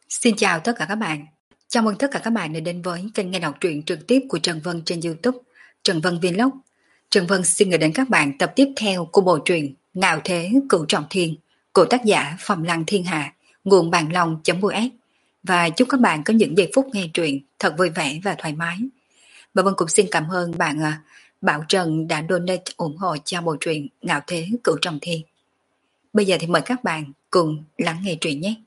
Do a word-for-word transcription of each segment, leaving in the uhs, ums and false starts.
Xin chào tất cả các bạn. Chào mừng tất cả các bạn đã đến với kênh nghe đọc truyện trực tiếp của Trần Vân trên YouTube, Trần Vân Vlog. Trần Vân xin gửi đến các bạn tập tiếp theo của bộ truyện Ngạo Thế Cửu Trọng Thiên của tác giả Phàm Lăng Thiên Hạ, nguồn bàn long.us. Và chúc các bạn có những giây phút nghe truyện thật vui vẻ và thoải mái. Và Vân cũng xin cảm ơn bạn Bảo Trần đã donate ủng hộ cho bộ truyện Ngạo Thế Cửu Trọng Thiên. Bây giờ thì mời các bạn cùng lắng nghe truyện nhé.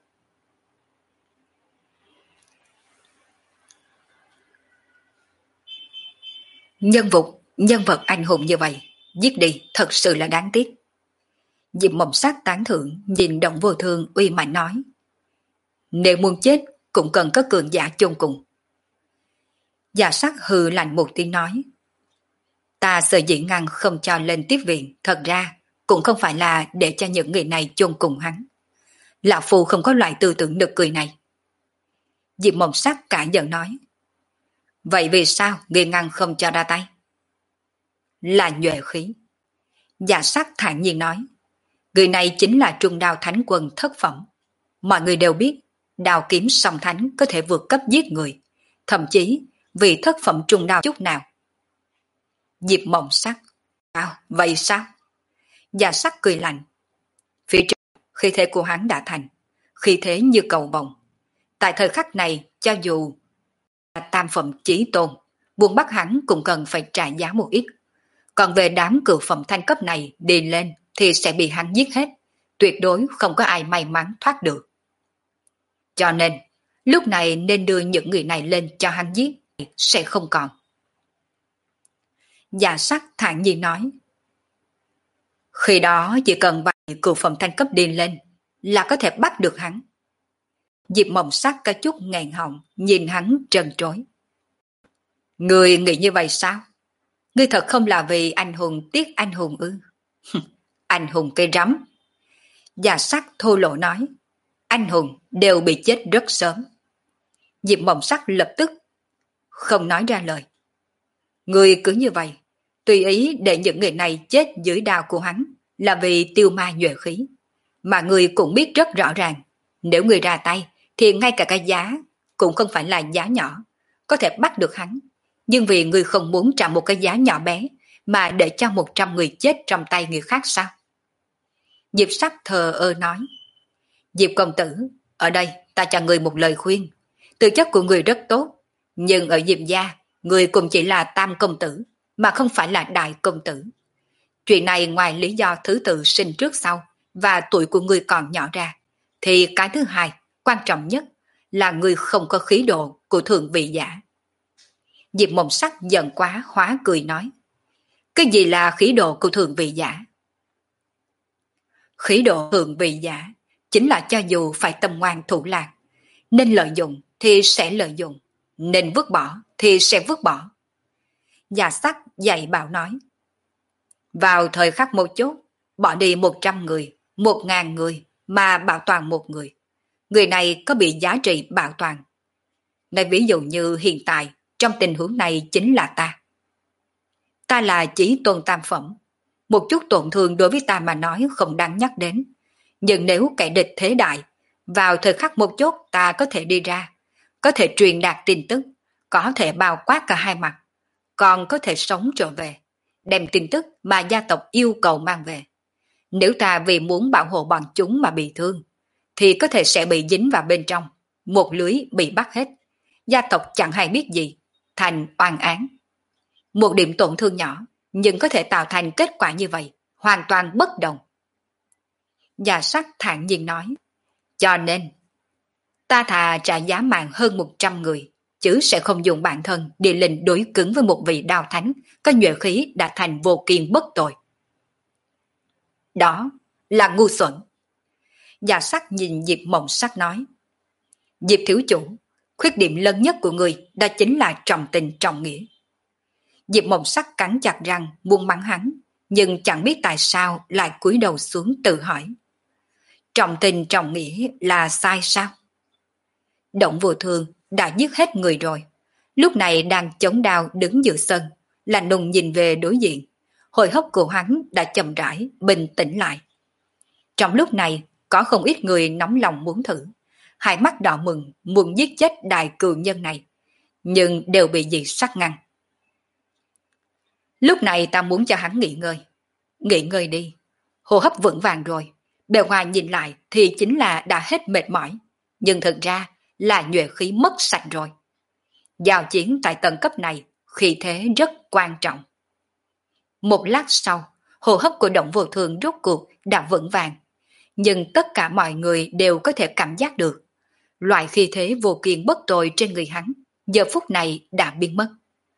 Nhân vật, nhân vật anh hùng như vậy, giết đi thật sự là đáng tiếc. Diệp Mộng Sắc tán thưởng nhìn Động Vô Thương uy mạnh nói. Nếu muốn chết cũng cần có cường giả chôn cùng. Giả sắc hừ lạnh một tiếng nói. Ta sợ dĩ ngăn không cho lên tiếp viện, thật ra cũng không phải là để cho những người này chôn cùng hắn. Lão Phu không có loại tư tưởng nực cười này. Diệp Mộng Sắc cả giận nói. Vậy vì sao người ngăn không cho ra tay? Là nhuệ khí. Giả sắc thản nhiên nói. Người này chính là Trung Đao Thánh Quân thất phẩm. Mọi người đều biết đao kiếm song thánh có thể vượt cấp giết người, thậm chí vì thất phẩm trung đao chút nào. Diệp Mộng Sắc. Sao? Vậy sao? Giả sắc cười lạnh. Phía trước khí thế của hắn đã thành, khí thế như cầu vồng. Tại thời khắc này, cho dù là tam phẩm chí tôn, buôn bắt hắn cũng cần phải trả giá một ít. Còn về đám cửu phẩm thanh cấp này đi lên thì sẽ bị hắn giết hết, tuyệt đối không có ai may mắn thoát được. Cho nên, lúc này nên đưa những người này lên cho hắn giết, sẽ không còn. Giả sắc thản nhiên nói. Khi đó chỉ cần vài cửu phẩm thanh cấp đi lên là có thể bắt được hắn. Diệp Mộng Sắc có chút nghẹn họng nhìn hắn trần trối. Người nghĩ như vậy sao? Ngươi thật không là vì anh hùng tiếc anh hùng ư? Anh hùng cây rắm. Giả sắc thô lộ nói. Anh hùng đều bị chết rất sớm. Diệp Mộng Sắc lập tức không nói ra lời. Ngươi cứ như vậy, tùy ý để những người này chết dưới đao của hắn là vì tiêu ma nhuệ khí. Mà ngươi cũng biết rất rõ ràng, nếu ngươi ra tay thì ngay cả cái giá cũng không phải là giá nhỏ, có thể bắt được hắn. Nhưng vì ngươi không muốn trả một cái giá nhỏ bé mà để cho một trăm người chết trong tay người khác sao? Diệp sắc thờ ơ nói. Diệp công tử, ở đây ta cho người một lời khuyên. Tư chất của người rất tốt, nhưng ở Diệp gia, người cũng chỉ là tam công tử, mà không phải là đại công tử. Chuyện này ngoài lý do thứ tự sinh trước sau và tuổi của người còn nhỏ ra, thì cái thứ hai, quan trọng nhất là người không có khí độ của thượng vị giả. Diệp Mộng Sắc giận quá hóa cười nói. Cái gì là khí độ của thượng vị giả? Khí độ thượng vị giả chính là cho dù phải tâm ngoan thủ lạc, nên lợi dụng thì sẽ lợi dụng, nên vứt bỏ thì sẽ vứt bỏ. Giả sắc dạy bảo nói. Vào thời khắc một chút, bỏ đi một trăm người, một ngàn người mà bảo toàn một người. Người này có bị giá trị bảo toàn. Nói ví dụ như hiện tại, trong tình huống này chính là ta. Ta là chí tôn tam phẩm. Một chút tổn thương đối với ta mà nói không đáng nhắc đến. Nhưng nếu kẻ địch thế đại, vào thời khắc một chút ta có thể đi ra, có thể truyền đạt tin tức, có thể bao quát cả hai mặt, còn có thể sống trở về, đem tin tức mà gia tộc yêu cầu mang về. Nếu ta vì muốn bảo hộ bọn chúng mà bị thương, thì có thể sẽ bị dính vào bên trong, một lưới bị bắt hết. Gia tộc chẳng hay biết gì, thành oan án. Một điểm tổn thương nhỏ, nhưng có thể tạo thành kết quả như vậy, hoàn toàn bất đồng. Giả sắc thản nhiên nói. Cho nên, ta thà trả giá mạng hơn một trăm người, chứ sẽ không dùng bản thân đi lên đối cứng với một vị đao thánh có nhuệ khí đã thành vô kiên bất tội. Đó là ngu xuẩn. Giả sắc nhìn Diệp Mộng Sắc nói. Diệp thiếu chủ, khuyết điểm lớn nhất của người đó chính là trọng tình trọng nghĩa. Diệp Mộng Sắc cắn chặt răng muốn mắng hắn, nhưng chẳng biết tại sao lại cúi đầu xuống tự hỏi. Trọng tình trọng nghĩa là sai sao? Động Vô Thương đã giết hết người rồi, lúc này đang chống đao đứng giữa sân, lạnh lùng nhìn về đối diện. Hồi hốc của hắn đã chậm rãi bình tĩnh lại. Trong lúc này có không ít người nóng lòng muốn thử, hai mắt đỏ mừng muốn giết chết đại cừu nhân này, nhưng đều bị dị sắc ngăn. Lúc này ta muốn cho hắn nghỉ ngơi. Nghỉ ngơi đi, hô hấp vững vàng rồi, bề ngoài nhìn lại thì chính là đã hết mệt mỏi, nhưng thực ra là nhuệ khí mất sạch rồi. Giao chiến tại tầng cấp này, khí thế rất quan trọng. Một lát sau, hô hấp của Động Vô Thường rốt cuộc đã vững vàng, nhưng tất cả mọi người đều có thể cảm giác được. Loại khí thế vô kiên bất tồi trên người hắn, giờ phút này đã biến mất.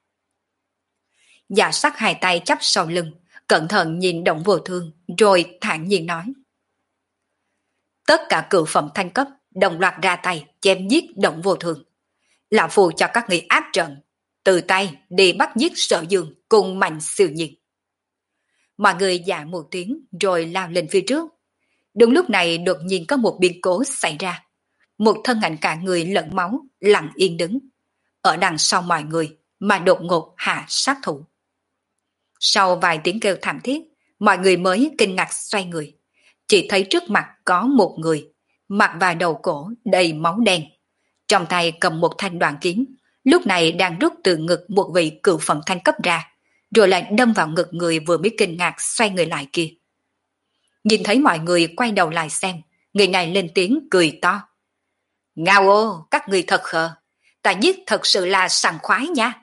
Dạ sắc hai tay chắp sau lưng, cẩn thận nhìn Động Vô Thương, rồi thản nhiên nói. Tất cả cựu phẩm thanh cấp đồng loạt ra tay chém giết Động Vô Thương. Lão phù cho các người áp trận, từ tay đi bắt giết Sở Dương cùng Mạnh Siêu Nhiên. Mọi người dạ một tiếng rồi lao lên phía trước. Đúng lúc này đột nhiên có một biến cố xảy ra. Một thân ảnh cả người lẫn máu lặng yên đứng ở đằng sau mọi người mà đột ngột hạ sát thủ. Sau vài tiếng kêu thảm thiết, mọi người mới kinh ngạc xoay người. Chỉ thấy trước mặt có một người, mặt và đầu cổ đầy máu đen. Trong tay cầm một thanh đoạn kiếm, lúc này đang rút từ ngực một vị cựu phẩm thanh cấp ra, rồi lại đâm vào ngực người vừa mới kinh ngạc xoay người lại kia. Nhìn thấy mọi người quay đầu lại xem, người này lên tiếng cười to. Ngao ô, các người thật khờ, ta giết thật sự là sảng khoái nha.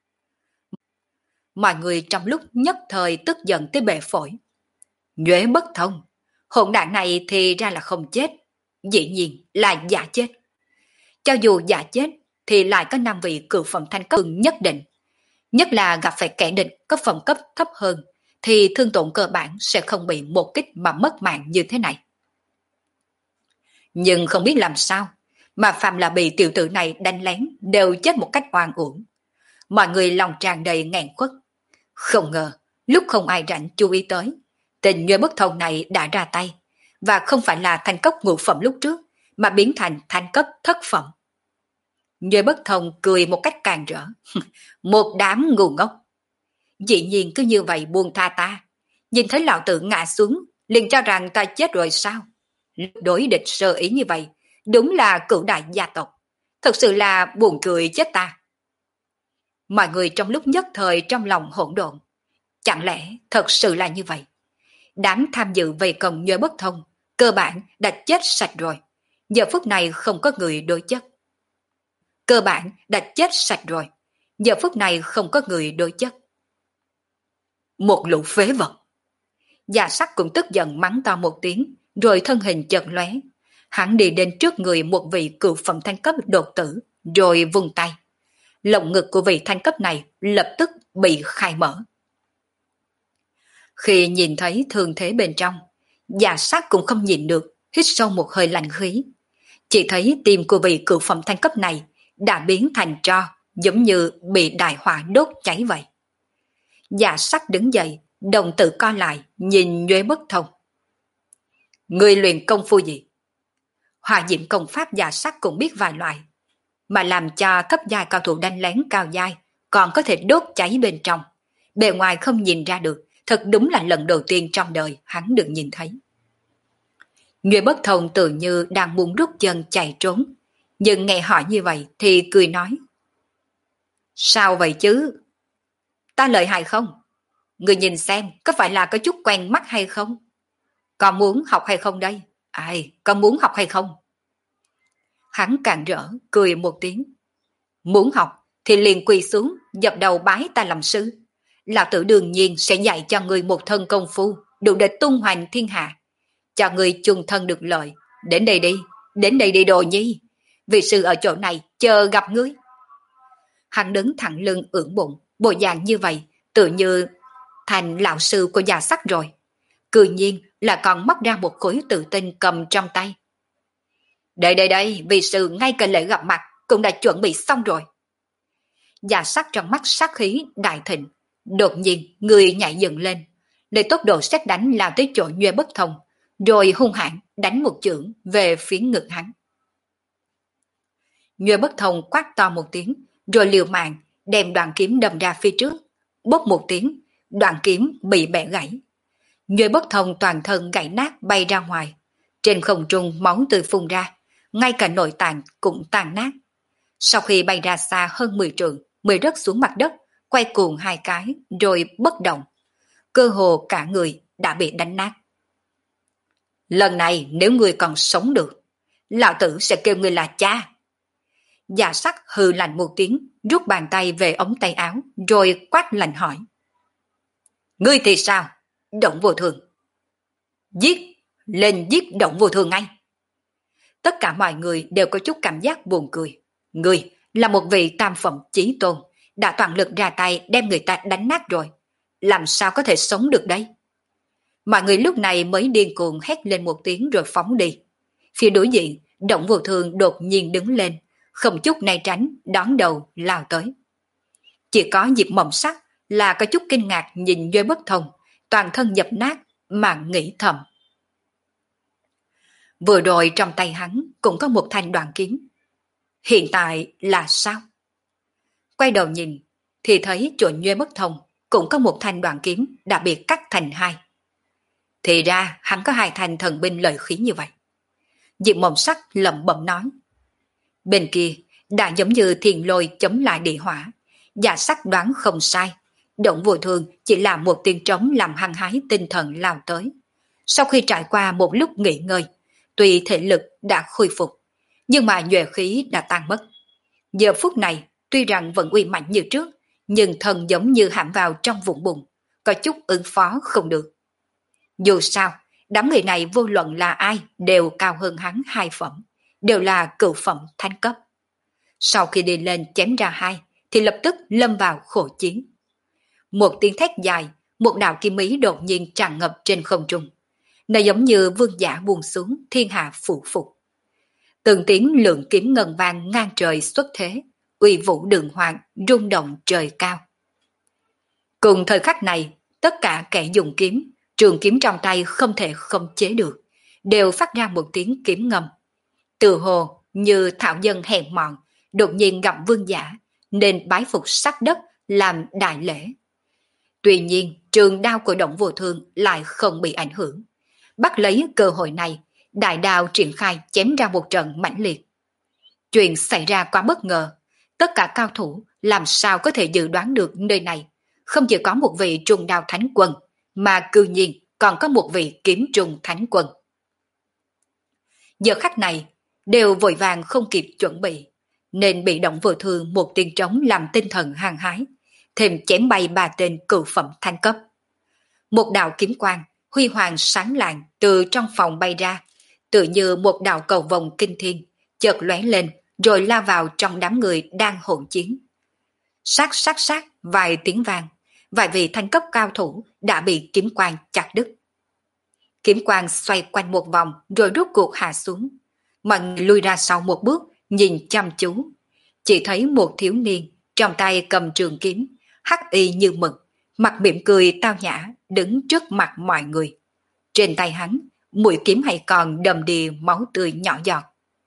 Mọi người trong lúc nhất thời tức giận tới bể phổi. Nhuế bất thông, hỗn đản này thì ra là không chết, dĩ nhiên là giả chết. Cho dù giả chết thì lại có năm vị cựu phẩm thanh cấp nhất định. Nhất là gặp phải kẻ địch có phẩm cấp thấp hơn thì thương tổn cơ bản sẽ không bị một kích mà mất mạng như thế này. Nhưng không biết làm sao mà phàm là bị tiểu tử này đánh lén đều chết một cách oan uổng. Mọi người lòng tràn đầy nghẹn khuất. Không ngờ lúc không ai rảnh chú ý tới, tình nhuệ bất thông này đã ra tay, và không phải là thanh cấp ngũ phẩm lúc trước mà biến thành thanh cấp thất phẩm. Nhuệ bất thông cười một cách càng rỡ. Một đám ngu ngốc. Dĩ nhiên cứ như vậy buông tha ta. Nhìn thấy lão tử ngã xuống liền cho rằng ta chết rồi sao? Đối địch sơ ý như vậy, đúng là cửu đại gia tộc. Thật sự là buồn cười chết ta. Mọi người trong lúc nhất thời trong lòng hỗn độn. Chẳng lẽ thật sự là như vậy? Đám tham dự vây công Nhuệ bất thông cơ bản đã chết sạch rồi. Giờ phút này không có người đối chất. Cơ bản đã chết sạch rồi. Giờ phút này không có người đối chất. Một lũ phế vật. Dạ sắc cũng tức giận mắng to một tiếng, rồi thân hình chợt lóe. Hắn đi đến trước người một vị cựu phẩm thanh cấp đột tử, rồi vung tay. Lồng ngực của vị thanh cấp này lập tức bị khai mở. Khi nhìn thấy thương thế bên trong, dạ sắc cũng không nhìn được, hít sâu một hơi lạnh khí. Chỉ thấy tim của vị cựu phẩm thanh cấp này đã biến thành tro, giống như bị đại hỏa đốt cháy vậy. Dạ sắc đứng dậy, đồng tử co lại, nhìn Nhuế bất thông. Người luyện công phu gì? Hòa diệm công pháp dạ sắc cũng biết vài loại, mà làm cho thấp giai cao thủ đánh lén cao giai còn có thể đốt cháy bên trong. Bề ngoài không nhìn ra được, thật đúng là lần đầu tiên trong đời hắn được nhìn thấy. Nhuế bất thông tự như đang muốn rút chân chạy trốn, nhưng nghe hỏi như vậy thì cười nói. Sao vậy chứ? Ta lợi hại không? Người nhìn xem có phải là có chút quen mắt hay không? Có muốn học hay không đây? Ai, có muốn học hay không? Hắn càng rỡ, cười một tiếng. Muốn học thì liền quỳ xuống, dập đầu bái ta làm sư. Lão tử đương nhiên sẽ dạy cho người một thân công phu, đủ để tung hoành thiên hạ. Cho người chung thân được lợi. Đến đây đi, đến đây đi đồ nhi. Vị sư ở chỗ này chờ gặp ngươi. Hắn đứng thẳng lưng ưỡn bụng, bộ dạng như vậy, tự như thành lão sư của già sắc rồi. Cư nhiên là còn móc ra một khối tự tinh cầm trong tay. Đây đây đây, vị sư ngay cả lễ gặp mặt cũng đã chuẩn bị xong rồi. Già sắc trong mắt sát khí đại thịnh, đột nhiên người nhảy dựng lên, lấy tốc độ sét đánh lao tới chỗ Nhuế bất thông, rồi hung hãn đánh một chưởng về phía ngực hắn. Nhuế bất thông quát to một tiếng, rồi liều mạng đem đoạn kiếm đâm ra phía trước, bốc một tiếng, đoạn kiếm bị bẻ gãy. Nhuế bất thông toàn thân gãy nát bay ra ngoài, trên không trung máu tươi phun ra, ngay cả nội tạng cũng tan nát. Sau khi bay ra xa hơn mười trượng, mới rớt xuống mặt đất, quay cuồng hai cái rồi bất động. Cơ hồ cả người đã bị đánh nát. Lần này nếu ngươi còn sống được, lão tử sẽ kêu ngươi là cha. Dạ sắc hừ lạnh một tiếng, rút bàn tay về ống tay áo, rồi quát lạnh hỏi. Ngươi thì sao? Động vô thường. Giết, lên giết động vô thường ngay. Tất cả mọi người đều có chút cảm giác buồn cười. Ngươi là một vị tam phẩm chí tôn, đã toàn lực ra tay đem người ta đánh nát rồi. Làm sao có thể sống được đây? Mọi người lúc này mới điên cuồng hét lên một tiếng rồi phóng đi. Phía đối diện, động vô thường đột nhiên đứng lên, không chút né tránh, đón đầu lao tới. Chỉ có Diệp Mộng Sắc là có chút kinh ngạc nhìn Duy Bất Thông, toàn thân dập nát mà nghĩ thầm. Vừa rồi trong tay hắn cũng có một thanh đoàn kiếm. Hiện tại là sao? Quay đầu nhìn thì thấy chỗ Duy Bất Thông cũng có một thanh đoàn kiếm đã bị cắt thành hai. Thì ra hắn có hai thanh thần binh lợi khí như vậy. Diệp Mộng Sắc lẩm bẩm nói. Bên kia đã giống như thiền lôi chống lại địa hỏa. Dạ sắc đoán không sai. Động vô thường chỉ là một tiếng trống làm hăng hái tinh thần lao tới. Sau khi trải qua một lúc nghỉ ngơi, tuy thể lực đã khôi phục, nhưng mà nhuệ khí đã tan mất. Giờ phút này tuy rằng vẫn uy mạnh như trước, nhưng thần giống như hãm vào trong vũng bùn, có chút ứng phó không được. Dù sao, đám người này vô luận là ai đều cao hơn hắn hai phẩm, đều là cửu phẩm thánh cấp. Sau khi đi lên chém ra hai, thì lập tức lâm vào khổ chiến. Một tiếng thét dài, một đạo kim ý đột nhiên tràn ngập trên không trung. Nó giống như vương giả buông xuống, thiên hạ phụ phục. Từng tiếng lượng kiếm ngân vang ngang trời xuất thế, uy vũ đường hoàng, rung động trời cao. Cùng thời khắc này, tất cả kẻ dùng kiếm, trường kiếm trong tay không thể không chế được, đều phát ra một tiếng kiếm ngâm. Từ hồ như thảo dân hèn mọn, đột nhiên gặp vương giả, nên bái phục sát đất làm đại lễ. Tuy nhiên, trường đao của Động Vô Thương lại không bị ảnh hưởng. Bắt lấy cơ hội này, đại đao triển khai chém ra một trận mãnh liệt. Chuyện xảy ra quá bất ngờ, tất cả cao thủ làm sao có thể dự đoán được nơi này không chỉ có một vị trùng đao thánh quân, mà cư nhiên còn có một vị kiếm trùng thánh quân. Giờ khắc này, đều vội vàng không kịp chuẩn bị, nên bị Động Vô Thương một tiếng trống làm tinh thần hăng hái, thêm chém bay ba tên cửu phẩm thánh cấp. Một đạo kiếm quang huy hoàng sáng lạng từ trong phòng bay ra, tự như một đạo cầu vồng kinh thiên, chợt lóe lên rồi lao vào trong đám người đang hỗn chiến. Sát sát sát vài tiếng vang, vài vị thánh cấp cao thủ đã bị kiếm quang chặt đứt. Kiếm quang xoay quanh một vòng rồi rút cuộc hạ xuống. Mọi người lui ra sau một bước, nhìn chăm chú. Chỉ thấy một thiếu niên trong tay cầm trường kiếm, hắc y như mực, mặt mỉm cười tao nhã, đứng trước mặt mọi người. Trên tay hắn, mũi kiếm hay còn đầm đìa máu tươi nhỏ giọt.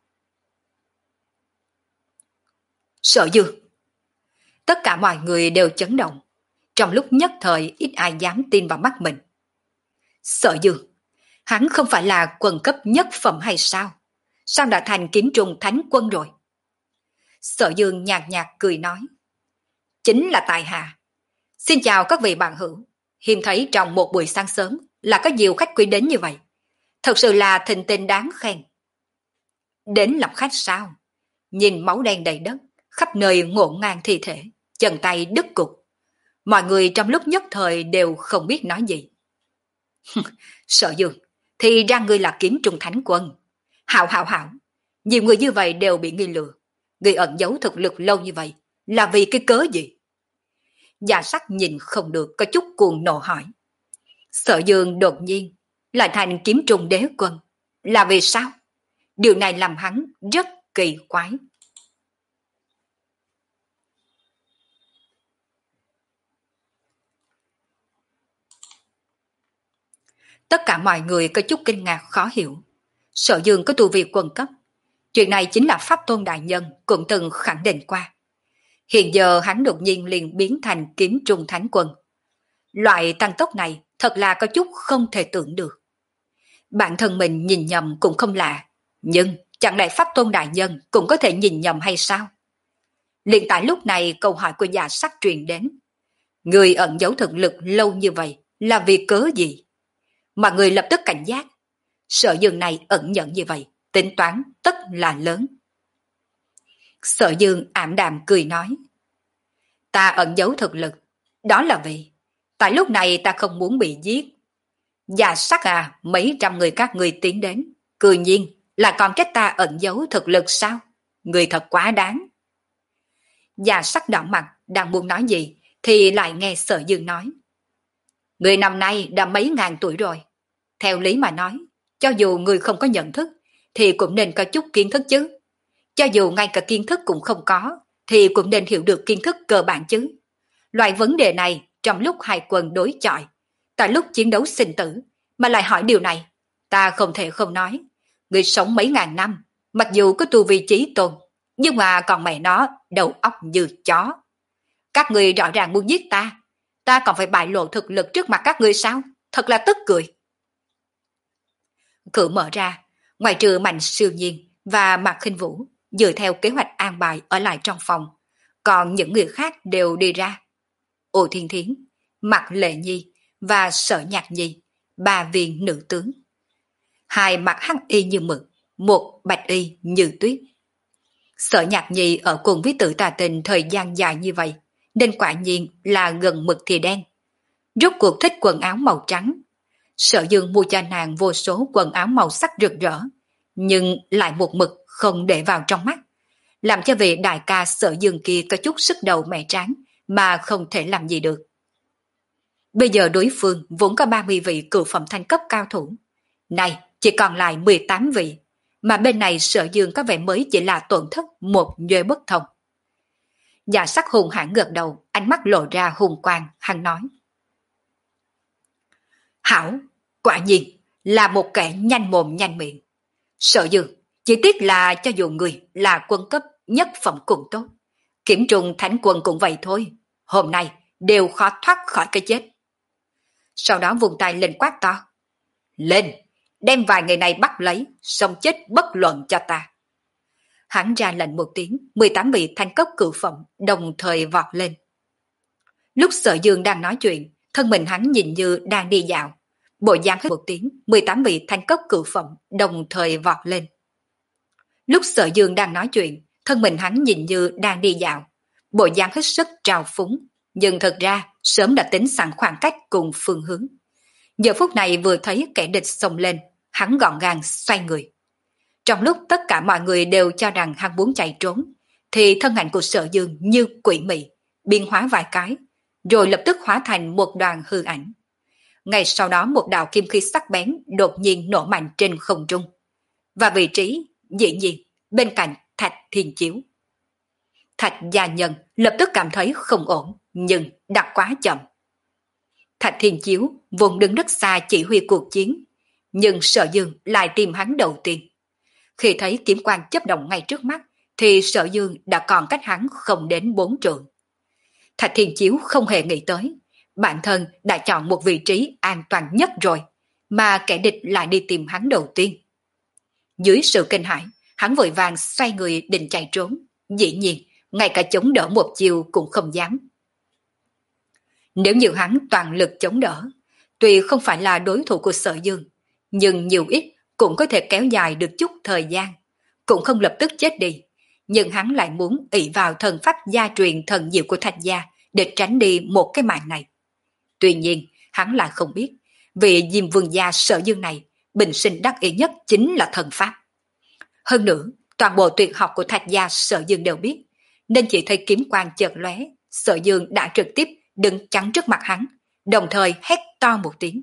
Sở Dương. Tất cả mọi người đều chấn động. Trong lúc nhất thời ít ai dám tin vào mắt mình. Sở Dương, hắn không phải là quân cấp nhất phẩm hay sao? Sao đã thành kiếm trùng thánh quân rồi? Sở Dương nhạt nhạt cười nói. Chính là tài hạ. Xin chào các vị bạn hữu. Hiếm thấy trong một buổi sáng sớm là có nhiều khách quý đến như vậy. Thật sự là thịnh tình đáng khen. Đến lòng khách sao? Nhìn máu đen đầy đất, khắp nơi ngổn ngang thi thể, chân tay đứt cục. Mọi người trong lúc nhất thời đều không biết nói gì. Sở Dương, thì ra ngươi là kiếm trùng thánh quân. Hảo hảo hảo, nhiều người như vậy đều bị nghi lừa. Ngươi ẩn giấu thực lực lâu như vậy là vì cái cớ gì? Dạ sắc nhìn không được, có chút cuồng nộ hỏi. Sở Dương đột nhiên lại thành kiếm trùng đế quân, là vì sao? Điều này làm hắn rất kỳ quái. Tất cả mọi người có chút kinh ngạc khó hiểu. Sở Dương có tu vi quân cấp. Chuyện này chính là Pháp Tôn Đại Nhân cũng từng khẳng định qua. Hiện giờ hắn đột nhiên liền biến thành kiếm trùng thánh quân. Loại tăng tốc này thật là có chút không thể tưởng được. Bản thân mình nhìn nhầm cũng không lạ, nhưng chẳng lẽ Pháp Tôn đại nhân cũng có thể nhìn nhầm hay sao? Liền tại lúc này câu hỏi của Dạ Sắc truyền đến. Người ẩn giấu thực lực lâu như vậy là vì cớ gì? Mà người lập tức cảnh giác. Sở Dương này ẩn nhận như vậy, tính toán tất là lớn. Sở Dương ảm đạm cười nói. Ta ẩn giấu thực lực, đó là vì tại lúc này ta không muốn bị giết. Dạ Sắc à, mấy trăm người các người tiến đến, cười nhiên là còn trách ta ẩn giấu thực lực sao? Người thật quá đáng. Dạ Sắc đỏ mặt, đang muốn nói gì, thì lại nghe Sở Dương nói. Người năm nay đã mấy ngàn tuổi rồi. Theo lý mà nói, cho dù người không có nhận thức, thì cũng nên có chút kiến thức chứ. Cho dù ngay cả kiến thức cũng không có, thì cũng nên hiểu được kiến thức cơ bản chứ. Loại vấn đề này trong lúc hai quân đối chọi, tại lúc chiến đấu sinh tử, mà lại hỏi điều này, ta không thể không nói. Người sống mấy ngàn năm, mặc dù có tu vi chí tôn, nhưng mà còn mẹ nó đầu óc như chó. Các người rõ ràng muốn giết ta, ta còn phải bại lộ thực lực trước mặt các người sao? Thật là tức cười. Cửa mở ra, ngoài trừ Mạnh Siêu Nhiên và Mạc Khinh Vũ dựa theo kế hoạch an bài ở lại trong phòng, còn những người khác đều đi ra. Ô Thiên Thiến, Mạc Lệ Nhi và Sở Nhạc Nhi, ba viên nữ tướng. Hai mặt hắc y như mực, một bạch y như tuyết. Sở Nhạc Nhi ở cùng với Tử Tà Tình thời gian dài như vậy, nên quả nhiên là gần mực thì đen. Rốt cuộc thích quần áo màu trắng. Sở Dương mua cho nàng vô số quần áo màu sắc rực rỡ, nhưng lại một mực không để vào trong mắt, làm cho vị đại ca Sở Dương kia có chút sức đầu mẹ tráng mà không thể làm gì được. Bây giờ đối phương vốn có ba mươi vị cửu phẩm thanh cấp cao thủ, này chỉ còn lại mười tám vị, mà bên này Sở Dương có vẻ mới chỉ là tổn thất một nhuệ bất thông. Dạ Sắc hùng hãn gật đầu, ánh mắt lộ ra hùng quang, hắn nói. Hảo, quả nhiên là một kẻ nhanh mồm nhanh miệng. Sở Dương, chỉ tiếc là cho dù người là quân cấp nhất phẩm cùng tốt, Kiểm Trùng Thánh Quân cũng vậy thôi, hôm nay đều khó thoát khỏi cái chết. Sau đó vùng tay lên quát to. Lên, đem vài người này bắt lấy, xong chết bất luận cho ta. Hắn ra lệnh một tiếng, mười tám vị thanh cấp cửu phẩm đồng thời vọt lên. Lúc Sở Dương đang nói chuyện, thân mình hắn nhìn như đang đi dạo. Bộ dáng hết một tiếng, mười tám vị thanh cấp cửu phẩm đồng thời vọt lên. Lúc Sở Dương đang nói chuyện, thân mình hắn nhìn như đang đi dạo. Bộ dáng hết sức trào phúng, nhưng thật ra sớm đã tính sẵn khoảng cách cùng phương hướng. Giờ phút này vừa thấy kẻ địch xông lên, hắn gọn gàng xoay người. Trong lúc tất cả mọi người đều cho rằng hắn muốn chạy trốn, thì thân ảnh của Sở Dương như quỷ mị, biến hóa vài cái, rồi lập tức hóa thành một đoàn hư ảnh. Ngay sau đó một đạo kim khí sắc bén đột nhiên nổ mạnh trên không trung. Và vị trí, dĩ nhiên, bên cạnh Thạch Thiên Chiếu. Thạch gia nhân lập tức cảm thấy không ổn, nhưng đã quá chậm. Thạch Thiên Chiếu vốn đứng rất xa chỉ huy cuộc chiến, nhưng Sở Dương lại tìm hắn đầu tiên. Khi thấy kiếm quang chớp động ngay trước mắt, thì Sở Dương đã còn cách hắn không đến bốn trượng. Thạch Thiên Chiếu không hề nghĩ tới, bản thân đã chọn một vị trí an toàn nhất rồi, mà kẻ địch lại đi tìm hắn đầu tiên. Dưới sự kinh hãi, hắn vội vàng xoay người định chạy trốn, dĩ nhiên, ngay cả chống đỡ một chiều cũng không dám. Nếu như hắn toàn lực chống đỡ, tuy không phải là đối thủ của Sở Dương, nhưng nhiều ít cũng có thể kéo dài được chút thời gian, cũng không lập tức chết đi. Nhưng hắn lại muốn ỷ vào thần pháp gia truyền thần diệu của Thạch gia để tránh đi một cái mạng này. Tuy nhiên, hắn lại không biết, vị Diêm Vương gia Sở Dương này bình sinh đắc ý nhất chính là thần pháp. Hơn nữa, toàn bộ tuyệt học của Thạch gia Sở Dương đều biết, nên chỉ thấy kiếm quang chợt lóe, Sở Dương đã trực tiếp đứng chắn trước mặt hắn, đồng thời hét to một tiếng.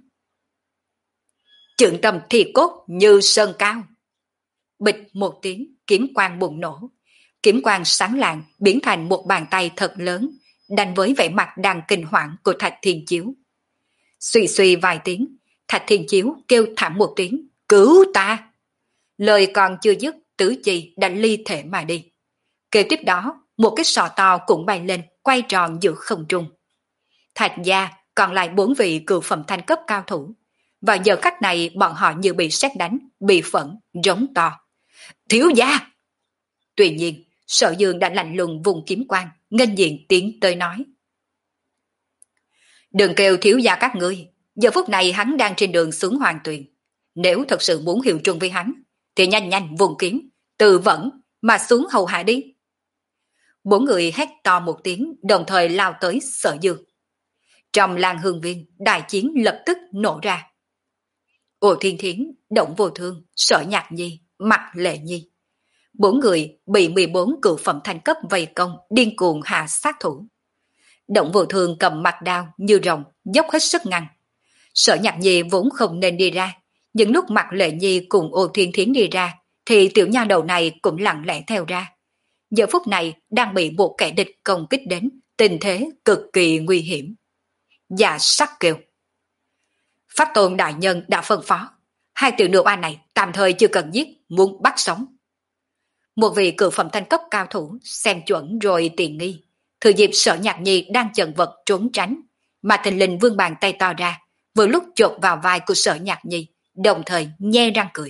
Trượng tâm thì cốt như sơn cao. Bịch một tiếng, kiếm quang bùng nổ. Kiếm quang sáng lạng biến thành một bàn tay thật lớn, đánh với vẻ mặt đang kinh hoàng của Thạch Thiên Chiếu. Suy suy vài tiếng, Thạch Thiên Chiếu kêu thảm một tiếng, cứu ta. Lời còn chưa dứt, tứ chi đã ly thể mà đi. Kế tiếp đó, một cái sọ to cũng bay lên, quay tròn giữa không trung. Thạch gia còn lại bốn vị cửu phẩm thanh cấp cao thủ. Vào giờ khắc này bọn họ như bị sét đánh, bị phẫn, rống to. thiếu gia. Tuy nhiên, Sở Dương đã lạnh lùng vùng kiếm quang, nghênh diện tiến tới nói. Đừng kêu thiếu gia các ngươi, giờ phút này hắn đang trên đường xuống hoàng tuyền. Nếu thật sự muốn hiệu trung với hắn, thì nhanh nhanh vùng kiếm, tự vẫn mà xuống hầu hạ đi. Bốn người hét to một tiếng, đồng thời lao tới Sở Dương. Trong làng hương viên, đại chiến lập tức nổ ra. Ô Thiên Thiến, Động Vô Thương, Sở Nhạc Nhi, Mặc Lệ Nhi. Bốn người bị mười bốn cựu phẩm thanh cấp vây công, điên cuồng hạ sát thủ. Động Vô Thương cầm mặt đao như rồng, dốc hết sức ngăn. Sở Nhạc Nhi vốn không nên đi ra, nhưng lúc Mặc Lệ Nhi cùng Ô Thiên Thiến đi ra, thì tiểu nha đầu này cũng lặng lẽ theo ra. Giờ phút này đang bị một kẻ địch công kích đến, tình thế cực kỳ nguy hiểm. Dạ sắc kêu. Pháp Tôn đại nhân đã phân phó, hai tiểu nữ oa này tạm thời chưa cần giết, muốn bắt sống. Một vị cựu phẩm thanh cấp cao thủ xem chuẩn rồi tiền nghi, thừa dịp Sở Nhạc Nhi đang chần vật trốn tránh, mà thình lình vươn bàn tay to ra, vừa lúc chộp vào vai của Sở Nhạc Nhi, đồng thời nhe răng cười.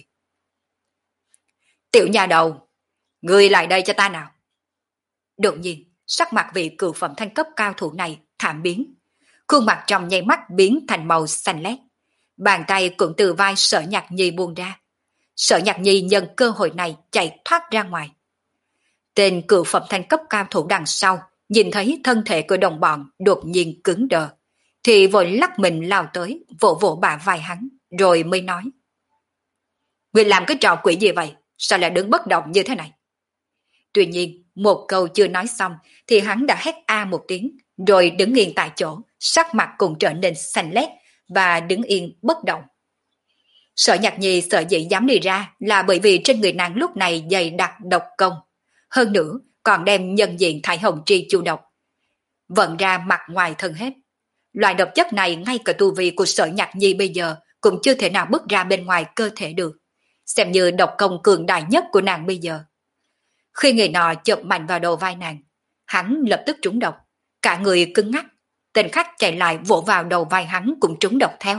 Tiểu nhà đầu, ngươi lại đây cho ta nào. Đột nhiên, sắc mặt vị cựu phẩm thanh cấp cao thủ này thảm biến, khuôn mặt trong nháy mắt biến thành màu xanh lét. Bàn tay cũng từ vai Sở Nhạc Nhi buông ra. Sở Nhạc Nhi nhân cơ hội này chạy thoát ra ngoài. Tên cựu phẩm thanh cấp cao thủ đằng sau nhìn thấy thân thể của đồng bọn đột nhiên cứng đờ, thì vội lắc mình lao tới, vỗ vỗ bả vai hắn, rồi mới nói. Ngươi làm cái trò quỷ gì vậy? Sao lại đứng bất động như thế này? Tuy nhiên, một câu chưa nói xong, thì hắn đã hét a một tiếng, rồi đứng yên tại chỗ, sắc mặt cũng trở nên xanh lét, và đứng yên bất động. Sở Nhạc Nhi sợ dĩ dám đi ra là bởi vì trên người nàng lúc này dày đặc độc công. Hơn nữa, còn đem nhân diện thải hồng tri chu độc vận ra mặt ngoài thân hết. Loại độc chất này ngay cả tu vi của Sở Nhạc Nhi bây giờ cũng chưa thể nào bước ra bên ngoài cơ thể được, xem như độc công cường đại nhất của nàng bây giờ. Khi người nọ chộp mạnh vào đầu vai nàng, hắn lập tức trúng độc, cả người cứng ngắc. Tên khách chạy lại vỗ vào đầu vai hắn cũng trúng độc theo.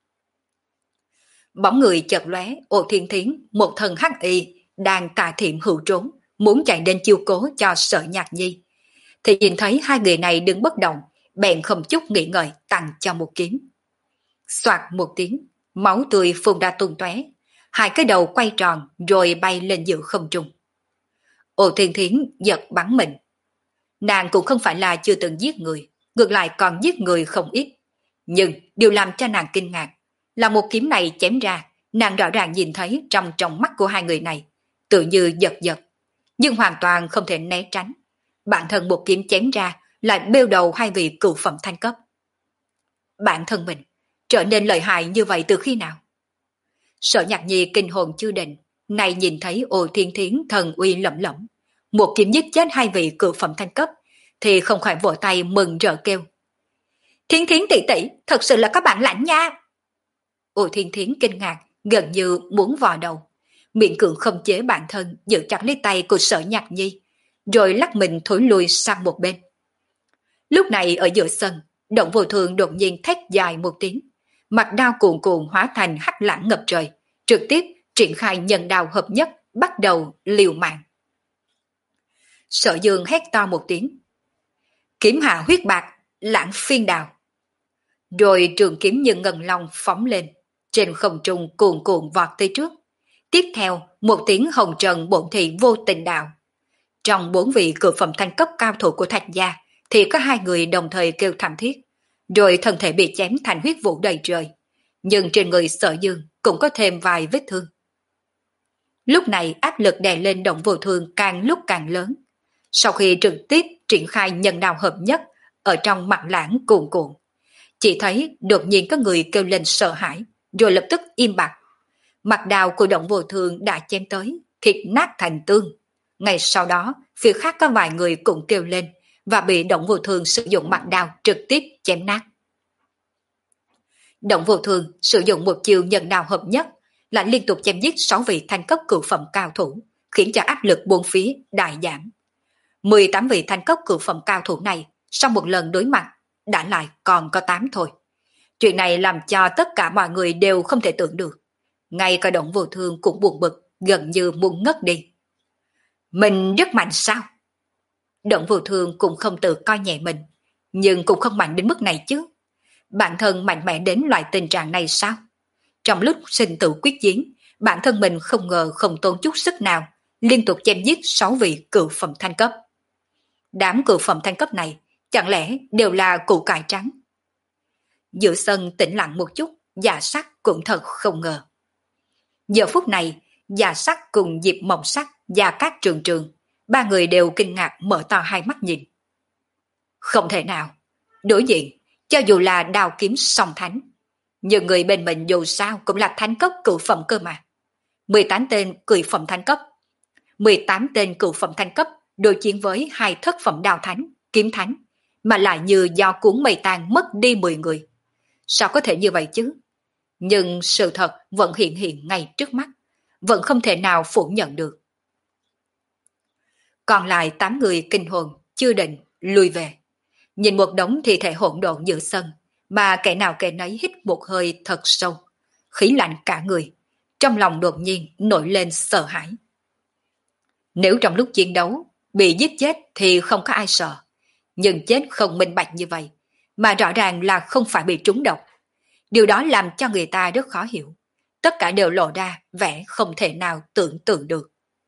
Bóng người chợt lóe, Ô Thiên Thiến, một thần hắc y đang tà thiệm hữu trốn, muốn chạy đến chiêu cố cho Sở Nhạc Nhi, thì nhìn thấy hai người này đứng bất động, bèn không chút nghĩ ngợi tặng cho một kiếm. Soạt một tiếng, máu tươi phun ra tung tóe, hai cái đầu quay tròn rồi bay lên giữa không trung. Ô Thiên Thiến giật bắn mình. Nàng cũng không phải là chưa từng giết người, ngược lại còn giết người không ít. Nhưng điều làm cho nàng kinh ngạc là một kiếm này chém ra, nàng rõ ràng nhìn thấy trong trong mắt của hai người này, tự như giật giật, nhưng hoàn toàn không thể né tránh. Bản thân một kiếm chém ra lại bêu đầu hai vị cựu phẩm thanh cấp. Bản thân mình trở nên lợi hại như vậy từ khi nào? Sở Nhạc Nhi kinh hồn chưa định, này nhìn thấy Ô Thiên Thiến thần uy lẫm lẫm, một kiếm giết chết hai vị cựu phẩm thanh cấp, thì không khỏi vỗ tay mừng rỡ kêu. Thiến Thiến tỷ tỷ, thật sự là có bản lãnh nha. Ô Thiên Thiến kinh ngạc, gần như muốn vò đầu, miệng cưỡng không chế bản thân giữ chặt lấy tay của Sở Nhạc Nhi, rồi lắc mình thối lui sang một bên. Lúc này ở giữa sân, Động Vô Thương đột nhiên thét dài một tiếng, mặt đao cuồn cuộn hóa thành hắc lãng ngập trời, trực tiếp triển khai nhân đao hợp nhất, bắt đầu liều mạng. Sở Dương hét to một tiếng. Kiếm hạ huyết bạc, lãng phiên đào. Rồi trường kiếm như ngân long phóng lên, trên không trung cuồn cuộn vọt tới trước. Tiếp theo, một tiếng hồng trần bổn thị vô tình đạo. Trong bốn vị cựu phẩm thanh cấp cao thủ của Thạch gia, thì có hai người đồng thời kêu thảm thiết, rồi thân thể bị chém thành huyết vụ đầy trời. Nhưng trên người Sở Dương cũng có thêm vài vết thương. Lúc này áp lực đè lên Động Vô Thương càng lúc càng lớn. Sau khi trực tiếp triển khai nhân đao hợp nhất ở trong mặt lãng cuồn cuộn, chỉ thấy đột nhiên có người kêu lên sợ hãi, rồi lập tức im bặt. Mặt đao của Động Vô Thương đã chém tới, thịt nát thành tương. Ngay sau đó, phía khác có vài người cũng kêu lên và bị Động Vô Thương sử dụng mặt đao trực tiếp chém nát. Động Vô Thương sử dụng một chiêu nhân đao hợp nhất, lại liên tục chém giết sáu vị thanh cấp cửu phẩm cao thủ, khiến cho áp lực bốn phía đại giảm. mười tám vị thanh cấp cửu phẩm cao thủ này, sau một lần đối mặt, đã lại còn có tám thôi. Chuyện này làm cho tất cả mọi người đều không thể tưởng được. Ngay cả Động Vô Thương cũng buồn bực, gần như muốn ngất đi. Mình rất mạnh sao? Động Vô Thương cũng không tự coi nhẹ mình, nhưng cũng không mạnh đến mức này chứ. Bản thân mạnh mẽ đến loại tình trạng này sao? Trong lúc sinh tử quyết chiến, bản thân mình không ngờ không tốn chút sức nào, liên tục chém giết sáu vị cựu phẩm thanh cấp. Đám cựu phẩm thanh cấp này chẳng lẽ đều là củ cải trắng? Giữa sân tĩnh lặng một chút, Dạ Sắc cũng thật không ngờ. Giờ phút này, Dạ Sắc cùng Diệp Mộng Sắc và các trường trường, ba người đều kinh ngạc mở to hai mắt nhìn. Không thể nào, đối diện, cho dù là đao kiếm song thánh, nhưng người bên mình dù sao cũng là thánh cấp cựu phẩm cơ mà. mười tám tên cựu phẩm thánh cấp, mười tám tên cựu phẩm thánh cấp đối chiến với hai thất phẩm đao thánh, kiếm thánh, mà lại như do cuốn mây tàn mất đi mười người. Sao có thể như vậy chứ? Nhưng sự thật vẫn hiện hiện ngay trước mắt, vẫn không thể nào phủ nhận được. Còn lại tám người kinh hồn, chưa định, lùi về. Nhìn một đống thi thể hỗn độn giữa sân, mà kẻ nào kẻ nấy hít một hơi thật sâu, khí lạnh cả người, trong lòng đột nhiên nổi lên sợ hãi. Nếu trong lúc chiến đấu bị giết chết thì không có ai sợ, nhưng chết không minh bạch như vậy, mà rõ ràng là không phải bị trúng độc. Điều đó làm cho người ta rất khó hiểu. Tất cả đều lộ ra vẻ không thể nào tưởng tượng được.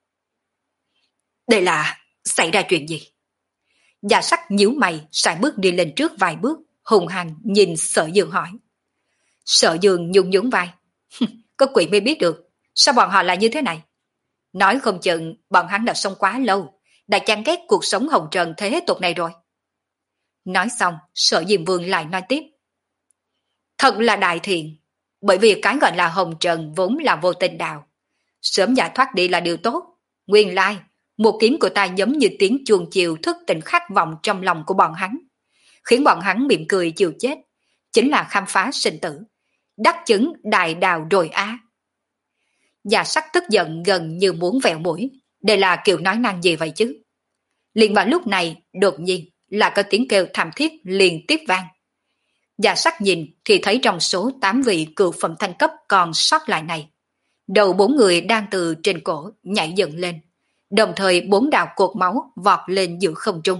Đây là xảy ra chuyện gì? Dạ Sắc nhíu mày, sải bước đi lên trước vài bước, hùng hăng nhìn Sở Dương hỏi. Sở Dương nhún nhún vai. Có quỷ mới biết được, sao bọn họ lại như thế này? Nói không chừng bọn hắn đã sống quá lâu, đã chán ghét cuộc sống hồng trần thế tục này rồi. Nói xong, Sở Diêm Vương lại nói tiếp. Thật là đại thiện, bởi vì cái gọi là hồng trần vốn là vô tình đạo. Sớm giải thoát đi là điều tốt. Nguyên lai, một kiếm của ta giống như tiếng chuông chiều thức tỉnh khát vọng trong lòng của bọn hắn, khiến bọn hắn mỉm cười chịu chết, chính là khám phá sinh tử, đắc chứng đại đạo rồi á. Dạ Sắc tức giận gần như muốn vẹo mũi, đây là kiểu nói năng gì vậy chứ? Liền vào lúc này, đột nhiên là có tiếng kêu thảm thiết liên tiếp vang. Dạ Sắc nhìn thì thấy trong số tám vị cựu phẩm thanh cấp còn sót lại này, đầu bốn người đang từ trên cổ nhảy dựng lên, đồng thời bốn đạo cột máu vọt lên giữa không trung.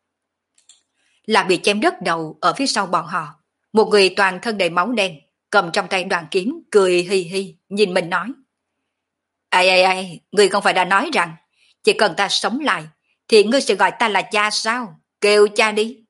Là bị chém đứt đầu ở phía sau bọn họ, một người toàn thân đầy máu đen, cầm trong tay đoàn kiếm, cười hi hi, nhìn mình nói. Ai ai ai, ngươi không phải đã nói rằng, chỉ cần ta sống lại, thì ngươi sẽ gọi ta là cha sao? Kêu cha đi.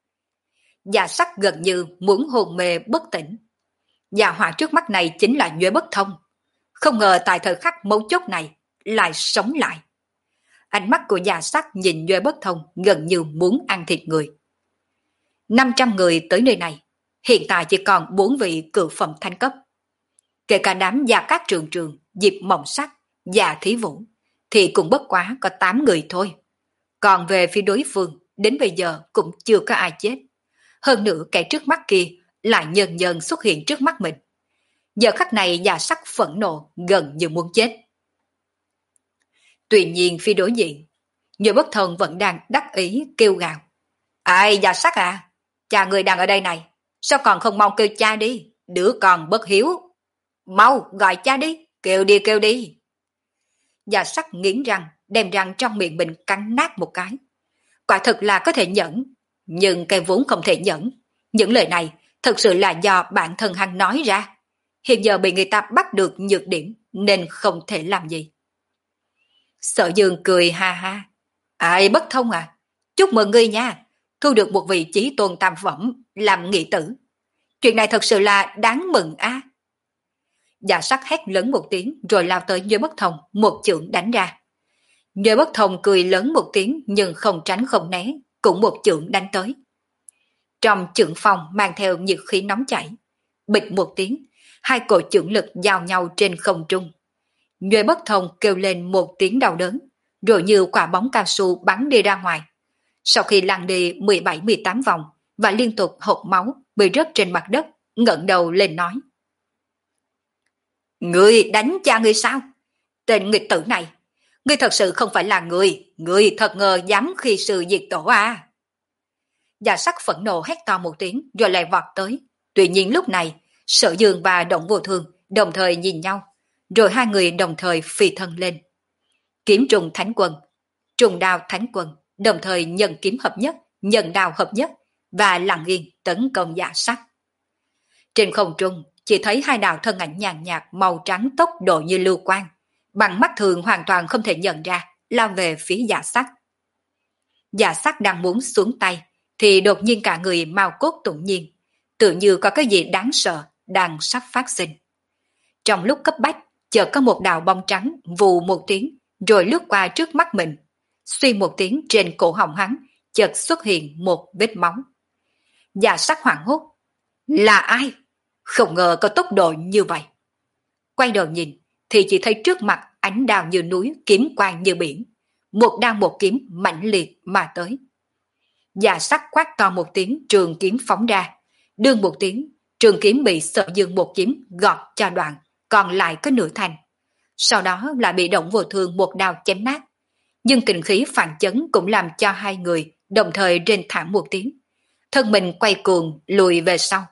Dạ Sắc gần như muốn hồn mê bất tỉnh. Dạ họa trước mắt này chính là Nhuế Bất Thông. Không ngờ tại thời khắc mấu chốt này, lại sống lại. Ánh mắt của Dạ Sắc nhìn Nhuế Bất Thông gần như muốn ăn thịt người. năm trăm người tới nơi này, hiện tại chỉ còn bốn vị cựu phẩm thanh cấp. Kể cả đám Gia Cát Trường Trường, Diệp Mộng Sắc, Dạ Thí Vũ, thì cũng bất quá có tám người thôi. Còn về phía đối phương, đến bây giờ cũng chưa có ai chết. Hơn nữa kẻ trước mắt kia lại dần dần xuất hiện trước mắt mình. Giờ khắc này Dạ Sắc phẫn nộ gần như muốn chết. Tuy nhiên phía đối diện, Nhuế Bất Thông vẫn đang đắc ý kêu gào. Ai Dạ Sắc à, cha người đang ở đây này, sao còn không mau kêu cha đi, đứa con bất hiếu. Mau gọi cha đi, kêu đi kêu đi. Dạ Sắc nghiến răng, đem răng trong miệng mình cắn nát một cái. Quả thực là có thể nhẫn, nhưng cái vốn không thể nhẫn. Những lời này thật sự là do bản thân hắn nói ra. Hiện giờ bị người ta bắt được nhược điểm nên không thể làm gì. Sở Dương cười ha ha. Ai Bất Thông à, chúc mừng ngươi nha, thu được một vị chí tôn tam phẩm làm nghị tử. Chuyện này thật sự là đáng mừng a. À. Dạ Sắc hét lớn một tiếng rồi lao tới Nhuế Bất Thông một chưởng đánh ra. Nhuế Bất Thông cười lớn một tiếng nhưng không tránh không né, cũng một chưởng đánh tới. Trong chưởng phong mang theo nhiệt khí nóng chảy, bịch một tiếng, hai cổ chưởng lực giao nhau trên không trung. Nhuế Bất Thông kêu lên một tiếng đau đớn, rồi như quả bóng cao su bắn đi ra ngoài. Sau khi lăn đi mười bảy mười tám vòng và liên tục hộc máu bị rớt trên mặt đất, ngẩng đầu lên nói. Ngươi đánh cha ngươi sao? Tên nghịch tử này, ngươi thật sự không phải là người, ngươi thật ngờ dám khi sự diệt tổ à? Dạ Sắc phẫn nộ hét to một tiếng rồi lại vọt tới. Tuy nhiên lúc này, Sở Dương và Động Vô Thương đồng thời nhìn nhau, rồi hai người đồng thời phi thân lên. Kiếm trùng thánh quân, trùng đao thánh quân, đồng thời nhân kiếm hợp nhất, nhân đao hợp nhất và lặng yên tấn công Dạ Sắc. Trên không trung chỉ thấy hai đạo thân ảnh nhàn nhạt màu trắng tốc độ như lưu quang, bằng mắt thường hoàn toàn không thể nhận ra, lao về phía Dạ Sắc. Dạ Sắc đang muốn xuống tay thì đột nhiên cả người mao cốt tụng nhiên, tự như có cái gì đáng sợ đang sắp phát sinh. Trong lúc cấp bách, chợt có một đạo bóng trắng vù một tiếng rồi lướt qua trước mắt mình. Suy một tiếng, trên cổ họng hắn chợt xuất hiện một vết máu. Dạ Sắc hoảng hốt. Là ai? Không ngờ có tốc độ như vậy. Quay đầu nhìn thì chỉ thấy trước mặt ánh đao như núi, kiếm quang như biển. Một đao một kiếm mãnh liệt mà tới. Dạ Sắc quát to một tiếng, trường kiếm phóng ra. Đương một tiếng, trường kiếm bị Sở Dương một kiếm gọt cho đoạn, còn lại có nửa thanh. Sau đó lại bị Động Vô Thương một đao chém nát. Nhưng kình khí phản chấn cũng làm cho hai người đồng thời rên thảm một tiếng. Thân mình quay cuồng lùi về sau.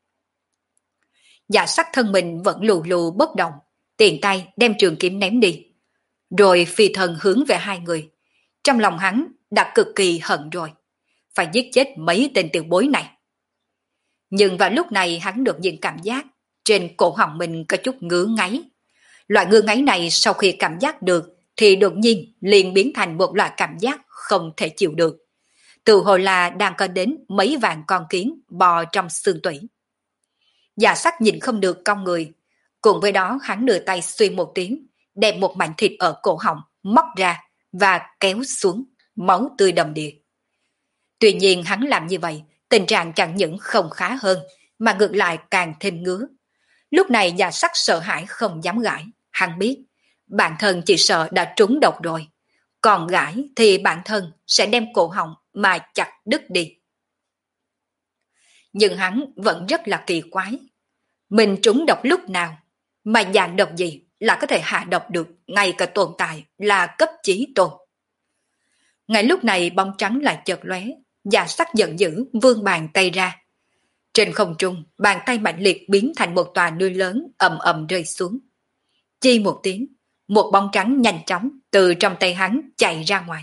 Dạ Sắc thân mình vẫn lù lù bất động, tiện tay đem trường kiếm ném đi. Rồi phi thân hướng về hai người. Trong lòng hắn đã cực kỳ hận rồi. Phải giết chết mấy tên tiểu bối này. Nhưng vào lúc này hắn đột nhiên cảm giác trên cổ họng mình có chút ngứa ngáy. Loại ngứa ngáy này sau khi cảm giác được thì đột nhiên liền biến thành một loại cảm giác không thể chịu được. Từ hồi là đang có đến mấy vạn con kiến bò trong xương tủy. Dạ Sắc nhìn không được cong người. Cùng với đó hắn đưa tay xuyên một tiếng, đem một mảnh thịt ở cổ họng móc ra và kéo xuống, máu tươi đầm đìa. Tuy nhiên hắn làm như vậy, tình trạng chẳng những không khá hơn, mà ngược lại càng thêm ngứa. Lúc này Dạ Sắc sợ hãi không dám gãi, hắn biết, bản thân chỉ sợ đã trúng độc rồi, còn gãi thì bản thân sẽ đem cổ họng mà chặt đứt đi. Nhưng hắn vẫn rất là kỳ quái, mình trúng độc lúc nào, mà dạng độc gì là có thể hạ độc được ngay cả tồn tại là cấp chí tôn. Ngay lúc này bóng trắng lại chợt lóe, Dạ Sắc giận dữ vươn bàn tay ra. Trên không trung, bàn tay mạnh liệt biến thành một tòa núi lớn ầm ầm rơi xuống. Chi một tiếng, một bóng trắng nhanh chóng từ trong tay hắn chạy ra ngoài.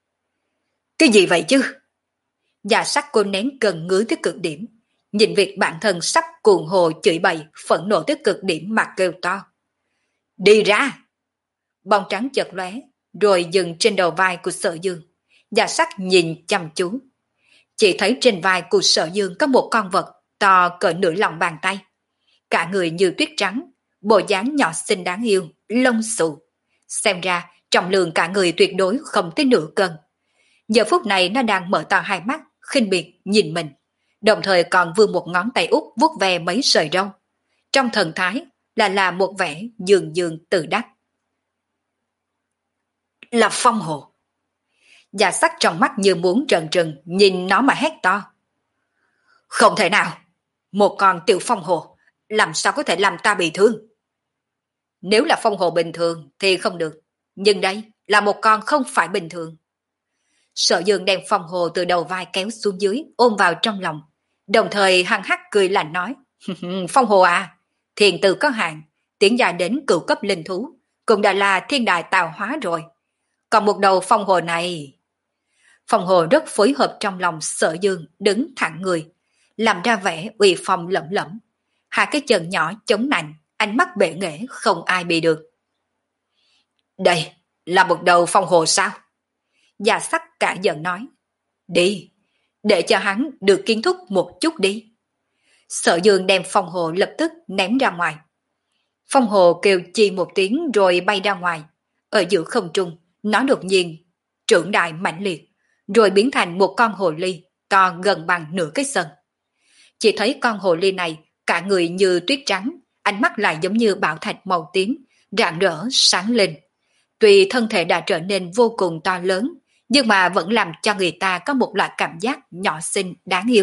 Cái gì vậy chứ? Dạ Sắc cô nén cơn ngứa tới cực điểm, nhìn việc bản thân sắp cuồng hồ chửi bậy, phẫn nộ tới cực điểm mà kêu to. Đi ra! Bóng trắng chợt lóe, rồi dừng trên đầu vai của Sở Dương. Dạ Sắc nhìn chăm chú. Chỉ thấy trên vai của Sở Dương có một con vật to cỡ nửa lòng bàn tay. Cả người như tuyết trắng, bộ dáng nhỏ xinh đáng yêu, lông xù. Xem ra trọng lượng cả người tuyệt đối không tới nửa cân. Giờ phút này nó đang mở to hai mắt, khinh biệt nhìn mình, đồng thời còn vươn một ngón tay út vuốt ve mấy sợi râu. Trong thần thái là là một vẻ dường dường tự đắc. Là Phong Hồ. Dạ Sắc trong mắt như muốn trợn trừng nhìn nó mà hét to. Không thể nào, một con tiểu Phong Hồ làm sao có thể làm ta bị thương? Nếu là Phong Hồ bình thường thì không được, nhưng đây là một con không phải bình thường. Sở Dương đem Phong Hồ từ đầu vai kéo xuống dưới, ôm vào trong lòng, đồng thời hăng hắc cười lạnh nói. Phong Hồ à, thiền từ có hạn, tiến gia đến cửu cấp linh thú, cũng đã là thiên đại tạo hóa rồi. Còn một đầu Phong Hồ này... Phong Hồ rất phối hợp trong lòng Sở Dương, đứng thẳng người, làm ra vẻ uy phong lẫm lẫm. Hai cái chân nhỏ chống nạnh, ánh mắt bệ nghệ không ai bị được. Đây là một đầu Phong Hồ sao? Dạ Sắc cả giận nói. Đi, để cho hắn được kiến thức một chút đi. Sở Dương đem Phong Hồ lập tức ném ra ngoài. Phong Hồ kêu chi một tiếng rồi bay ra ngoài. Ở giữa không trung, nó đột nhiên trưởng đại mãnh liệt, rồi biến thành một con hồ ly to gần bằng nửa cái sân. Chỉ thấy con hồ ly này cả người như tuyết trắng, ánh mắt lại giống như bảo thạch màu tím, rạng rỡ sáng lên. Tuy thân thể đã trở nên vô cùng to lớn, nhưng mà vẫn làm cho người ta có một loại cảm giác nhỏ xinh đáng yêu.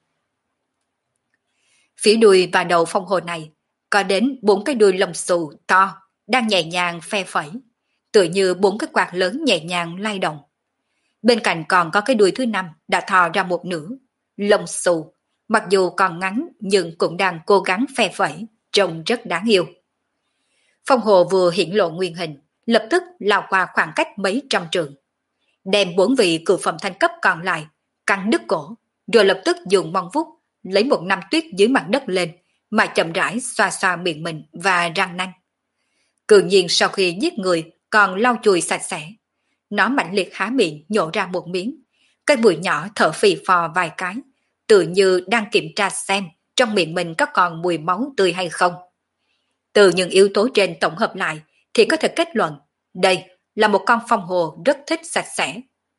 Phía đuôi và đầu Phong Hồ này có đến bốn cái đuôi lông xù to đang nhẹ nhàng phe phẩy, tựa như bốn cái quạt lớn nhẹ nhàng lay động. Bên cạnh còn có cái đuôi thứ năm đã thò ra một nửa, lông xù, mặc dù còn ngắn nhưng cũng đang cố gắng phe phẩy, trông rất đáng yêu. Phong Hồ vừa hiển lộ nguyên hình, lập tức lao qua khoảng cách mấy trăm trượng. đem bốn vị cửu phẩm thanh cấp còn lại cắn đứt cổ, rồi lập tức dùng mong vuốt lấy một năm tuyết dưới mặt đất lên, mà chậm rãi xoa xoa miệng mình và răng nanh. Cường nhiên sau khi giết người còn lau chùi sạch sẽ, nó mạnh liệt há miệng nhổ ra một miếng, cái mũi nhỏ thở phì phò vài cái, tự như đang kiểm tra xem trong miệng mình có còn mùi máu tươi hay không. Từ những yếu tố trên tổng hợp lại thì có thể kết luận đây là một con phong hồ rất thích sạch sẽ.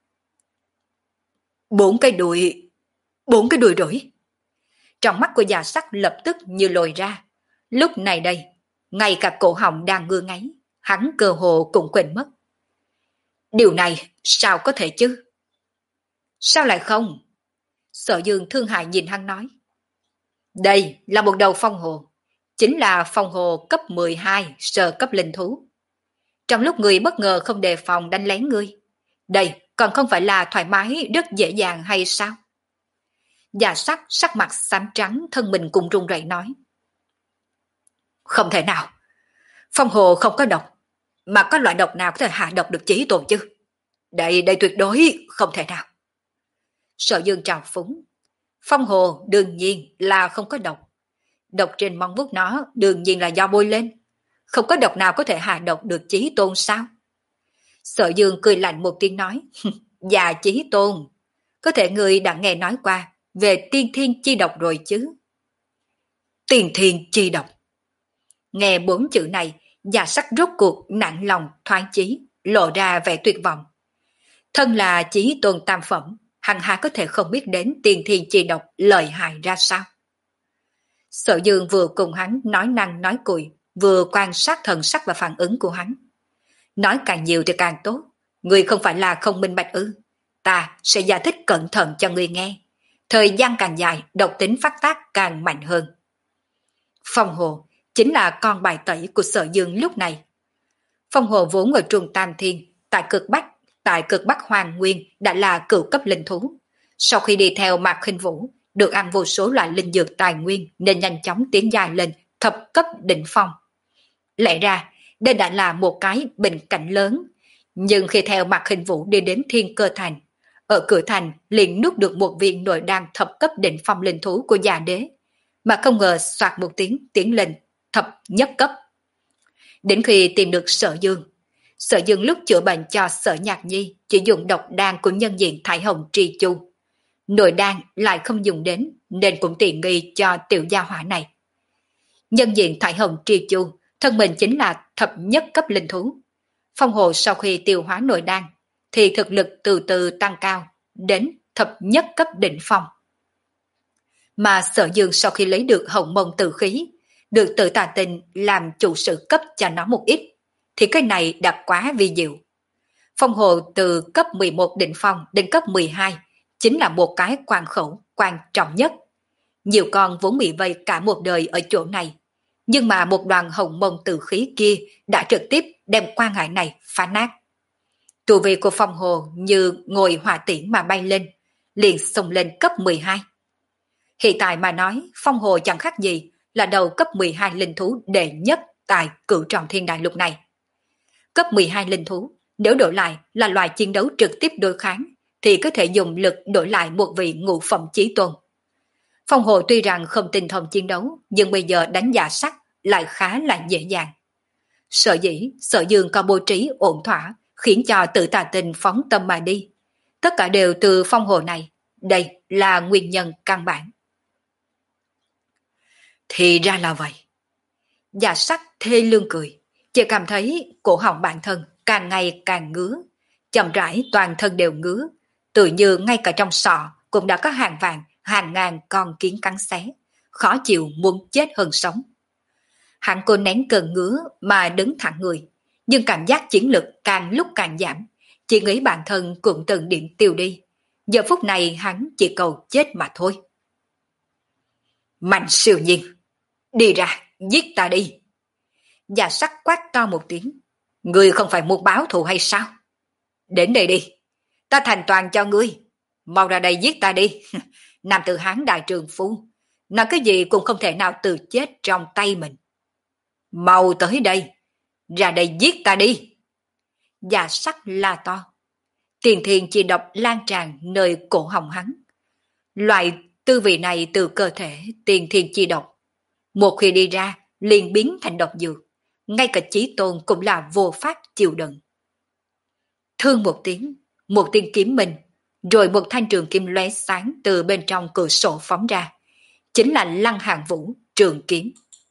Bốn cái đùi, bốn cái đùi rưỡi. Trong mắt của già sắc lập tức như lồi ra. Lúc này đây, ngay cả cổ họng đang ngưa ngáy, hắn cơ hồ cũng quên mất. Điều này sao có thể chứ? Sao lại không? Sở Dương thương hại nhìn hắn nói. Đây là một đầu phong hồ, chính là phong hồ cấp mười hai sơ cấp linh thú. Trong lúc người bất ngờ không đề phòng đánh lén ngươi, đây còn không phải là thoải mái rất dễ dàng hay sao? Già sắc sắc mặt xám trắng, thân mình cùng run rẩy nói. Không thể nào, phong hồ không có độc, mà có loại độc nào có thể hạ độc được Chí Tôn chứ? Đây, đây tuyệt đối không thể nào. Sở Dương trào phúng. Phong hồ đương nhiên là không có độc. Độc trên móng vuốt nó đương nhiên là do bôi lên. Không có độc nào có thể hạ độc được Chí Tôn sao? Sở Dương cười lạnh một tiếng nói. Dạ Chí Tôn, có thể người đã nghe nói qua về tiên thiên chi độc rồi chứ? Tiên thiên chi độc. Nghe bốn chữ này, già sắc rốt cuộc nặng lòng thoái chí, lộ ra vẻ tuyệt vọng. Thân là Chí Tôn tam phẩm, hằng hà có thể không biết đến tiên thiên chi độc lợi hại ra sao? Sở Dương vừa cùng hắn nói năng nói cùi, vừa quan sát thần sắc và phản ứng của hắn. Nói càng nhiều thì càng tốt, người không phải là không minh bạch ư? Ta sẽ giải thích cẩn thận cho người nghe. Thời gian càng dài, độc tính phát tác càng mạnh hơn. Phong hồ chính là con bài tẩy của Sở Dương lúc này. Phong hồ vốn ở Trung Tam Thiên, tại cực Bắc, tại cực Bắc Hoàng Nguyên đã là cửu cấp linh thú. Sau khi đi theo Mạc Khinh Vũ, được ăn vô số loại linh dược tài nguyên nên nhanh chóng tiến dài lên thập cấp đỉnh phong. Lẽ ra, đây đã là một cái bình cảnh lớn, nhưng khi theo Mạc Khinh Vũ đi đến Thiên Cơ Thành, ở cửa thành liền nuốt được một viên nội đan thập cấp đỉnh phong linh thú của già đế, mà không ngờ soạt một tiếng tiến lên thập nhất cấp. Đến khi tìm được Sở Dương, Sở Dương lúc chữa bệnh cho Sở Nhạc Nhi chỉ dùng độc đan của nhân diện Thái Hồng Tri Chu. Nội đan lại không dùng đến nên cũng tiện nghi cho tiểu gia hỏa này. Nhân diện Thái Hồng Tri Chu thân mình chính là thập nhất cấp linh thú. Phong hồ sau khi tiêu hóa nội đan thì thực lực từ từ tăng cao đến thập nhất cấp đỉnh phong. Mà Sở Dương sau khi lấy được hồng mông tử khí, được Tự Tà Tình làm chủ sự cấp cho nó một ít, thì cái này đã quá vi diệu. Phong hồ từ cấp mười một đỉnh phong đến cấp mười hai chính là một cái quan khẩu quan trọng nhất. Nhiều con vốn bị vây cả một đời ở chỗ này, nhưng mà một đoàn hồng mông tử khí kia đã trực tiếp đem quan hải này phá nát. Tu vi của phong hồ như ngồi hỏa tiễn mà bay lên, liền xông lên cấp mười hai. Hiện tại mà nói, phong hồ chẳng khác gì là đầu cấp mười hai linh thú đệ nhất tại cửu tròn thiên đại lục này. Cấp mười hai linh thú, nếu đổi lại là loại chiến đấu trực tiếp đối kháng, thì có thể dùng lực đổi lại một vị ngũ phẩm chí tôn. Phong hồ tuy rằng không tinh thông chiến đấu, nhưng bây giờ đánh giả sắc lại khá là dễ dàng. Sở dĩ, Sở Dương có bố trí ổn thỏa, khiến cho Tự Tà Tình phóng tâm mà đi. Tất cả đều từ phong hồ này. Đây là nguyên nhân căn bản. Thì ra là vậy. Giả sắc thê lương cười, chỉ cảm thấy cổ họng bản thân càng ngày càng ngứa, chậm rãi toàn thân đều ngứa, tự như ngay cả trong sọ cũng đã có hàng vàng, hàng ngàn con kiến cắn xé, khó chịu muốn chết hơn sống. Hắn cô nén cơn ngứa mà đứng thẳng người, nhưng cảm giác chiến lực càng lúc càng giảm, chỉ nghĩ bản thân cũng từng điểm tiêu đi. Giờ phút này hắn chỉ cầu chết mà thôi. Mạnh siêu nhiên, đi ra, giết ta đi. Già sắc quát to một tiếng. Ngươi không phải muốn báo thù hay sao? Đến đây đi, ta thành toàn cho ngươi. Mau ra đây giết ta đi. Nam tử Hán đại trường phu, nói cái gì cũng không thể nào từ chết trong tay mình. Mau tới đây, ra đây giết ta đi. Già sắc la to. tiền thiên chi độc lan tràn nơi cổ họng hắn. Loại tư vị này từ cơ thể tiền thiên chi độc, một khi đi ra liền biến thành độc dược, ngay cả Chí Tôn cũng là vô pháp chịu đựng. Thương một tiếng, một tiếng kiếm minh, rồi một thanh trường kiếm lóe sáng từ bên trong cửa sổ phóng ra, chính là Lăng Hàn Vũ trường kiếm.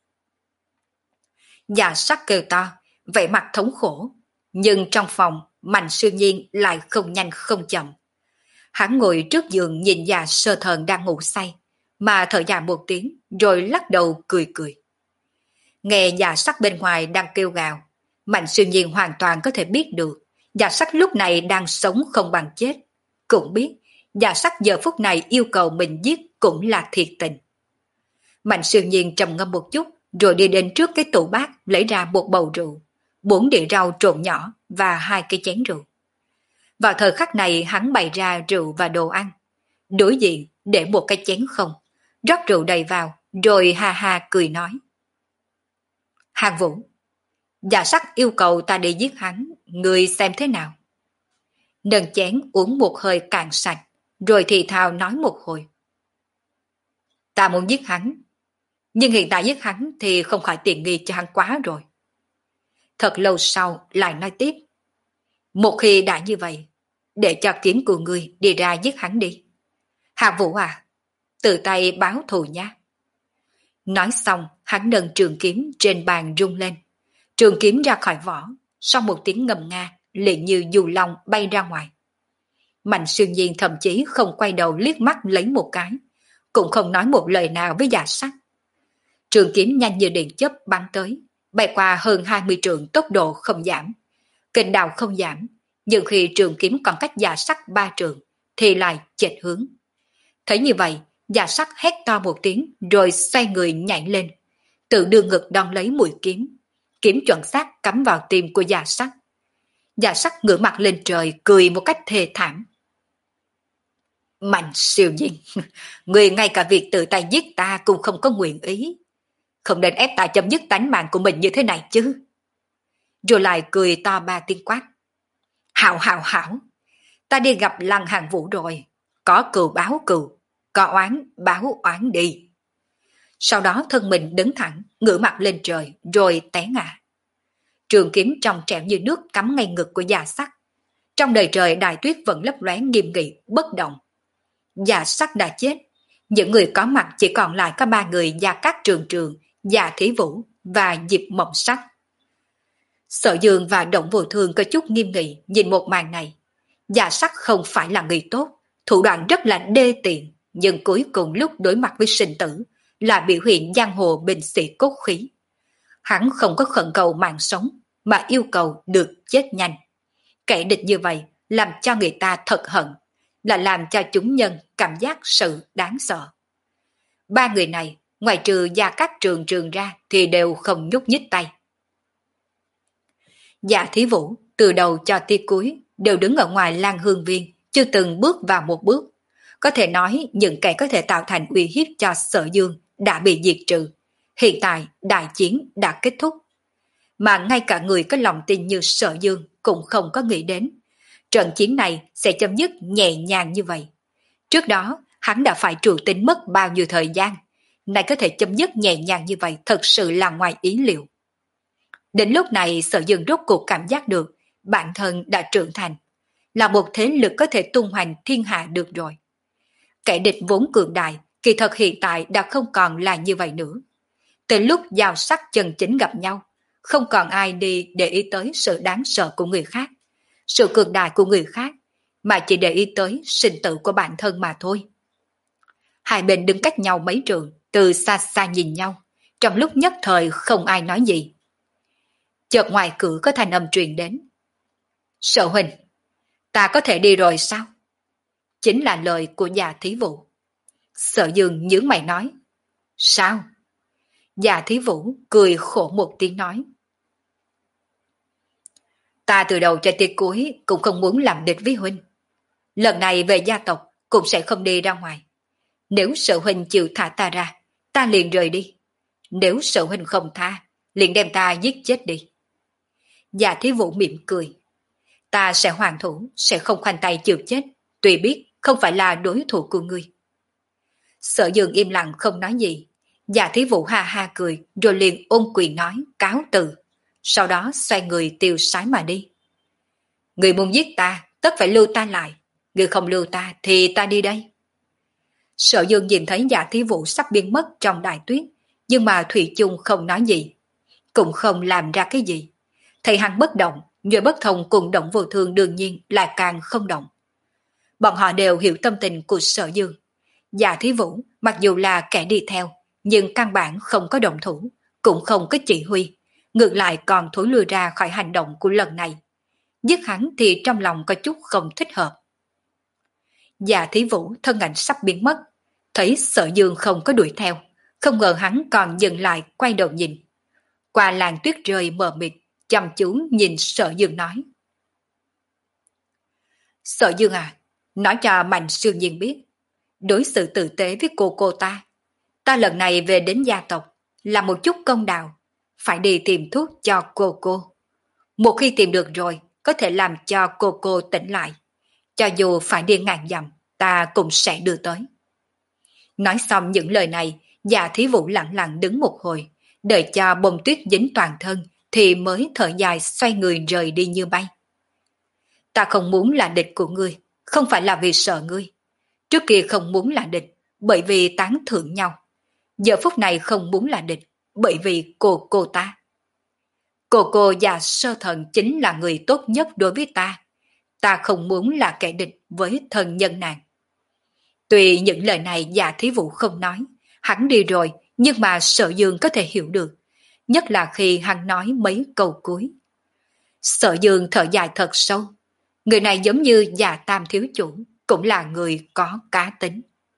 Dạ sắc kêu to, vẻ mặt thống khổ, nhưng trong phòng Mạnh Siêu Nhiên lại không nhanh không chậm. Hắn ngồi trước giường nhìn Dạ Sơ Thần đang ngủ say, mà thở dài một tiếng rồi lắc đầu cười cười. Nghe Dạ sắc bên ngoài đang kêu gào, Mạnh Siêu Nhiên hoàn toàn có thể biết được Dạ sắc lúc này đang sống không bằng chết. Cũng biết Dạ sắc giờ phút này yêu cầu mình giết cũng là thiệt tình. Mạnh Siêu Nhiên trầm ngâm một chút rồi đi đến trước cái tủ bát lấy ra một bầu rượu, bốn đĩa rau trộn nhỏ và hai cái chén rượu. Vào thời khắc này hắn bày ra rượu và đồ ăn. Đối diện để một cái chén không, rót rượu đầy vào rồi ha ha cười nói. Hàn Vũ, Dạ sắc yêu cầu ta đi giết hắn, người xem thế nào? Nâng chén uống một hơi cạn sạch, rồi thì thào nói một hồi. Ta muốn giết hắn, nhưng hiện tại giết hắn thì không khỏi tiện nghi cho hắn quá rồi. Thật lâu sau lại nói tiếp. Một khi đã như vậy, để cho kiếm của ngươi đi ra giết hắn đi. Hạ Vũ à, tự tay báo thù nhá. Nói xong, hắn nâng trường kiếm trên bàn rung lên. Trường kiếm ra khỏi vỏ, sau một tiếng ngầm nga, liền như dù long bay ra ngoài. Mạnh Siêu Nhiên thậm chí không quay đầu liếc mắt lấy một cái, cũng không nói một lời nào với Dạ sắc. Trường kiếm nhanh như điện chớp bắn tới, bay qua hơn hai mươi trượng, tốc độ không giảm. Kình đạo không giảm, nhưng khi trường kiếm còn cách Dạ sắc ba trượng thì lại chệch hướng. Thấy như vậy, Dạ sắc hét to một tiếng rồi xoay người nhảy lên, tự đưa ngực đón lấy mũi kiếm. Kiếm chuẩn xác cắm vào tim của Dạ sắc. Dạ sắc ngửa mặt lên trời cười một cách thê thảm. Mạnh Siêu Nhiên, người ngay cả việc tự tay giết ta cũng không có nguyện ý. Không nên ép ta chấm dứt tánh mạng của mình như thế này chứ. Rồi lại cười to ba tiếng quát. Hảo hảo hảo, ta đi gặp Lăng Hàn Vũ rồi. Có cừu báo cừu, có oán báo oán đi. Sau đó thân mình đứng thẳng, ngửa mặt lên trời, rồi té ngã. Trường kiếm trong trẻo như nước cắm ngay ngực của Dạ sắc. Trong đời trời đại tuyết vẫn lấp lóe nghiêm nghị, bất động. Dạ sắc đã chết. Những người có mặt chỉ còn lại có ba người Gia Cát Trường Trường, Dạ Thí Vũ và Diệp Mộng Sắc. Sở Dương và Động Vô Thương có chút nghiêm nghị nhìn một màn này. Dạ sắc không phải là người tốt, thủ đoạn rất là đê tiện, nhưng cuối cùng lúc đối mặt với sinh tử là biểu hiện giang hồ binh sĩ cốt khí. Hắn không có khẩn cầu mạng sống, mà yêu cầu được chết nhanh. Kẻ địch như vậy làm cho người ta thật hận, là làm cho chúng nhân cảm giác sự đáng sợ. Ba người này, ngoài trừ Gia Cát Trường Trường ra thì đều không nhúc nhích tay. Dạ Thí Vũ từ đầu cho tới cuối đều đứng ở ngoài Lan Hương Viên, chưa từng bước vào một bước. Có thể nói những kẻ có thể tạo thành uy hiếp cho Sở Dương đã bị diệt trừ. Hiện tại đại chiến đã kết thúc. Mà ngay cả người có lòng tin như Sở Dương cũng không có nghĩ đến trận chiến này sẽ chấm dứt nhẹ nhàng như vậy. Trước đó hắn đã phải trụ tính mất bao nhiêu thời gian, nay có thể chấm dứt nhẹ nhàng như vậy thật sự là ngoài ý liệu. Đến lúc này Sở Dương rốt cuộc cảm giác được bản thân đã trưởng thành, là một thế lực có thể tung hoành thiên hạ được rồi. Kẻ địch vốn cường đại, kỳ thật hiện tại đã không còn là như vậy nữa. Từ lúc giao sắc chân chính gặp nhau, không còn ai đi để ý tới sự đáng sợ của người khác, sự cường đại của người khác, mà chỉ để ý tới sinh tử của bản thân mà thôi. Hai bên đứng cách nhau mấy trượng, từ xa xa nhìn nhau, trong lúc nhất thời không ai nói gì. Chợt ngoài cửa có thanh âm truyền đến. Sở huynh, ta có thể đi rồi sao? Chính là lời của Dạ Thí Vũ. Sở Dương nhướng mày nói. Sao? Dạ Thí Vũ cười khổ một tiếng nói. Ta từ đầu cho tới cuối cũng không muốn làm địch với huynh. Lần này về gia tộc cũng sẽ không đi ra ngoài. Nếu Sở huynh chịu thả ta ra, ta liền rời đi. Nếu Sở huynh không tha, liền đem ta giết chết đi. Dạ Thí Vũ mỉm cười. Ta sẽ hoàn thủ, sẽ không khoanh tay chịu chết, tuy biết không phải là đối thủ của ngươi. Sở Dương im lặng không nói gì. Dạ Thí Vũ ha ha cười, rồi liền ôm quyền nói, cáo từ. Sau đó xoay người tiêu sái mà đi. Người muốn giết ta, tất phải lưu ta lại. Người không lưu ta, thì ta đi đây. Sở Dương nhìn thấy Dạ Thí Vũ sắp biến mất trong đại tuyết, nhưng mà Thủy chung không nói gì, cũng không làm ra cái gì. Thấy hắn bất động, Nhuệ Bất Thông cùng Động Vô Thương đương nhiên lại càng không động. Bọn họ đều hiểu tâm tình của Sở Dương. Dạ Thí Vũ mặc dù là kẻ đi theo, nhưng căn bản không có động thủ, cũng không có chỉ huy, ngược lại còn thối lui ra khỏi hành động của lần này. Giết hắn thì trong lòng có chút không thích hợp. Dạ Thí Vũ thân ảnh sắp biến mất, thấy Sở Dương không có đuổi theo, không ngờ hắn còn dừng lại quay đầu nhìn. Qua làn tuyết rơi mờ mịt, chăm chú nhìn Sở Dương nói. Sở Dương à, nói cho Mạnh Sương Nhiên biết, đối xử tử tế với cô cô ta. Ta lần này về đến gia tộc, là một chút công đạo, phải đi tìm thuốc cho cô cô. Một khi tìm được rồi, có thể làm cho cô cô tỉnh lại. Cho dù phải đi ngàn dặm, ta cũng sẽ đưa tới. Nói xong những lời này, Dạ Thí Vũ lặng lặng đứng một hồi, đợi cho bông tuyết dính toàn thân, thì mới thở dài xoay người rời đi như bay. Ta không muốn là địch của ngươi, không phải là vì sợ ngươi. Trước kia không muốn là địch, bởi vì tán thưởng nhau. Giờ phút này không muốn là địch, bởi vì cô cô ta. Cô cô và Sơ Thần chính là người tốt nhất đối với ta. Ta không muốn là kẻ địch với thân nhân nàng. Tuy những lời này Dạ Thí Vũ không nói, hắn đi rồi, nhưng mà Sở Dương có thể hiểu được, nhất là khi hắn nói mấy câu cuối. Sở Dương thở dài thật sâu. Người này giống như Dạ Tam thiếu chủ, cũng là người có cá tính.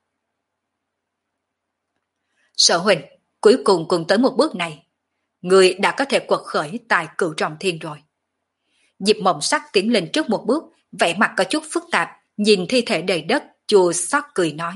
Sở huynh, cuối cùng cùng tới một bước này, người đã có thể quật khởi tại Cửu Trọng Thiên rồi. Diệp Mộng Sắc tiến lên trước một bước, vẻ mặt có chút phức tạp, nhìn thi thể đầy đất, chua xót cười nói.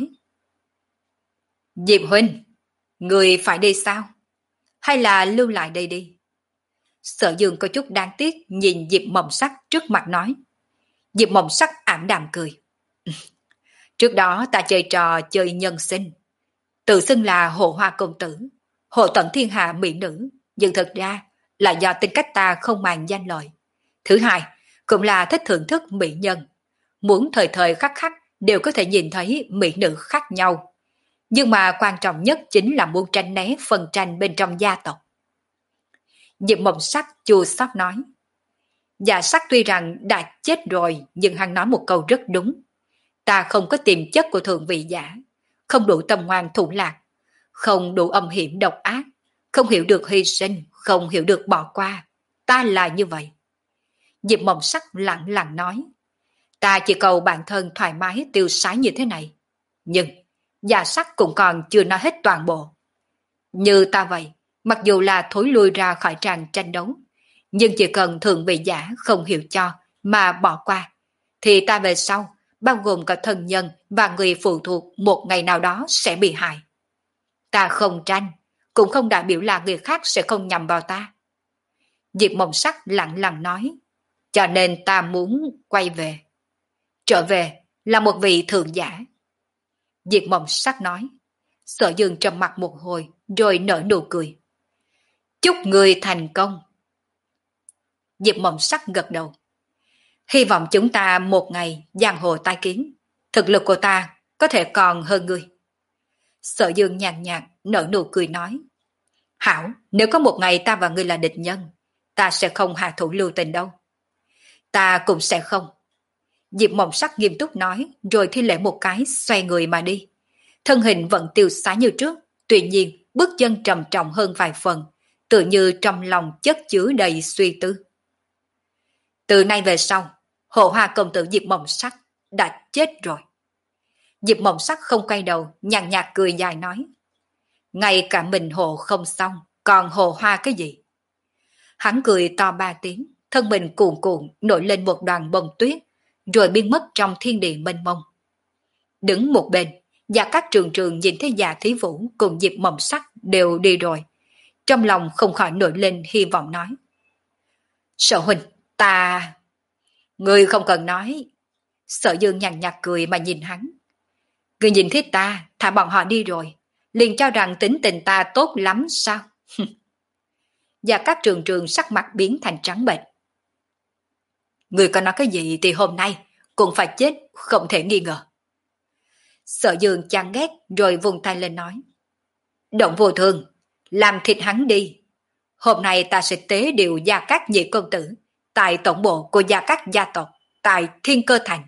Diệp huynh, người phải đi sao? Hay là lưu lại đây đi? Sở Dương có chút đáng tiếc nhìn Diệp Mộng Sắc trước mặt nói. Diệp Mộng Sắc ảm đạm cười. Trước đó ta chơi trò chơi nhân sinh, tự xưng là Hộ Hoa công tử, hộ tận thiên hạ mỹ nữ, nhưng thật ra là do tính cách ta không màng danh lợi. Thứ hai, cũng là thích thưởng thức mỹ nhân, muốn thời thời khắc khắc đều có thể nhìn thấy mỹ nữ khác nhau. Nhưng mà quan trọng nhất chính là muốn tranh né phần tranh bên trong gia tộc. Diệp Mộng Sắc chua xót nói. Dạ Sắc tuy rằng đã chết rồi, nhưng hắn nói một câu rất đúng. Ta không có tiềm chất của thượng vị giả, không đủ tâm ngoan thủ lạc, không đủ âm hiểm độc ác, không hiểu được hy sinh, không hiểu được bỏ qua. Ta là như vậy. Diệp Mộng Sắc lặng lặng nói. Ta chỉ cầu bản thân thoải mái tiêu sái như thế này. Nhưng Dạ Sắc cũng còn chưa nói hết toàn bộ. Như ta vậy, mặc dù là thối lui ra khỏi tràng tranh đấu, nhưng chỉ cần thượng vị giả không hiểu cho mà bỏ qua, thì ta về sau, bao gồm cả thân nhân và người phụ thuộc một ngày nào đó sẽ bị hại. Ta không tranh, cũng không đại biểu là người khác sẽ không nhầm vào ta. Diệp Mộng Sắc lặng lặng nói, cho nên ta muốn quay về. Trở về là một vị thượng giả. Diệp Mộng Sắc nói. Sở Dương trầm mặt một hồi rồi nở nụ cười. Chúc người thành công. Diệp Mộng Sắc gật đầu. Hy vọng chúng ta một ngày giang hồ tai kiến. Thực lực của ta có thể còn hơn ngươi. Sở Dương nhàn nhạt nở nụ cười nói. Hảo, nếu có một ngày ta và ngươi là địch nhân, ta sẽ không hạ thủ lưu tình đâu. Ta cũng sẽ không. Diệp Mộng Sắc nghiêm túc nói, rồi thi lễ một cái xoay người mà đi. Thân hình vẫn tiêu sái như trước, tuy nhiên bước chân trầm trọng hơn vài phần, tự như trong lòng chất chứa đầy suy tư. Từ nay về sau, Hộ Hoa công tử Diệp Mộng Sắc đã chết rồi. Diệp Mộng Sắc không quay đầu, nhàn nhạt cười dài nói. Ngay cả mình hộ không xong, còn Hộ Hoa cái gì? Hắn cười to ba tiếng, thân mình cuồn cuộn nổi lên một đoàn bông tuyết, rồi biến mất trong thiên địa mênh mông. Đứng một bên, Gia Cát Trường Trường nhìn thấy Dạ Thí Vũ cùng Diệp Mộng Sắc đều đi rồi. Trong lòng không khỏi nổi lên hy vọng nói. Sở huynh, ta... Ngươi không cần nói. Sở Dương nhàn nhạt cười mà nhìn hắn. Ngươi nhìn thấy ta, thả bọn họ đi rồi, liền cho rằng tính tình ta tốt lắm sao? Và các trường trường sắc mặt biến thành trắng bệch. Ngươi có nói cái gì thì hôm nay cũng phải chết, không thể nghi ngờ. Sở Dương chán ghét rồi vùng tay lên nói. Động Vô Thương, làm thịt hắn đi. Hôm nay ta sẽ tế điều Gia Cát nhị công tử tại tổng bộ của Gia Cát gia tộc tại Thiên Cơ Thành.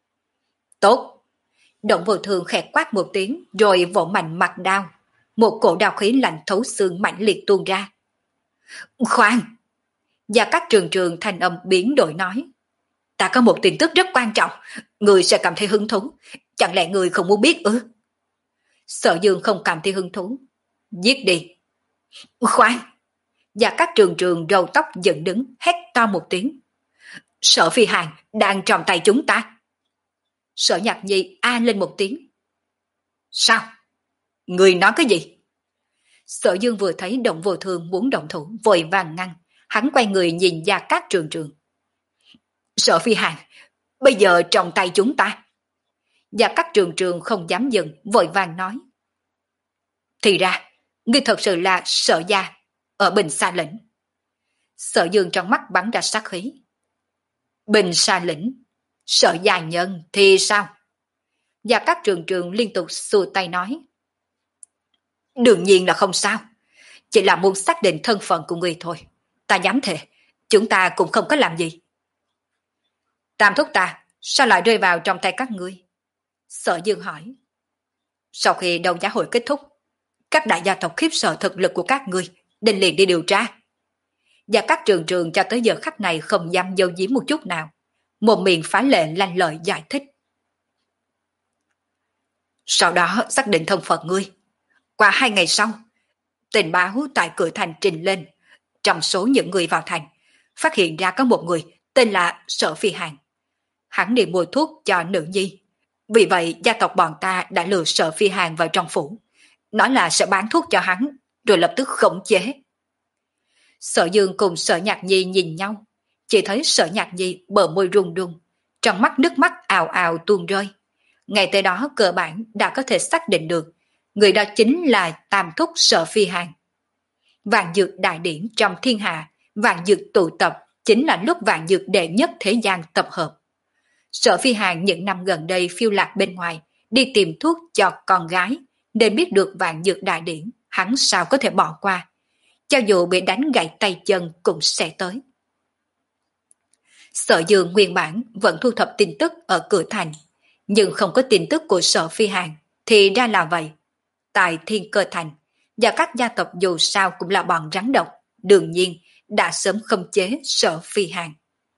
Tốt. Động Vô Thương khẽ quát một tiếng rồi vỗ mạnh mặt đao. Một cổ đao khí lạnh thấu xương mãnh liệt tuôn ra. Khoan! Gia Cát trường trường thanh âm biến đổi nói. Ta có một tin tức rất quan trọng, người sẽ cảm thấy hứng thú. Chẳng lẽ người không muốn biết ư? Sở Dương không cảm thấy hứng thú. Giết đi. Khoan! Gia Cát trường trường râu tóc dựng đứng hét to một tiếng. Sở Phi Hàn đang trong tay chúng ta. Sở Nhạc Nhi a lên một tiếng. Sao? Người nói cái gì? Sở Dương vừa thấy Động Vô Thương muốn động thủ vội vàng ngăn. Hắn quay người nhìn Gia Cát trường trường. Sở Phi Hàn, bây giờ trong tay chúng ta. Gia Cát trường trường không dám dừng, vội vàng nói. Thì ra, ngươi thật sự là Sở gia ở Bình Sa Lĩnh. Sở Dương trong mắt bắn ra sát khí. Bình Sa Lĩnh, Sở gia nhân thì sao? Gia Cát trường trường liên tục xua tay nói. Đương nhiên là không sao, chỉ là muốn xác định thân phận của ngươi thôi. Ta dám thề, chúng ta cũng không có làm gì. Tam thúc ta, sao lại rơi vào trong tay các ngươi? Sở Dương hỏi. Sau khi đấu giá hội kết thúc, các đại gia tộc khiếp sợ thực lực của các ngươi, định liền đi điều tra. Và các trường trường cho tới giờ khắc này không dám giấu giếm một chút nào. Một miệng phá lệ lanh lợi giải thích. Sau đó xác định thân phận ngươi. Qua hai ngày sau, tình báo tại cửa thành trình lên. Trong số những người vào thành, phát hiện ra có một người tên là Sở Phi Hàn. Hắn đi mua thuốc cho nữ nhi. Vì vậy gia tộc bọn ta đã lừa Sở Phi Hàn vào trong phủ, nói là sẽ bán thuốc cho hắn, rồi lập tức khống chế. Sở Dương cùng Sở Nhạc Nhi nhìn nhau, chỉ thấy Sở Nhạc Nhi bờ môi run run, trong mắt nước mắt ào ào tuôn rơi. Ngay tới đó cơ bản đã có thể xác định được, người đó chính là tam thúc Sở Phi Hàn. Vạn dược đại điển trong thiên hạ, vạn dược tụ tập chính là lúc vạn dược đệ nhất thế gian tập hợp. Sở Phi Hàn những năm gần đây phiêu lạc bên ngoài, đi tìm thuốc cho con gái, nên biết được vạn dược đại điển, hắn sao có thể bỏ qua. Cho dù bị đánh gãy tay chân cũng sẽ tới. Sở Dương nguyên bản vẫn thu thập tin tức ở cửa thành, nhưng không có tin tức của Sở Phi Hàn, thì ra là vậy. Tại Thiên Cơ Thành, và các gia tộc dù sao cũng là bọn rắn độc, đương nhiên đã sớm khống chế Sở Phi Hàn.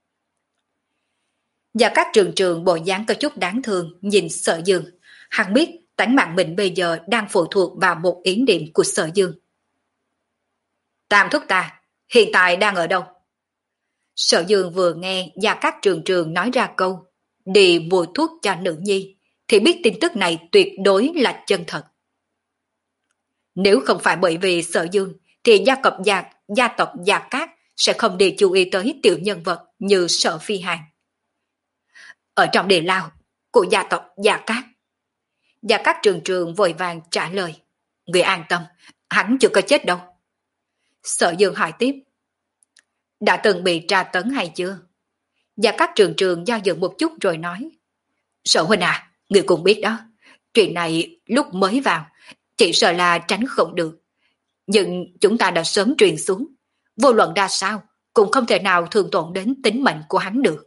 Và các trường trường bộ dáng có chút đáng thương nhìn Sở Dương, hắn biết tánh mạng mình bây giờ đang phụ thuộc vào một ý niệm của Sở Dương. Tam thúc ta, hiện tại đang ở đâu? Sở Dương vừa nghe Gia Cát trường trường nói ra câu đi mua thuốc cho nữ nhi, thì biết tin tức này tuyệt đối là chân thật. Nếu không phải bởi vì Sở Dương, thì gia tộc Gia, gia tộc Gia Cát sẽ không đi chú ý tới tiểu nhân vật như Sở Phi Hàn. Ở trong địa lao của gia tộc Gia Cát. Gia Cát trường trường vội vàng trả lời. Người an tâm, hắn chưa có chết đâu. Sở Dương hỏi tiếp. Đã từng bị tra tấn hay chưa? Gia Cát trường trường do dự một chút rồi nói. Sở huynh à, người cũng biết đó. Chuyện này lúc mới vào, chỉ sợ là tránh không được. Nhưng chúng ta đã sớm truyền xuống. Vô luận ra sao, cũng không thể nào thương tổn đến tính mệnh của hắn được.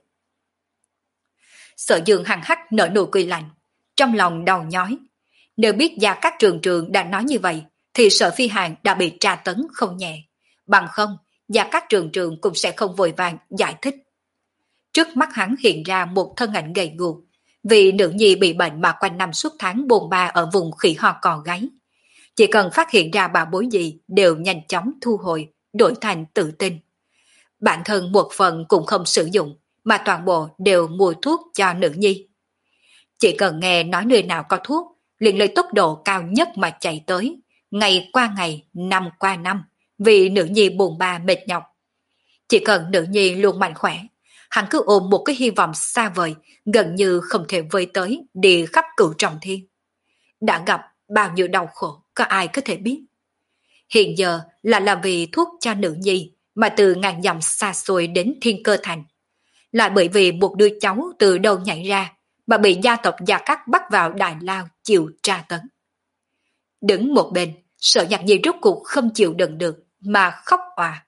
Sở Dương hằng hắc nở nụ cười lạnh, trong lòng đau nhói. Nếu biết Gia Cát trường trường đã nói như vậy, thì Sở Phi Hàn đã bị tra tấn không nhẹ. Bằng không, Gia Cát trường trường cũng sẽ không vội vàng giải thích. Trước mắt hắn hiện ra một thân ảnh gầy guộc, vì nữ nhi bị bệnh mà quanh năm suốt tháng bồn ba ở vùng khỉ ho cò gáy. Chỉ cần phát hiện ra bà bối gì đều nhanh chóng thu hồi, đổi thành tự tin. Bản thân một phần cũng không sử dụng, mà toàn bộ đều mua thuốc cho nữ nhi. Chỉ cần nghe nói nơi nào có thuốc, liền lấy tốc độ cao nhất mà chạy tới, ngày qua ngày, năm qua năm, vì nữ nhi buồn ba mệt nhọc. Chỉ cần nữ nhi luôn mạnh khỏe, hắn cứ ôm một cái hy vọng xa vời, gần như không thể vơi tới đi khắp cửu trọng thiên. Đã gặp bao nhiêu đau khổ, có ai có thể biết. Hiện giờ là làm vì thuốc cho nữ nhi mà từ ngàn dặm xa xôi đến Thiên Cơ Thành. Lại bởi vì một đứa cháu từ đâu nhảy ra mà bị gia tộc Gia Cát bắt vào Đại Lao chịu tra tấn. Đứng một bên, Sở Nhạc Nhi rốt cuộc không chịu đựng được mà khóc òa.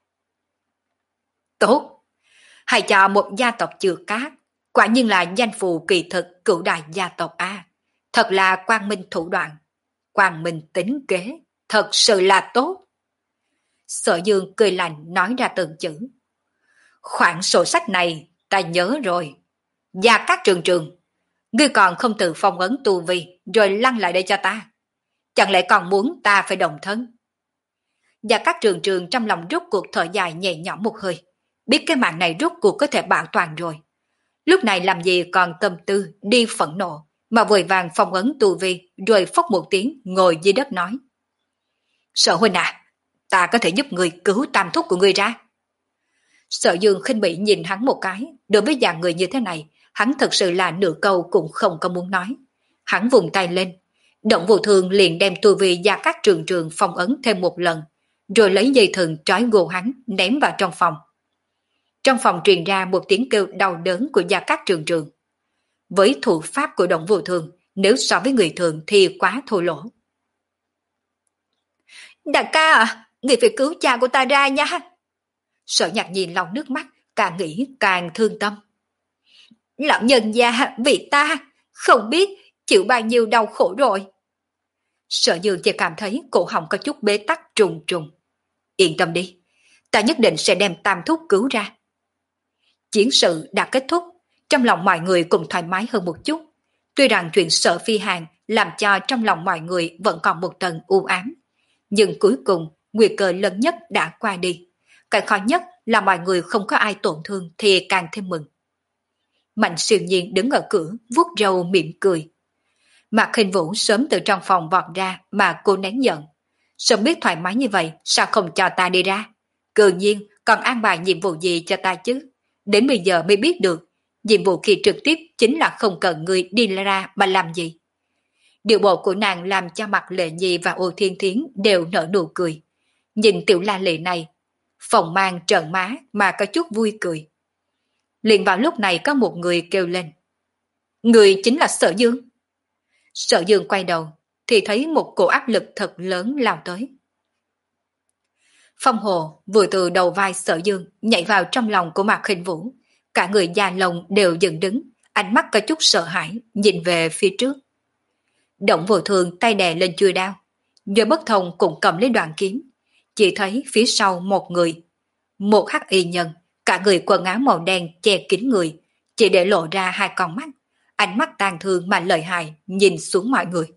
Tốt! Hãy cho một gia tộc Chư Cát, quả nhiên là danh phù kỳ thực cửu đại gia tộc A. Thật là quang minh thủ đoạn, quang minh tính kế, thật sự là tốt. Sở Dương cười lạnh nói ra từng chữ. Khoản sổ sách này ta nhớ rồi. Gia Cát Trường Trường, ngươi còn không tự phong ấn tu vi rồi lăn lại đây cho ta. Chẳng lẽ còn muốn ta phải đồng thân? Gia Cát Trường Trường trong lòng rút cuộc thở dài nhẹ nhõm một hơi, biết cái mạng này rút cuộc có thể bảo toàn rồi. Lúc này làm gì còn tâm tư đi phẫn nộ, mà vội vàng phong ấn tu vi rồi phốc một tiếng ngồi dưới đất nói. Sở huynh à, ta có thể giúp người cứu tam thúc của người ra. Sở Dương khinh bỉ nhìn hắn một cái, đối với dạng người như thế này, hắn thật sự là nửa câu cũng không có muốn nói. Hắn vùng tay lên, Động Vô Thương liền đem tu vi Gia Cát Trường Trường phong ấn thêm một lần, rồi lấy dây thừng trói gô hắn ném vào trong phòng. Trong phòng truyền ra một tiếng kêu đau đớn của Gia Cát Trường Trường. Với thủ pháp của Động Vô Thương, nếu so với người thường thì quá thô lỗ. Đại ca à, người phải cứu cha của ta ra nha. Sở Nhạc Nhi lau nước mắt, càng nghĩ càng thương tâm. Lão nhân gia vì ta không biết chịu bao nhiêu đau khổ rồi. Sở Dương chỉ cảm thấy cổ họng có chút bế tắc trùng trùng. Yên tâm đi, ta nhất định sẽ đem tam thúc cứu ra. Chiến sự đã kết thúc, trong lòng mọi người cũng thoải mái hơn một chút. Tuy rằng chuyện Sở Phi Hàn làm cho trong lòng mọi người vẫn còn một tầng u ám, nhưng cuối cùng nguy cơ lớn nhất đã qua đi. Cái khó nhất là mọi người không có ai tổn thương thì càng thêm mừng. Mạnh Siêu Nhiên đứng ở cửa vuốt râu mỉm cười. Mạc Khinh Vũ sớm từ trong phòng vọt ra mà cô nén giận. Sớm biết thoải mái như vậy sao không cho ta đi ra? Cự nhiên còn an bài nhiệm vụ gì cho ta chứ? Đến bây giờ mới biết được nhiệm vụ khi trực tiếp chính là không cần người đi ra mà làm gì. Điều bộ của nàng làm cho Mạc Lệ Nhi và Ô Thiên Thiến đều nở nụ cười. Nhìn tiểu la lệ này, phòng mang trợn má mà có chút vui cười. Liền vào lúc này có một người kêu lên. Người chính là Sở Dương. Sở Dương quay đầu thì thấy một cổ áp lực thật lớn lao tới. Phong Hồ vừa từ đầu vai Sở Dương nhảy vào trong lòng của Mạc Khinh Vũ. Cả người da lông đều dựng đứng, ánh mắt có chút sợ hãi, nhìn về phía trước. Động Vô Thương tay đè lên chuôi đao, Nhớ Bất Thông cũng cầm lấy đoạn kiếm. Chỉ thấy phía sau một người, một hắc y nhân, cả người quần áo màu đen che kín người, chỉ để lộ ra hai con mắt, ánh mắt tàn thương mà lợi hại nhìn xuống mọi người.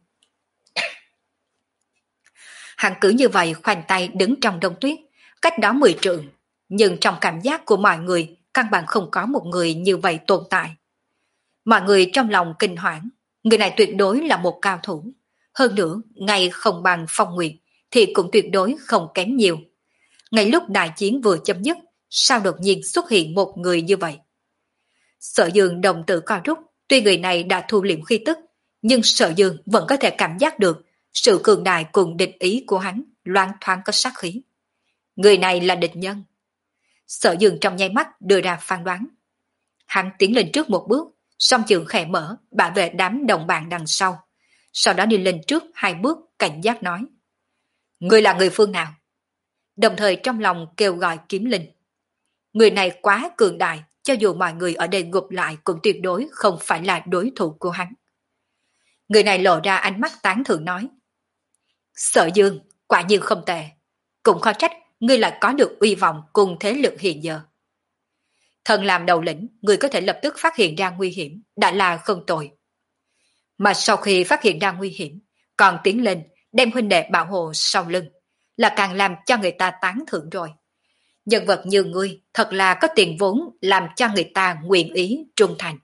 Hắn cứ như vậy khoanh tay đứng trong đông tuyết, cách đó mười trượng, nhưng trong cảm giác của mọi người căn bản không có một người như vậy tồn tại. Mọi người trong lòng kinh hoảng, người này tuyệt đối là một cao thủ, hơn nữa ngay không bằng Phong Nguyệt thì cũng tuyệt đối không kém nhiều. Ngay lúc đại chiến vừa chấm dứt, sao đột nhiên xuất hiện một người như vậy? Sở Dương đồng tử co rút, tuy người này đã thu liễm khí tức, nhưng Sở Dương vẫn có thể cảm giác được sự cường đại cùng địch ý của hắn loáng thoáng có sát khí. Người này là địch nhân. Sở Dương trong nháy mắt đưa ra phán đoán. Hắn tiến lên trước một bước, song trường khẽ mở, bảo vệ đám đồng bạn đằng sau. Sau đó đi lên trước hai bước cảnh giác nói. Người là người phương nào? Đồng thời trong lòng kêu gọi Kiếm Linh. Người này quá cường đại, cho dù mọi người ở đây gục lại cũng tuyệt đối không phải là đối thủ của hắn. Người này lộ ra ánh mắt tán thưởng nói. Sở Dương, quả nhiên không tệ. Cũng khó trách ngươi lại có được uy vọng cùng thế lực hiện giờ. Thần làm đầu lĩnh, người có thể lập tức phát hiện ra nguy hiểm, đã là không tồi. Mà sau khi phát hiện ra nguy hiểm, còn tiến lên, đem huynh đệ bảo hộ sau lưng, là càng làm cho người ta tán thưởng rồi. Nhân vật như ngươi thật là có tiền vốn làm cho người ta nguyện ý trung thành.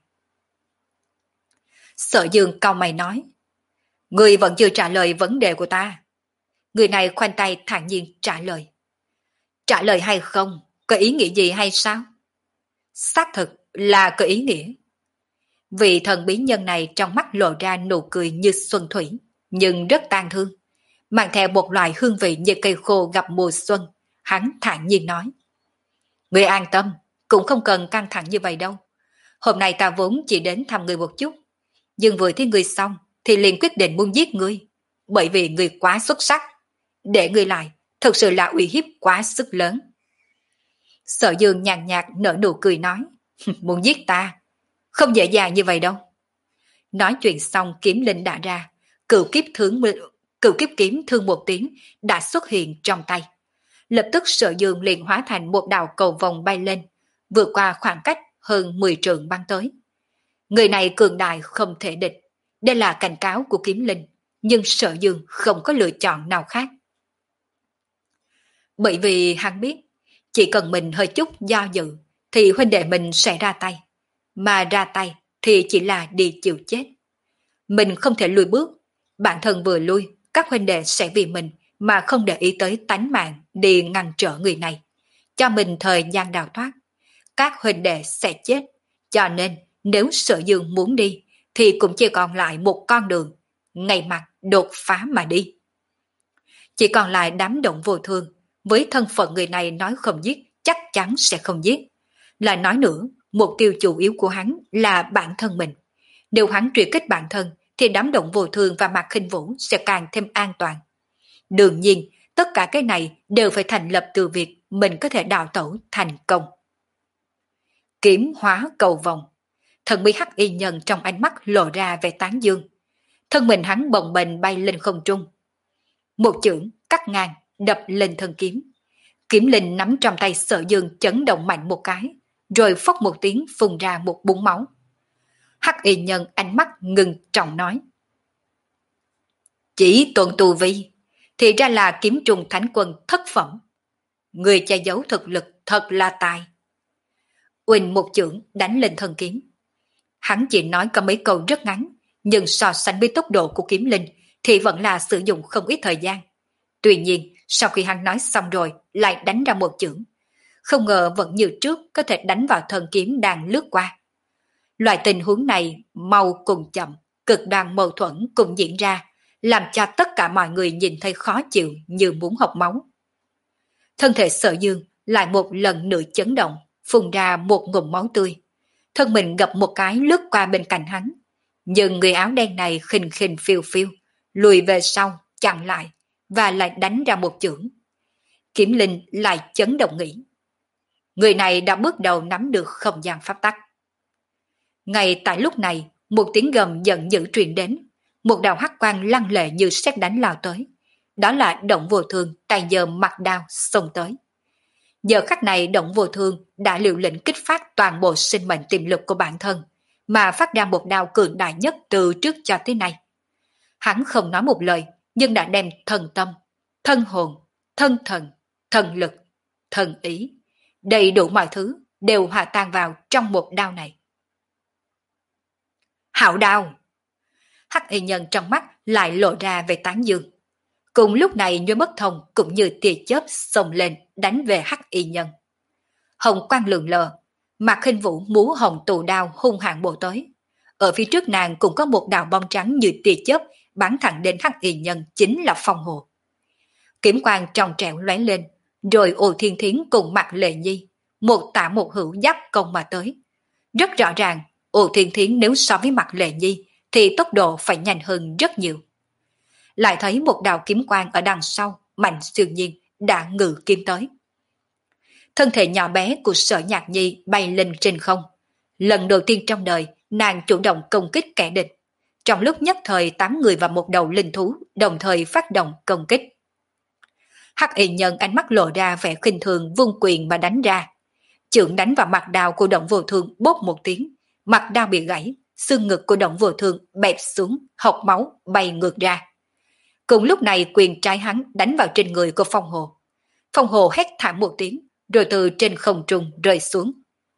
Sở Dương cau mày nói. Ngươi vẫn chưa trả lời vấn đề của ta. Người này khoanh tay thản nhiên trả lời. Trả lời hay không? Có ý nghĩa gì hay sao? Xác thực là có ý nghĩa. Vị thần bí nhân này trong mắt lộ ra nụ cười như xuân thủy, nhưng rất tang thương, mang theo một loại hương vị như cây khô gặp mùa xuân. Hắn thản nhiên nói: Người an tâm, cũng không cần căng thẳng như vậy đâu. Hôm nay ta vốn chỉ đến thăm người một chút, nhưng vừa thấy người xong thì liền quyết định muốn giết người, bởi vì người quá xuất sắc. Để người lại, thực sự là uy hiếp quá sức lớn. Sở Dương nhàn nhạt nở nụ cười nói: Muốn giết ta, không dễ dàng như vậy đâu. Nói chuyện xong kiếm linh đã ra, cửu kiếp thương cửu kiếp kiếm thương một tiếng đã xuất hiện trong tay. Lập tức Sở Dương liền hóa thành một đạo cầu vòng bay lên, vượt qua khoảng cách hơn mười trượng băng tới. Người này cường đại không thể địch, đây là cảnh cáo của kiếm linh, nhưng Sở Dương không có lựa chọn nào khác. Bởi vì hắn biết, chỉ cần mình hơi chút do dự, thì huynh đệ mình sẽ ra tay, mà ra tay thì chỉ là đi chịu chết. Mình không thể lùi bước, bản thân vừa lui, các huynh đệ sẽ vì mình mà không để ý tới tánh mạng đi ngăn trở người này, cho mình thời gian đào thoát. Các huynh đệ sẽ chết, cho nên nếu Sở Dương muốn đi, thì cũng chỉ còn lại một con đường, ngay mặt đột phá mà đi. Chỉ còn lại đám động vô thương, với thân phận người này nói không giết, chắc chắn sẽ không giết. Lại nói nữa, mục tiêu chủ yếu của hắn là bản thân mình. Nếu hắn truy kích bản thân, thì đám động vô thương và Mạc Khinh Vũ sẽ càng thêm an toàn. Đương nhiên, tất cả cái này đều phải thành lập từ việc mình có thể đào tẩu thành công. Kiếm hóa cầu vòng. Thần bí hắc y nhân trong ánh mắt lộ ra vẻ tán dương. Thân mình hắn bồng bềnh bay lên không trung. Một chưởng cắt ngang đập lên thân kiếm. Kiếm linh nắm trong tay Sở Dương chấn động mạnh một cái, rồi phốc một tiếng phun ra một búng máu. Hắc y nhân ánh mắt ngưng trọng nói: Chỉ tuần tù vi, thì ra là kiếm trùng thánh quân thất phẩm. Người che giấu thực lực thật là tài. Uỳnh một chưởng đánh lên thân kiếm. Hắn chỉ nói có mấy câu rất ngắn, nhưng so sánh với tốc độ của kiếm linh thì vẫn là sử dụng không ít thời gian. Tuy nhiên, sau khi hắn nói xong rồi, lại đánh ra một chưởng. Không ngờ vẫn như trước có thể đánh vào thân kiếm đang lướt qua. Loại tình huống này mau cùng chậm, cực đoan mâu thuẫn cùng diễn ra, làm cho tất cả mọi người nhìn thấy khó chịu như muốn học máu. Thân thể Sở Dương lại một lần nữa chấn động, phun ra một ngụm máu tươi. Thân mình gập một cái lướt qua bên cạnh hắn, nhưng người áo đen này khinh khinh phiêu phiêu, lùi về sau, chặn lại, và lại đánh ra một chưởng. Kiếm linh lại chấn động nghĩ. Người này đã bước đầu nắm được không gian pháp tắc. Ngay tại lúc này, một tiếng gầm giận dữ truyền đến, một đạo hắc quang lăng lệ như sét đánh lao tới. Đó là Động Vô Thương tay giơ mặt đao xông tới. Giờ khắc này Động Vô Thương đã liều lĩnh kích phát toàn bộ sinh mệnh tiềm lực của bản thân, mà phát ra một đao cường đại nhất từ trước cho tới nay. Hắn không nói một lời, nhưng đã đem thần tâm, thân hồn, thân thần, thần lực, thần ý, đầy đủ mọi thứ đều hòa tan vào trong một đao này. Hảo đao! Hắc y nhân trong mắt lại lộ ra về tán dương. Cùng lúc này Nhuế Bất Thông cũng như tia chớp xông lên đánh về hắc y nhân. Hồng quang lượn lờ, Mạc Khinh Vũ múa hồng tù đao hung hãn bổ tới. Ở phía trước nàng cũng có một đạo bóng trắng như tia chớp bắn thẳng đến hắc y nhân, chính là Phong Hồ. Kiếm quang trong trẻo lóe lên, rồi Ô Thiên Thiến cùng Mạc Lệ Nhi một tả một hữu giáp công mà tới. Rất rõ ràng, Ô Thiên Thiến nếu so với Mạc Lệ Nhi thì tốc độ phải nhanh hơn rất nhiều. Lại thấy một đạo kiếm quang ở đằng sau, Mạnh Siêu Nhiên đã ngự kiếm tới. Thân thể nhỏ bé của Sở Nhạc Nhi bay lên trên không. Lần đầu tiên trong đời, nàng chủ động công kích kẻ địch. Trong lúc nhất thời tám người và một đầu linh thú đồng thời phát động công kích. Hắc y nhân ánh mắt lộ ra vẻ khinh thường vung quyền mà đánh ra. Chưởng đánh vào mặt đao của Động Vô Thương bốp một tiếng, mặt đao bị gãy, xương ngực của Động Vô Thương bẹp xuống, hộc máu bay ngược ra. Cùng lúc này quyền trái hắn đánh vào trên người của Phong Hồ. Phong Hồ hét thảm một tiếng, rồi từ trên không trung rơi xuống.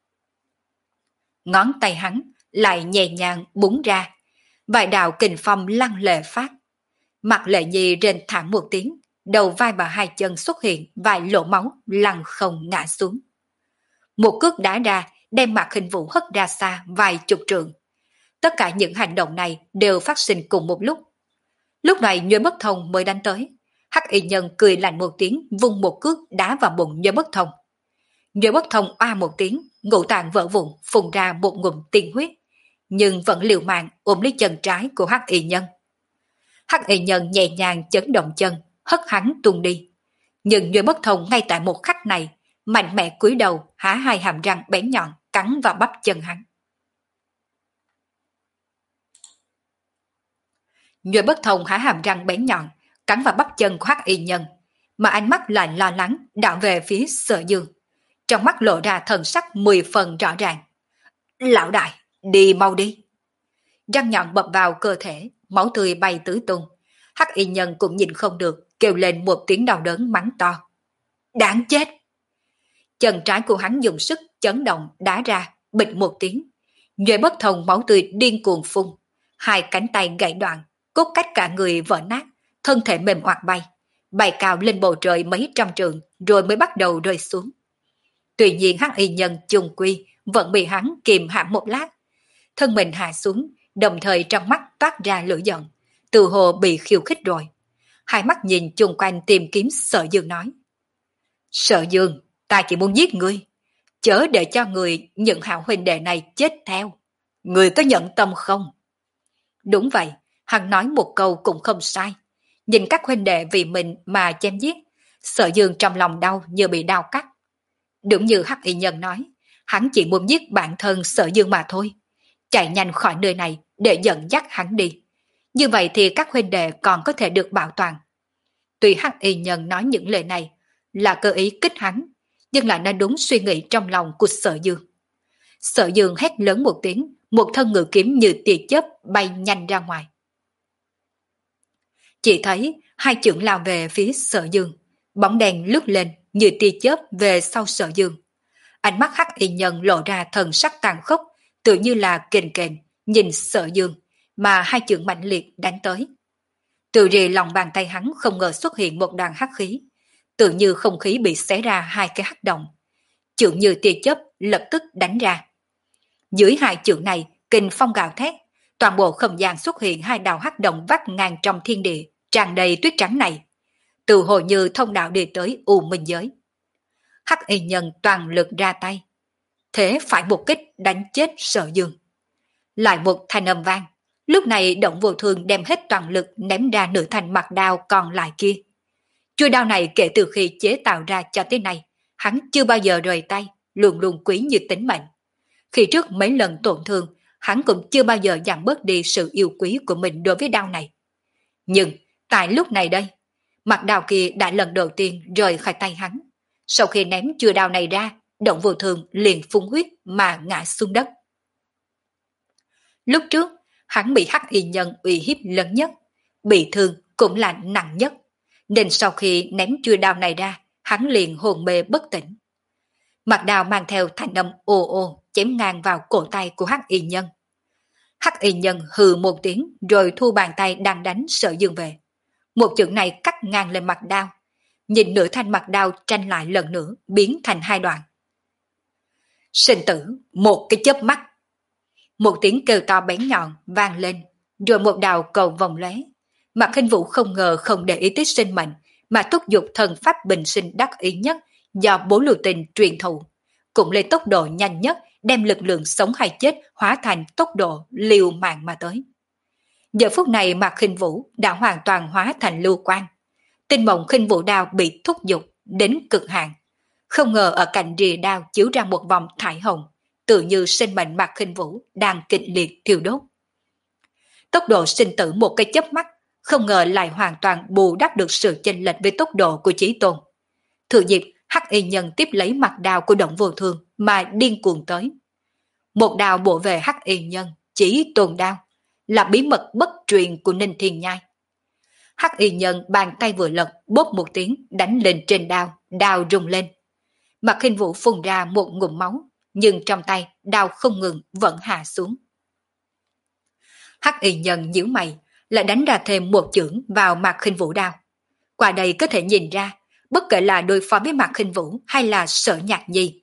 Ngón tay hắn lại nhẹ nhàng búng ra, vài đạo kình phong lăng lệ phát. Mặt Lệ Nhi rên thảm một tiếng, đầu vai và hai chân xuất hiện vài lỗ máu lăn không ngã xuống. Một cước đá ra đem Mạc Khinh Vũ hất ra xa vài chục trượng. Tất cả những hành động này đều phát sinh cùng một lúc. Lúc này Nhuệ Bất Thông mới đánh tới. Hắc Y Nhân cười lạnh một tiếng, vung một cước đá vào bụng Nhuệ Bất Thông. Nhuệ Bất Thông oa một tiếng, ngũ tạng vỡ vụn, phun ra một ngụm tiên huyết, nhưng vẫn liều mạng ôm lấy chân trái của Hắc Y Nhân. Hắc Y Nhân nhẹ nhàng chấn động chân, hất hắn tung đi. Nhưng Nhuệ Bất Thông ngay tại một khắc này, mạnh mẽ cúi đầu, há hai hàm răng bén nhọn cắn vào bắp chân hắn. Nhuệ Bất Thông há hàm răng bén nhọn cắn vào bắp chân của Hắc Y Nhân, mà ánh mắt lại lo lắng đảo về phía Sở Dương. Trong mắt lộ ra thần sắc mười phần rõ ràng. Lão đại, đi mau đi. Răng nhọn bập vào cơ thể, máu tươi bay tứ tung. Hắc Y Nhân cũng nhìn không được, kêu lên một tiếng đau đớn mắng to. Đáng chết! Chân trái của hắn dùng sức chấn động đá ra, bịch một tiếng. Nhuệ Bất Thông máu tươi điên cuồng phun, hai cánh tay gãy đoạn, cốt cách cả người vỡ nát, thân thể mềm oặt bay, bay cao lên bầu trời mấy trăm trượng, rồi mới bắt đầu rơi xuống. Tuy nhiên Hắc Y Nhân chung quy vẫn bị hắn kìm hãm một lát, thân mình hạ xuống, đồng thời trong mắt toát ra lửa giận, từ hồ bị khiêu khích rồi. Hai mắt nhìn chung quanh tìm kiếm Sở Dương nói. Sở Dương, ta chỉ muốn giết ngươi, chớ để cho người những hảo huynh đệ này chết theo. Ngươi có nhận tâm không? Đúng vậy, hắn nói một câu cũng không sai. Nhìn các huynh đệ vì mình mà chém giết, Sở Dương trong lòng đau như bị đau cắt. Đúng như Hắc Y Nhân nói, hắn chỉ muốn giết bản thân Sở Dương mà thôi. Chạy nhanh khỏi nơi này để dẫn dắt hắn đi. Như vậy thì các huynh đệ còn có thể được bảo toàn. Tuy Hắc Y Nhân nói những lời này là cơ ý kích hắn, nhưng lại nói đúng suy nghĩ trong lòng của Sở Dương. Sở Dương hét lớn một tiếng, một thân ngự kiếm như tia chớp bay nhanh ra ngoài. Chỉ thấy hai chưởng lao về phía Sở Dương, bóng đèn lướt lên như tia chớp về sau Sở Dương. Ánh mắt Hắc Y Nhân lộ ra thần sắc tàn khốc, tự như là kềnh kềnh nhìn Sở Dương, mà hai chưởng mạnh liệt đánh tới. Từ rì lòng bàn tay hắn không ngờ xuất hiện một đoàn hắc khí, tự như không khí bị xé ra hai cái hắc động. Chưởng như tia chớp lập tức đánh ra. Dưới hai chưởng này, kình phong gào thét, toàn bộ không gian xuất hiện hai đạo hắc động vắt ngang trong thiên địa, tràn đầy tuyết trắng này. Từ hồ như thông đạo đi tới U Minh giới. Hắc Y Nhân toàn lực ra tay, thế phải một kích đánh chết Sở Dương. Lại một thanh âm vang, lúc này Động Vô Thương đem hết toàn lực ném ra nửa thanh mặt đao còn lại kia. Chuôi đao này kể từ khi chế tạo ra cho tới nay, hắn chưa bao giờ rời tay, luôn luôn quý như tính mệnh. Khi trước mấy lần tổn thương, hắn cũng chưa bao giờ giảm bớt đi sự yêu quý của mình đối với đao này. Nhưng tại lúc này đây, mặt đao kia đã lần đầu tiên rời khỏi tay hắn. Sau khi ném chuôi đao này ra, Động Vô Thương liền phun huyết mà ngã xuống đất. Lúc trước, hắn bị Hắc Y Nhân uy hiếp lớn nhất, bị thương cũng là nặng nhất, nên sau khi ném chuôi đao này ra, hắn liền hồn mê bất tỉnh. Mặt đao mang theo thanh âm ồ ồ chém ngang vào cổ tay của Hắc Y Nhân. Hắc Y Nhân hừ một tiếng rồi thu bàn tay đang đánh Sở Dương về. Một chưởng này cắt ngang lên mặt đao, nhìn nửa thanh mặt đao tranh lại lần nữa biến thành hai đoạn. Sinh tử, một cái chớp mắt. Một tiếng kêu to bén nhọn vang lên, rồi một đạo cầu vòng lóe. Mạc Khinh Vũ không ngờ không để ý tới sinh mệnh, mà thúc giục thần pháp bình sinh đắc ý nhất do Bố Lưu Tinh truyền thụ, cũng lấy tốc độ nhanh nhất đem lực lượng sống hay chết hóa thành tốc độ liều mạng mà tới. Giờ phút này Mạc Khinh Vũ đã hoàn toàn hóa thành lưu quang. Tinh Mộng Khinh Vũ đao bị thúc giục đến cực hạn, không ngờ ở cạnh rìa đao chiếu ra một vòng thải hồng, tự như sinh mệnh Mạc Khinh Vũ đang kịch liệt thiêu đốt. Tốc độ sinh tử một cái chớp mắt, không ngờ lại hoàn toàn bù đắp được sự chênh lệch với tốc độ của Chí Tôn. Thừa dịp, Hắc Y Nhân tiếp lấy mặt đao của Động Vô Thương mà điên cuồng tới. Một đao bổ về Hắc Y Nhân, Chí Tôn đao, là bí mật bất truyền của Ninh Thiên Nhai. Hắc Y Nhân bàn tay vừa lật, bốp một tiếng đánh lên trên đao, đao rung lên. Mạc Khinh Vũ phun ra một ngụm máu, nhưng trong tay đao không ngừng vẫn hạ xuống. Hắc Y Nhân nhíu mày, lại đánh ra thêm một chưởng vào Mạc Khinh Vũ đao. Qua đây có thể nhìn ra, bất kể là đối phó với Mạc Khinh Vũ hay là Sở Nhạc Nhi,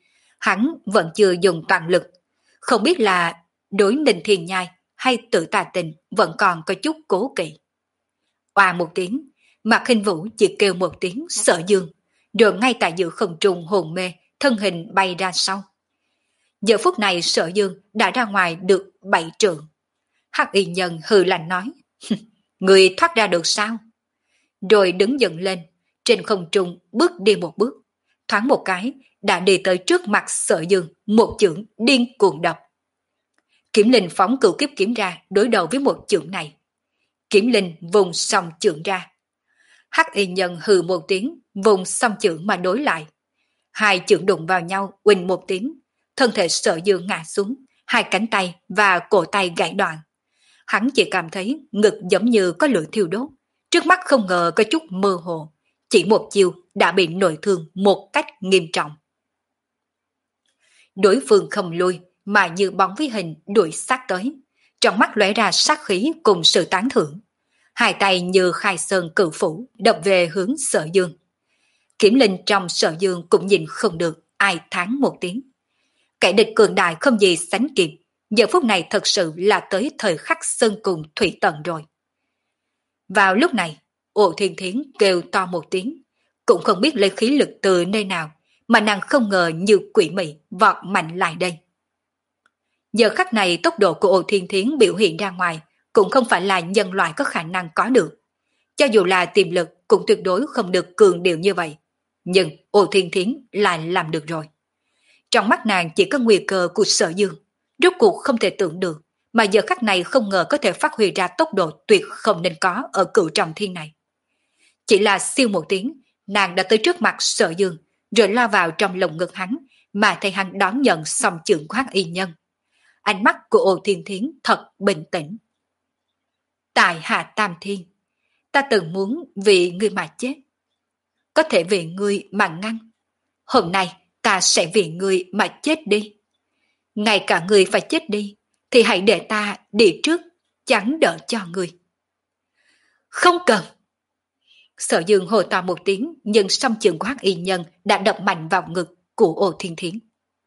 Hắn vẫn chưa dùng toàn lực, không biết là đối Ninh Thiên Nhai hay tự tà tình vẫn còn có chút cố kỵ. Oà một tiếng, Mạc Khinh Vũ chỉ kêu một tiếng Sở Dương, rồi ngay tại giữa không trung hồn mê, thân hình bay ra sau. Giờ phút này Sở Dương đã ra ngoài được bảy trượng. Hắc Y Nhân hừ lạnh nói, người thoát ra được sao? Rồi đứng dần lên, trên không trung bước đi một bước, thoáng một cái đã đi tới trước mặt Sở Dương, một chưởng điên cuồng đập. Kiếm Linh phóng cửu kiếp kiếm ra đối đầu với một chưởng này. Kiếm Linh vùng xong chưởng ra. Hắc Y Nhân hừ một tiếng, vùng xong chưởng mà đối lại. Hai chưởng đụng vào nhau, uỳnh một tiếng, thân thể Sở Dương ngã xuống, hai cánh tay và cổ tay gãy đoạn. Hắn chỉ cảm thấy ngực giống như có lửa thiêu đốt, trước mắt không ngờ có chút mơ hồ, chỉ một chiều đã bị nội thương một cách nghiêm trọng. Đối phương không lui, mà như bóng với hình đuổi sát tới, trong mắt lóe ra sát khí cùng sự tán thưởng. Hai tay như khai sơn cự phủ đập về hướng Sở Dương. Kiếm Linh trong Sở Dương cũng nhìn không được, ai thán một tiếng. Kẻ địch cường đại không gì sánh kịp, giờ phút này thật sự là tới thời khắc sơn cùng thủy tận rồi. Vào lúc này, Ổ Thiên Thiến kêu to một tiếng, cũng không biết lấy khí lực từ nơi nào, mà nàng không ngờ như quỷ mị vọt mạnh lại đây. Giờ khắc này tốc độ của Ổ Thiên Thiến biểu hiện ra ngoài cũng không phải là nhân loại có khả năng có được. Cho dù là tiềm lực cũng tuyệt đối không được cường điệu như vậy. Nhưng Ổ Thiên Thiến lại làm được rồi. Trong mắt nàng chỉ có nguy cơ của Sở Dương, rốt cuộc không thể tưởng được, mà giờ khắc này không ngờ có thể phát huy ra tốc độ tuyệt không nên có ở cửu trọng thiên này. Chỉ là siêu một tiếng, nàng đã tới trước mặt Sở Dương, rồi lao vào trong lồng ngực hắn, mà thấy hắn đón nhận xong chưởng của Hắc Y Nhân. Ánh mắt của Ổ Thiên Thiến thật bình tĩnh. Tại Hạ Tam Thiên, ta từng muốn vì ngươi mà chết. Có thể vì ngươi mà ngăn. Hôm nay ta sẽ vì ngươi mà chết đi. Ngay cả ngươi phải chết đi, thì hãy để ta đi trước, chẳng đỡ cho ngươi. Không cần. Sở Dương hồ to một tiếng, nhưng song chưởng của Hắc Y Nhân đã đập mạnh vào ngực của Ổ Thiên Thiến.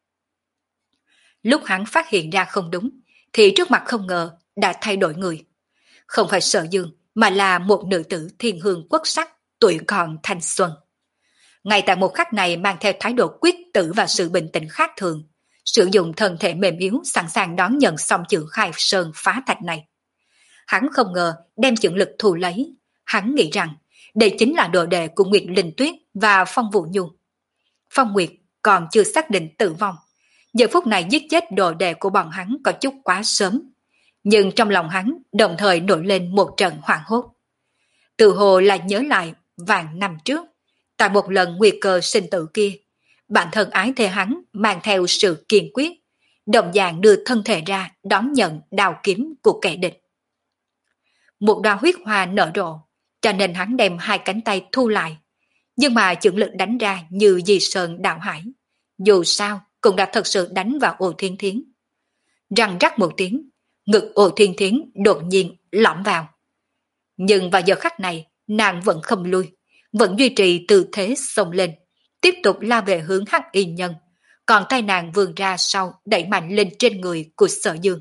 Lúc hắn phát hiện ra không đúng, thì trước mặt không ngờ đã thay đổi người. Không phải Sở Dương, mà là một nữ tử thiên hương quốc sắc, tuổi còn thanh xuân. Ngay tại một khắc này mang theo thái độ quyết tử và sự bình tĩnh khác thường, sử dụng thân thể mềm yếu sẵn sàng đón nhận song chưởng khai sơn phá thạch này. Hắn không ngờ đem chưởng lực thu lấy, hắn nghĩ rằng đây chính là đồ đệ của Nguyệt Linh Tuyết và Phong Vũ Nhu. Phong Nguyệt còn chưa xác định tử vong, giờ phút này giết chết đồ đệ của bọn hắn có chút quá sớm, nhưng trong lòng hắn đồng thời nổi lên một trận hoảng hốt. Tự hồ là nhớ lại vạn năm trước, tại một lần nguy cơ sinh tử kia, bản thân ái thề hắn mang theo sự kiên quyết, đồng dạng đưa thân thể ra đón nhận đao kiếm của kẻ địch. Một đóa huyết hoa nở rộ, cho nên hắn đem hai cánh tay thu lại, nhưng mà chưởng lực đánh ra như di sơn đạo hải, dù sao cũng đã thật sự đánh vào Ổ Thiên Thiến. Răng rắc một tiếng, ngực Ổ Thiên Thiến đột nhiên lõm vào. Nhưng vào giờ khắc này, nàng vẫn không lui, vẫn duy trì tư thế xông lên, tiếp tục lao về hướng Hắc Y Nhân, còn tay nàng vươn ra sau đẩy mạnh lên trên người của Sở Dương.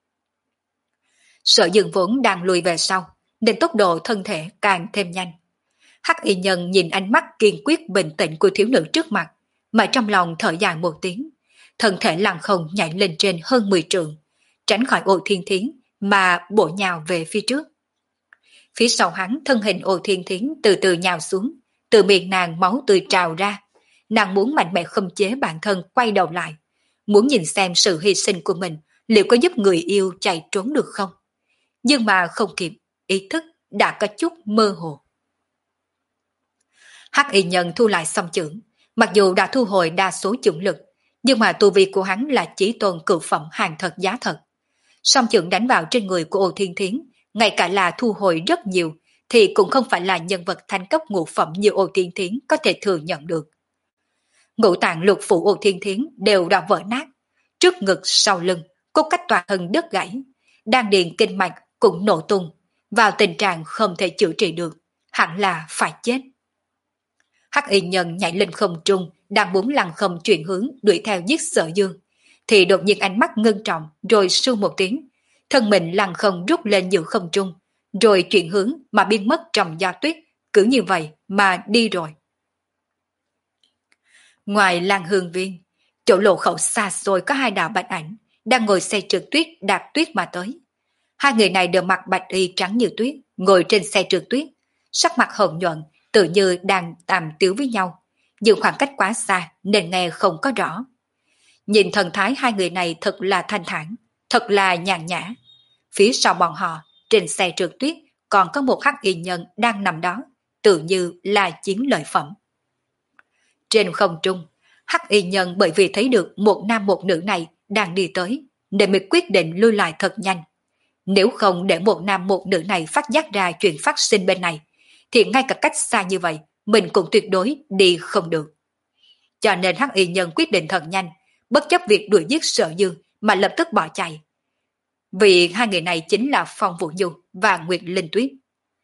Sở Dương vốn đang lùi về sau, nên tốc độ thân thể càng thêm nhanh. Hắc Y Nhân nhìn ánh mắt kiên quyết bình tĩnh của thiếu nữ trước mặt, mà trong lòng thở dài một tiếng, thân thể lăng không nhảy lên trên hơn mười trượng, tránh khỏi Ổ Thiên Thiến mà bổ nhào về phía trước. Phía sau hắn thân hình Ổ Thiên Thiến từ từ nhào xuống, từ miệng nàng máu tươi trào ra. Nàng muốn mạnh mẽ khống chế bản thân quay đầu lại, muốn nhìn xem sự hy sinh của mình liệu có giúp người yêu chạy trốn được không. Nhưng mà không kịp, ý thức đã có chút mơ hồ. Hắc Y Nhân thu lại song chưởng, mặc dù đã thu hồi đa số chưởng lực, nhưng mà tu vi của hắn là chí tôn cửu phẩm hàng thật giá thật. Song chưởng đánh vào trên người của Ổ Thiên Thiến, ngay cả là thu hồi rất nhiều, thì cũng không phải là nhân vật thanh cấp ngũ phẩm như Ổ Thiên Thiến có thể thừa nhận được. Ngũ tạng lục phủ Ổ Thiên Thiến đều đã vỡ nát, trước ngực sau lưng, cốt cách toàn thân đứt gãy, đan điền kinh mạch cũng nổ tung, vào tình trạng không thể chữa trị được, hẳn là phải chết. Hắc Y Nhân nhảy lên không trung, đang muốn lăng không chuyển hướng đuổi theo giết Sở Dương, thì đột nhiên ánh mắt ngưng trọng rồi sưu một tiếng, thân mình lăng không rút lên giữa không trung, rồi chuyển hướng mà biến mất trong gió tuyết, cứ như vậy mà đi rồi. Ngoài Lan Hương Viên, chỗ lộ khẩu xa xôi có hai đạo bạch ảnh đang ngồi xe trượt tuyết đạp tuyết mà tới. Hai người này đều mặc bạch y trắng như tuyết, ngồi trên xe trượt tuyết, sắc mặt hồng nhuận, tự như đang đàm tiếu với nhau, nhưng khoảng cách quá xa nên nghe không có rõ. Nhìn thần thái hai người này thật là thanh thản, thật là nhàn nhã. Phía sau bọn họ, trên xe trượt tuyết còn có một hắc y nhân đang nằm đó, tự như là chiến lợi phẩm. Trên không trung, hắc y nhân bởi vì thấy được một nam một nữ này đang đi tới, nên mới quyết định lui lại thật nhanh. Nếu không để một nam một nữ này phát giác ra chuyện phát sinh bên này, thì ngay cả cách xa như vậy, mình cũng tuyệt đối đi không được. Cho nên hắc y nhân quyết định thật nhanh, bất chấp việc đuổi giết Sở Dương mà lập tức bỏ chạy. Vì hai người này chính là Phong Vũ Nhu và Nguyệt Linh Tuyết.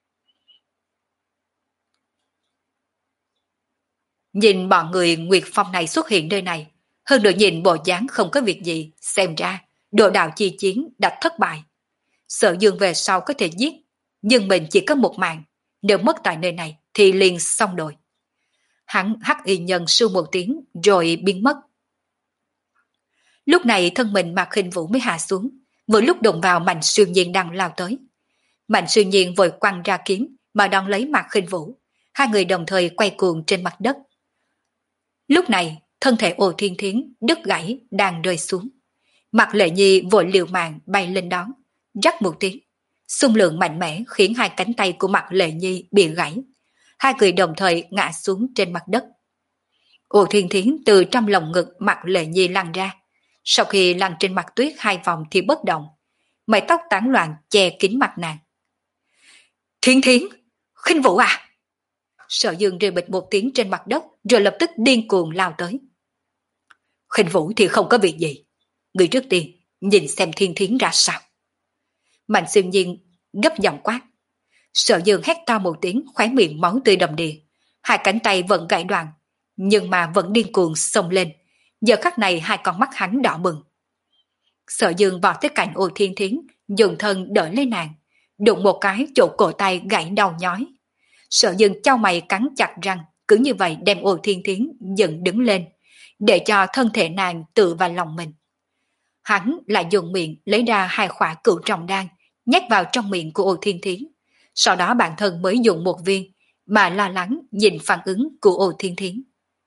Nhìn bọn người Nguyệt Phong này xuất hiện nơi này, hơn nữa nhìn bộ dáng không có việc gì, xem ra độ đạo chi chiến đã thất bại. Sở Dương về sau có thể giết, nhưng mình chỉ có một mạng, nếu mất tại nơi này thì liền xong rồi. Hắn hắc y nhân sưu một tiếng rồi biến mất. Lúc này thân mình Mạc Khinh Vũ mới hạ xuống, vừa lúc đụng vào Mạnh Siêu Nhiên đang lao tới. Mạnh Siêu Nhiên vội quăng ra kiếm mà đón lấy Mạc Khinh Vũ, hai người đồng thời quay cuồng trên mặt đất. Lúc này thân thể Ô Thiên Thiến đứt gãy đang rơi xuống. Mạc Lệ Nhi vội liều mạng bay lên đón, rắc một tiếng, xung lượng mạnh mẽ khiến hai cánh tay của Mạc Lệ Nhi bị gãy. Hai người đồng thời ngã xuống trên mặt đất. Ô Thiên Thiến từ trong lồng ngực Mạc Lệ Nhi lăn ra, sau khi lăn trên mặt tuyết hai vòng thì bất động, mái tóc tán loạn che kín mặt nàng. Thiên Thiến, Khinh Vũ à! Sở Dương rơi bịch một tiếng trên mặt đất rồi lập tức điên cuồng lao tới. Khinh Vũ thì không có việc gì, người trước tiên nhìn xem Thiên Thiến ra sao. Mạnh Siêu Nhiên gấp giọng quát. Sở Dương hét to một tiếng, khóe miệng máu tươi đầm đìa, hai cánh tay vẫn gãy đoạn, nhưng mà vẫn điên cuồng xông lên. Giờ khắc này hai con mắt hắn đỏ bừng. Sở Dương vọt tới cạnh Ô Thiên Thiến, dùng thân đỡ lấy nàng, đụng một cái chỗ cổ tay gãy đau nhói. Sở Dương chau mày cắn chặt răng, cứ như vậy đem Ô Thiên Thiến dựng đứng lên, để cho thân thể nàng tự vào lòng mình. Hắn lại dùng miệng lấy ra hai khỏa cửu trọng đan, nhét vào trong miệng của Ô Thiên Thiến. Sau đó bản thân mới dùng một viên, mà lo lắng nhìn phản ứng của Ô Thiên Thiến.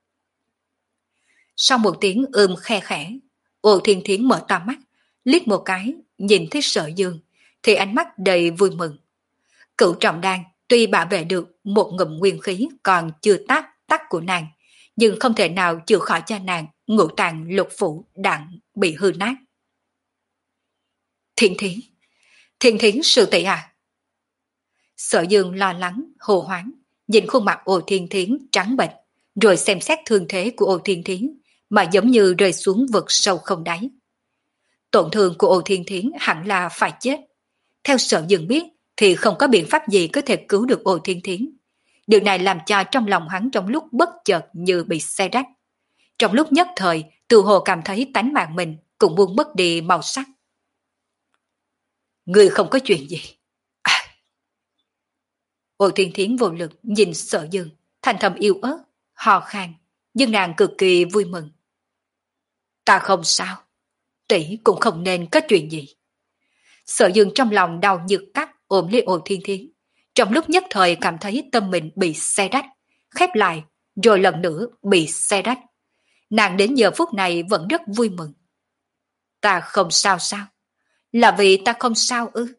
Sau một tiếng ưm khe khẽ, Ô Thiên Thiến mở to mắt, liếc một cái, nhìn thấy Sở Dương, thì ánh mắt đầy vui mừng. Cửu trọng đan tuy bảo vệ được một ngụm nguyên khí còn chưa tắt tắt của nàng, nhưng không thể nào chữa khỏi cho nàng ngũ tạng lục phủ đặng bị hư nát. Thiên Thiến, Thiên Thiến sư tỷ à? Sở Dương lo lắng, hồ hoáng, nhìn khuôn mặt Ô Thiên Thiến trắng bệch, rồi xem xét thương thế của Ô Thiên Thiến, mà giống như rơi xuống vực sâu không đáy. Tổn thương của Ô Thiên Thiến hẳn là phải chết. Theo Sở Dương biết, thì không có biện pháp gì có thể cứu được Ô Thiên Thiến. Điều này làm cho trong lòng hắn trong lúc bất chợt như bị xe rách. Trong lúc nhất thời, tự hồ cảm thấy tánh mạng mình cũng buông mất đi màu sắc. Người không có chuyện gì. À. Ô Thiên Thiến vô lực nhìn Sở Dương, thanh thầm yếu ớt, hò khan, nhưng nàng cực kỳ vui mừng. Ta không sao, tỷ cũng không nên có chuyện gì. Sở Dương trong lòng đau nhức cắt ôm lấy Ô Thiên Thiến, trong lúc nhất thời cảm thấy tâm mình bị xe rách, khép lại, rồi lần nữa bị xe rách. Nàng đến giờ phút này vẫn rất vui mừng. Ta không sao sao? Là vì ta không sao ư?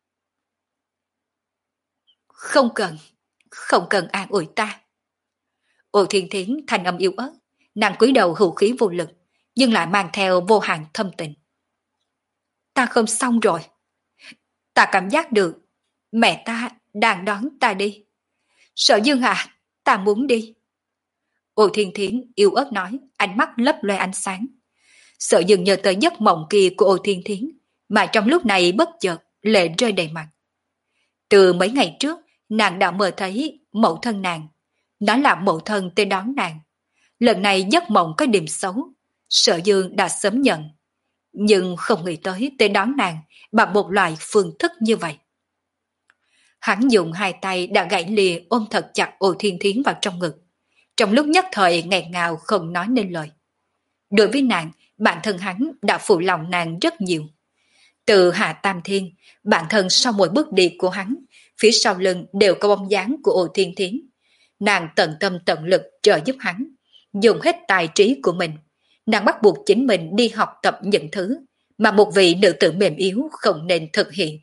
Không cần, không cần an ủi ta. Ô Thiên Thiến thanh âm yếu ớt, nàng cúi đầu hữu khí vô lực, nhưng lại mang theo vô hạn thâm tình. Ta không xong rồi. Ta cảm giác được mẹ ta đang đón ta đi. Sở Dương à, ta muốn đi. Ô Thiên Thiến yếu ớt nói, ánh mắt lấp loe ánh sáng. Sở Dương nhớ tới giấc mộng kia của Ô Thiên Thiến, mà trong lúc này bất chợt lệ rơi đầy mặt. Từ mấy ngày trước, nàng đã mơ thấy mẫu thân nàng. Nó là mẫu thân tới đón nàng. Lần này giấc mộng có điểm xấu, Sở Dương đã sớm nhận, nhưng không nghĩ tới tới đón nàng bằng một loại phương thức như vậy. Hắn dùng hai tay đã gãy lìa ôm thật chặt Ô Thiên Thiến vào trong ngực, trong lúc nhất thời nghẹn ngào không nói nên lời. Đối với nàng, bản thân hắn đã phụ lòng nàng rất nhiều. Từ Hạ Tam Thiên, bản thân sau mỗi bước đi của hắn, phía sau lưng đều có bóng dáng của Ô Thiên Thiến. Nàng tận tâm tận lực trợ giúp hắn, dùng hết tài trí của mình. Nàng bắt buộc chính mình đi học tập những thứ mà một vị nữ tử mềm yếu không nên thực hiện.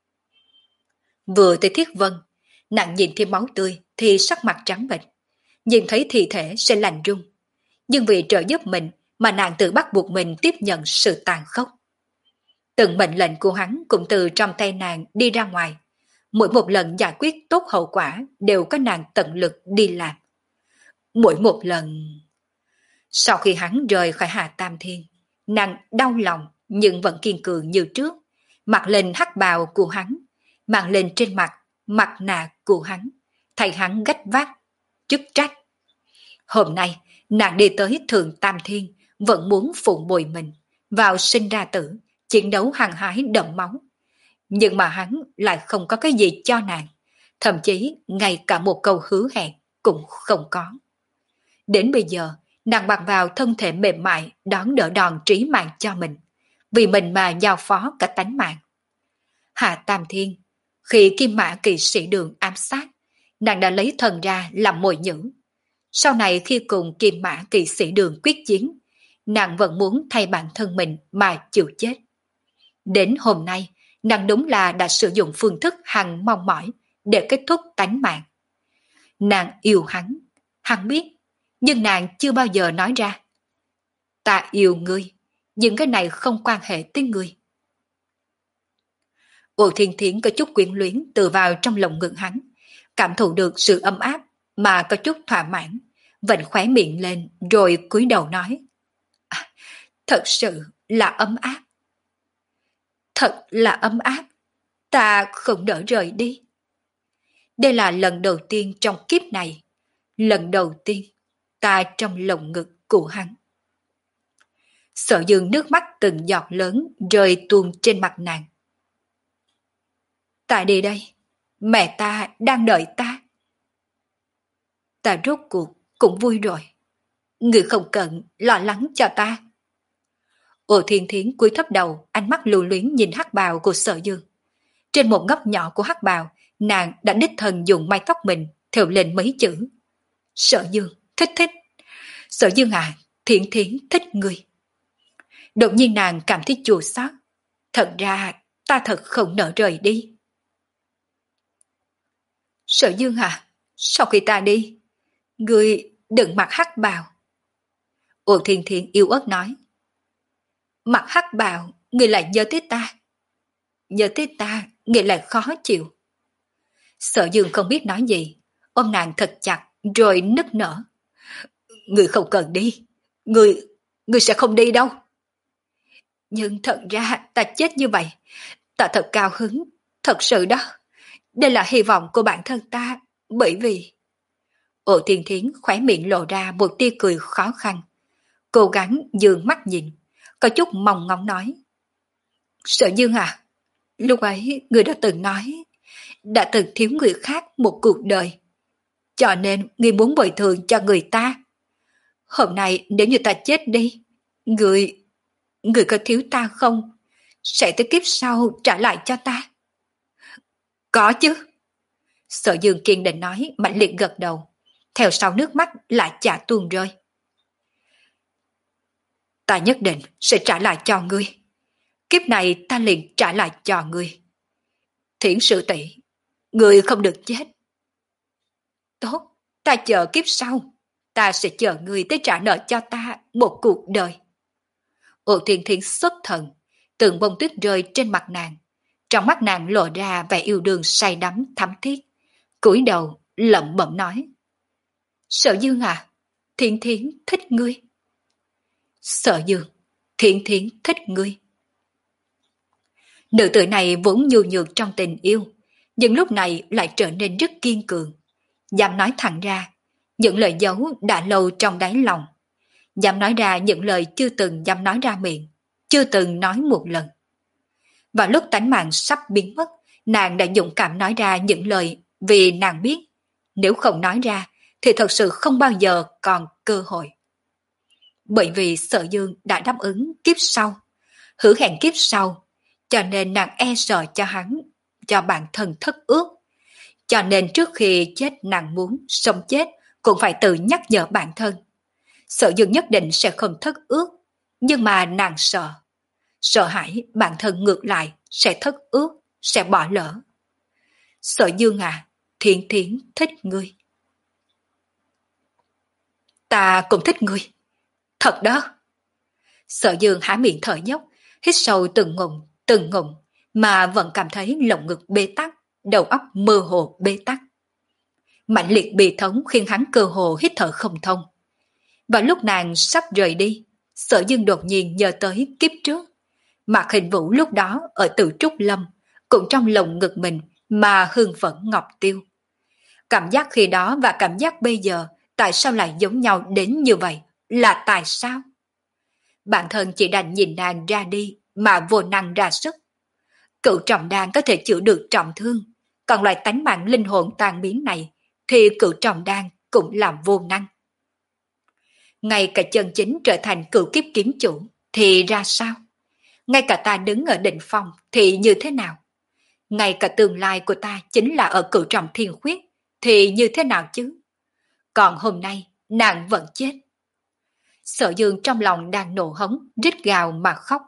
Vừa tới Thiết Vân, nàng nhìn thấy máu tươi thì sắc mặt trắng bệch, nhìn thấy thi thể sẽ lạnh run. Nhưng vì trợ giúp mình mà nàng tự bắt buộc mình tiếp nhận sự tàn khốc. Từng mệnh lệnh của hắn cũng từ trong tay nàng đi ra ngoài. Mỗi một lần giải quyết tốt hậu quả đều có nàng tận lực đi làm. Mỗi một lần... Sau khi hắn rời khỏi Hạ Tam Thiên, nàng đau lòng nhưng vẫn kiên cường như trước, mặc lên hắc bào của hắn, mang lên trên mặt mặt nạ của hắn, thay hắn gánh vác chức trách. Hôm nay, nàng đi tới Thượng Tam Thiên, vẫn muốn phụng bồi mình, vào sinh ra tử, chiến đấu hăng hái đẫm máu. Nhưng mà hắn lại không có cái gì cho nàng, thậm chí ngay cả một câu hứa hẹn cũng không có. Đến bây giờ, nàng bằng vào thân thể mềm mại đón đỡ đòn trí mạng cho mình, vì mình mà giao phó cả tánh mạng. Hạ Tam Thiên, khi Kim Mã Kỵ Sĩ Đường ám sát, nàng đã lấy thần ra làm mồi nhữ. Sau này khi cùng Kim Mã Kỵ Sĩ Đường quyết chiến, nàng vẫn muốn thay bản thân mình mà chịu chết. Đến hôm nay, nàng đúng là đã sử dụng phương thức hằng mong mỏi để kết thúc tánh mạng. Nàng yêu hắn, hắn biết, nhưng nàng chưa bao giờ nói ra. Ta yêu ngươi, nhưng cái này không quan hệ tới ngươi. Ô Thiên Thiến có chút quyến luyến từ vào trong lòng ngực hắn, cảm thụ được sự ấm áp mà có chút thỏa mãn, vểnh khóe miệng lên rồi cúi đầu nói. À, thật sự là ấm áp. Thật là ấm áp, ta không nỡ rời đi. Đây là lần đầu tiên trong kiếp này, lần đầu tiên ta trong lồng ngực của hắn. Sở Dương nước mắt từng giọt lớn rơi tuôn trên mặt nàng. Ta đi đây, mẹ ta đang đợi ta. Ta rốt cuộc cũng vui rồi, người không cần lo lắng cho ta. Ô Thiên Thiến cúi thấp đầu, ánh mắt lưu luyến nhìn hắc bào của Sở Dương. Trên một góc nhỏ của hắc bào, nàng đã đích thân dùng mái tóc mình thêu lên mấy chữ. Sở Dương, thích thích. Sở Dương à, Thiện Thiến thích người. Đột nhiên nàng cảm thấy chua xót. Thật ra, ta thật không nỡ rời đi. Sở Dương à, sau khi ta đi, ngươi đừng mặc hắc bào. Ô Thiên Thiến yêu ớt nói. Mặc hắc bào, ngươi lại nhớ tới ta. Nhớ tới ta, ngươi lại khó chịu. Sở Dương không biết nói gì, ôm nàng thật chặt rồi nức nở. Ngươi không cần đi, ngươi, ngươi sẽ không đi đâu. Nhưng thật ra ta chết như vậy, ta thật cao hứng, thật sự đó. Đây là hy vọng của bản thân ta, bởi vì... Ô Thiên Thiến khóe miệng lộ ra một tia cười khó khăn. Cố gắng dường mắt nhìn, có chút mong ngóng nói. Sở Dương à, lúc ấy người đã từng nói, đã từng thiếu người khác một cuộc đời. Cho nên người muốn bồi thường cho người ta. Hôm nay nếu như ta chết đi, người, người có thiếu ta không? Sẽ tới kiếp sau trả lại cho ta. Có chứ. Sở Dương kiên định nói, mạnh liệt gật đầu. Theo sau nước mắt lại chả tuôn rơi. Ta nhất định sẽ trả lại cho ngươi. Kiếp này ta liền trả lại cho ngươi. Thiển Sự Tỷ, ngươi không được chết. Tốt, ta chờ kiếp sau. Ta sẽ chờ ngươi tới trả nợ cho ta một cuộc đời. Ô Thiên Thiến xuất thần, từng bông tuyết rơi trên mặt nàng. Trong mắt nàng lộ ra vẻ yêu đương say đắm thắm thiết. Cúi đầu lẩm bẩm nói. Sở Dương à, Thiên Thiến thích ngươi. Sở Dương, Thiên Thiến thích ngươi. Nữ tử này vốn nhu nhược trong tình yêu, nhưng lúc này lại trở nên rất kiên cường. Dám nói thẳng ra, những lời giấu đã lâu trong đáy lòng, dám nói ra những lời chưa từng dám nói ra miệng, chưa từng nói một lần. Vào lúc tánh mạng sắp biến mất, nàng đã dũng cảm nói ra những lời vì nàng biết, nếu không nói ra thì thật sự không bao giờ còn cơ hội. Bởi vì Sở Dương đã đáp ứng kiếp sau, hứa hẹn kiếp sau, cho nên nàng e sợ cho hắn, cho bản thân thất ước. Cho nên trước khi chết nàng muốn sống chết cũng phải tự nhắc nhở bản thân. Sở Dương nhất định sẽ không thất ước, nhưng mà nàng sợ. Sợ hãi bản thân ngược lại sẽ thất ước, sẽ bỏ lỡ. Sở Dương à, Thiến Thiến thích ngươi. Ta cũng thích ngươi. Thật đó. Sở Dương há miệng thở dốc, hít sâu từng ngụm, từng ngụm, mà vẫn cảm thấy lồng ngực bế tắc, đầu óc mơ hồ bế tắc. Mạnh liệt bi thống khiến hắn cơ hồ hít thở không thông. Và lúc nàng sắp rời đi, Sở Dương đột nhiên nhớ tới kiếp trước. Mạc Hình Vũ lúc đó ở Tử Trúc Lâm, cũng trong lồng ngực mình mà hương phẫn ngọc tiêu. Cảm giác khi đó và cảm giác bây giờ tại sao lại giống nhau đến như vậy? Là tại sao? Bản thân chỉ đành nhìn nàng ra đi mà vô năng ra sức. Cựu trọng đan có thể chữa được trọng thương, còn loại tánh mạng linh hồn tan biến này thì cựu trọng đan cũng làm vô năng. Ngay cả chân chính trở thành cựu kiếp kiếm chủ thì ra sao? Ngay cả ta đứng ở đỉnh phong thì như thế nào? Ngay cả tương lai của ta chính là ở cựu trọng thiên khuyết thì như thế nào chứ? Còn hôm nay nàng vẫn chết. Sở Dương trong lòng đang nổ hống, rít gào mà khóc.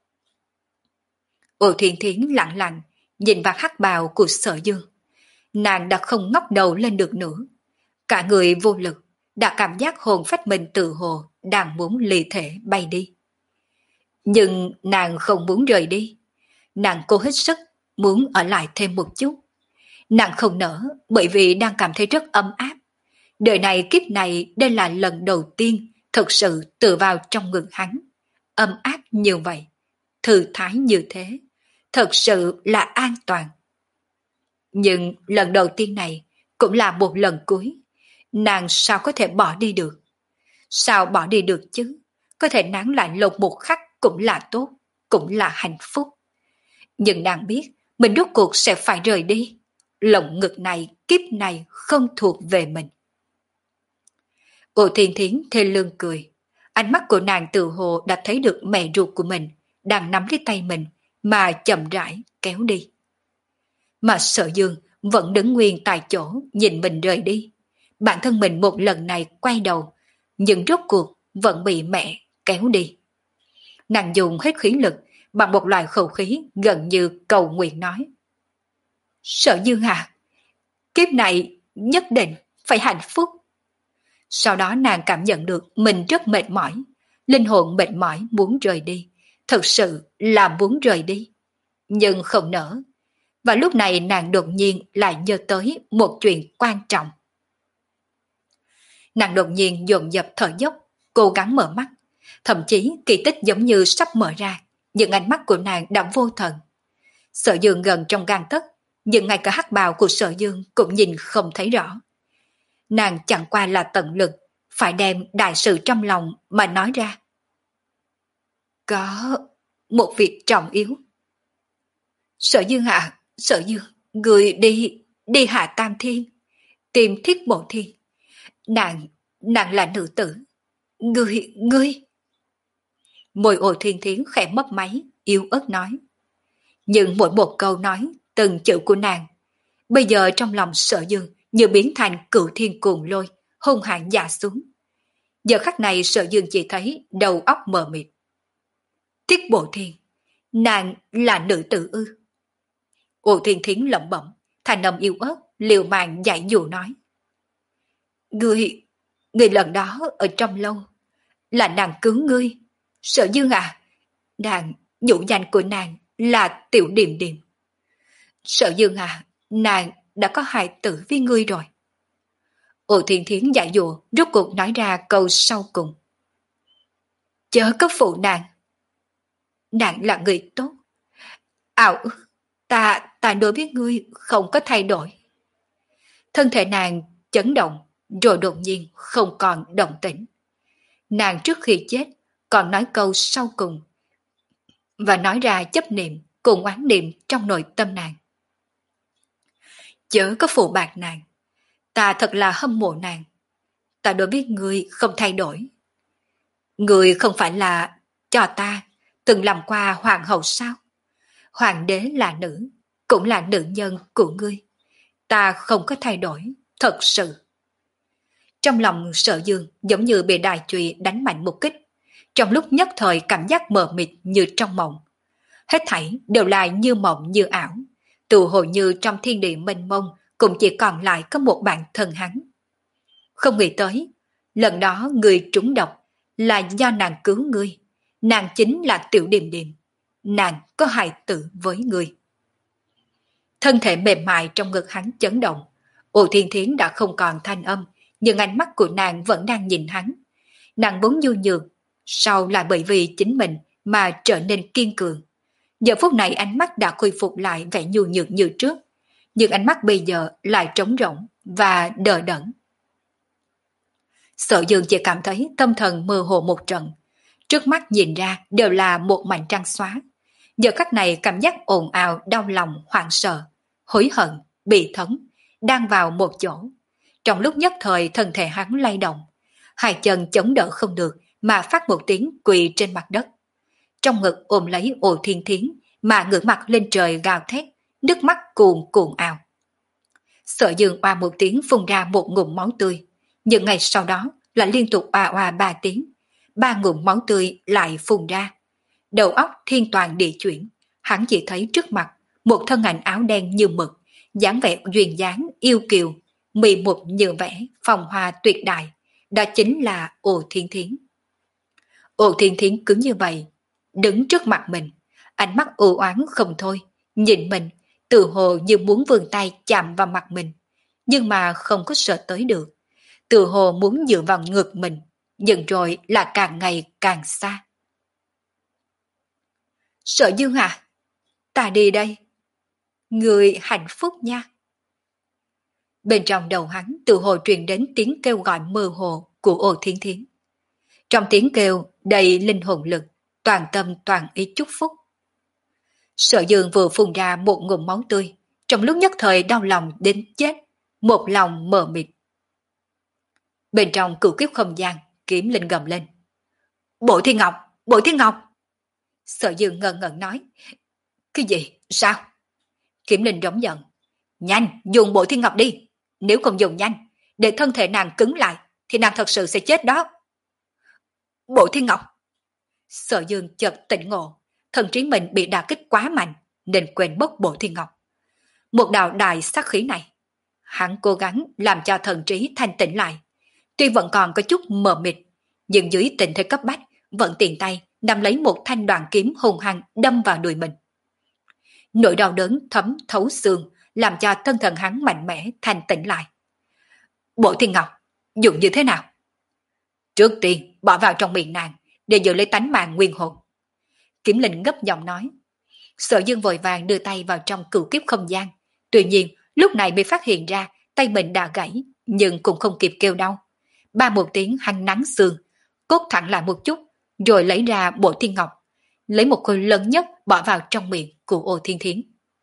Ô Thiên Thiến lặng lặng nhìn vào hắc bào của Sở Dương. Nàng đã không ngóc đầu lên được nữa. Cả người vô lực, đã cảm giác hồn phách mình tự hồ đang muốn ly thể bay đi. Nhưng nàng không muốn rời đi. Nàng cố hết sức muốn ở lại thêm một chút. Nàng không nỡ bởi vì đang cảm thấy rất ấm áp. Đời này kiếp này đây là lần đầu tiên thực sự tựa vào trong ngực hắn. Ấm áp như vậy, thư thái như thế, thật sự là an toàn. Nhưng lần đầu tiên này cũng là một lần cuối. Nàng sao có thể bỏ đi được? Sao bỏ đi được chứ? Có thể nán lại lột một khắc cũng là tốt, cũng là hạnh phúc. Nhưng nàng biết mình rốt cuộc sẽ phải rời đi. Lồng ngực này, kiếp này không thuộc về mình. Ô Thiên Thiến thê lương cười. Ánh mắt của nàng tự hồ đã thấy được mẹ ruột của mình đang nắm lấy tay mình mà chậm rãi kéo đi. Mà Sở Dương vẫn đứng nguyên tại chỗ nhìn mình rời đi. Bản thân mình một lần này quay đầu, nhưng rốt cuộc vẫn bị mẹ kéo đi. Nàng dùng hết khí lực bằng một loại khẩu khí gần như cầu nguyện nói. Sở Dương à, kiếp này nhất định phải hạnh phúc. Sau đó nàng cảm nhận được mình rất mệt mỏi, linh hồn mệt mỏi muốn rời đi, thật sự là muốn rời đi, nhưng không nỡ. Và lúc này nàng đột nhiên lại nhớ tới một chuyện quan trọng. Nàng đột nhiên dồn dập thở dốc, cố gắng mở mắt, thậm chí kỳ tích giống như sắp mở ra, nhưng ánh mắt của nàng đã vô thần. Sở Dương gần trong gang tấc, nhưng ngay cả hắc bào của Sở Dương cũng nhìn không thấy rõ. Nàng chẳng qua là tận lực phải đem đại sự trong lòng mà nói ra. Có một việc trọng yếu. Sở Dương ạ, Sở Dương, người đi, đi hạ Tam Thiên, tìm Thiết Bộ Thiên. Nàng, nàng là nữ tử. Ngươi, ngươi. Môi Ô Thiên Thiến khẽ mấp máy, yếu ớt nói. Nhưng mỗi một câu nói, từng chữ của nàng, bây giờ trong lòng Sở Dương như biến thành cửu thiên cuồng lôi, hung hãn dạ xuống. Giờ khắc này Sở Dương chỉ thấy đầu óc mờ mịt. Thiết Bộ Thiên, nàng là nữ tử ư? Ô Thiên Thiến lẩm bẩm, thành âm yếu ớt, liều mạng giải dụ nói. Ngươi, ngươi lần đó ở trong lâu, là nàng cứu ngươi. Sở Dương à, nàng, nhũ danh của nàng là Tiểu Điềm Điềm. Sở Dương à, nàng đã có hài tử với ngươi rồi. Ô Thiên Thiến giải dụ rốt cuộc nói ra câu sau cùng. Chớ có phụ nàng. Nàng là người tốt. Ảo, ta, ta đối với ngươi không có thay đổi. Thân thể nàng chấn động, rồi đột nhiên không còn động tĩnh. Nàng trước khi chết còn nói câu sau cùng, và nói ra chấp niệm cùng oán niệm trong nội tâm nàng. Chớ có phụ bạc nàng, ta thật là hâm mộ nàng. Ta đối với người không thay đổi. Người không phải là cho ta từng làm qua hoàng hậu sao? Hoàng đế là nữ, cũng là nữ nhân của ngươi. Ta không có thay đổi, thật sự. Trong lòng Sở Dương giống như bị đài chùy đánh mạnh một kích. Trong lúc nhất thời cảm giác mờ mịt như trong mộng. Hết thảy đều là như mộng như ảo. Tự hồ như trong thiên địa mênh mông cũng chỉ còn lại có một bản thân hắn. Không nghĩ tới, lần đó người trúng độc là do nàng cứu ngươi. Nàng chính là Tiểu Điềm Điềm. Nàng có hài tử với ngươi. Thân thể mềm mại trong ngực hắn chấn động. Ô Thiên Thiến đã không còn thanh âm, nhưng ánh mắt của nàng vẫn đang nhìn hắn. Nàng vốn nhu nhược, sau lại bởi vì chính mình mà trở nên kiên cường. Giờ phút này ánh mắt đã khôi phục lại vẻ nhu nhược như trước, nhưng ánh mắt bây giờ lại trống rỗng và đờ đẫn. Sở Dương chỉ cảm thấy tâm thần mơ hồ một trận. Trước mắt nhìn ra đều là một mảnh trăng xóa. Giờ khắc này cảm giác ồn ào, đau lòng, hoảng sợ, hối hận, bị thấn, đang vào một chỗ. Trong lúc nhất thời thân thể hắn lay động, hai chân chống đỡ không được mà phát một tiếng quỳ trên mặt đất. Trong ngực ôm lấy Ô Thiên Thiến mà ngửa mặt lên trời gào thét, nước mắt cuồn cuộn ào. Sở Dương oa một tiếng phun ra một ngụm máu tươi, nhưng ngày sau đó là liên tục oa oa ba tiếng, ba ngụm máu tươi lại phun ra. Đầu óc thiên toàn địa chuyển, hắn chỉ thấy trước mặt một thân ảnh áo đen như mực, dáng vẻ duyên dáng yêu kiều, mị mục như vẻ phong hoa tuyệt đại, đó chính là Ô Thiên Thiến. Ô Thiên Thiến cứng như vậy, đứng trước mặt mình, ánh mắt u oán không thôi, nhìn mình, tự hồ như muốn vươn tay chạm vào mặt mình, nhưng mà không có sợ tới được. Tự hồ muốn dựa vào ngực mình, nhưng rồi là càng ngày càng xa. Sở Dương à, ta đi đây. Người hạnh phúc nha. Bên trong đầu hắn tự hồ truyền đến tiếng kêu gọi mơ hồ của Ô Thiên Thiến. Trong tiếng kêu đầy linh hồn lực, toàn tâm toàn ý chúc phúc. Sở Dương vừa phun ra một ngụm máu tươi, trong lúc nhất thời đau lòng đến chết, một lòng mờ mịt. Bên trong cửu kiếp không gian, Kiếm Linh gầm lên. Bộ Thiên Ngọc, Bộ Thiên Ngọc. Sở Dương ngần ngần nói. Cái gì? Sao? Kiếm Linh giống giận. Nhanh, dùng Bộ Thiên Ngọc đi. Nếu không dùng nhanh, để thân thể nàng cứng lại, thì nàng thật sự sẽ chết đó. Bộ Thiên Ngọc. Sở Dương chợt tỉnh ngộ, thần trí mình bị đả kích quá mạnh, nên quên mất Bộ Thiên Ngọc. Một đạo đại sát khí này, hắn cố gắng làm cho thần trí thanh tĩnh lại. Tuy vẫn còn có chút mờ mịt, nhưng dưới tình thế cấp bách, vẫn tiện tay nắm lấy một thanh đoàn kiếm hung hăng đâm vào đùi mình. Nỗi đau đớn thấm thấu xương, làm cho thân thần hắn mạnh mẽ thanh tĩnh lại. Bộ Thiên Ngọc, dùng như thế nào? Trước tiên, bỏ vào trong miệng nàng, để giữ lấy tánh mạng nguyên hồn. Kiếm Linh gấp giọng nói. Sở Dương vội vàng đưa tay vào trong cửu kiếp không gian. Tuy nhiên, lúc này mới phát hiện ra tay mình đã gãy, nhưng cũng không kịp kêu đau. Ba một tiếng hắn nắng xương, cốt thẳng lại một chút, rồi lấy ra Bộ Thiên Ngọc, lấy một khối lớn nhất bỏ vào trong miệng của Ô Thiên Thiến.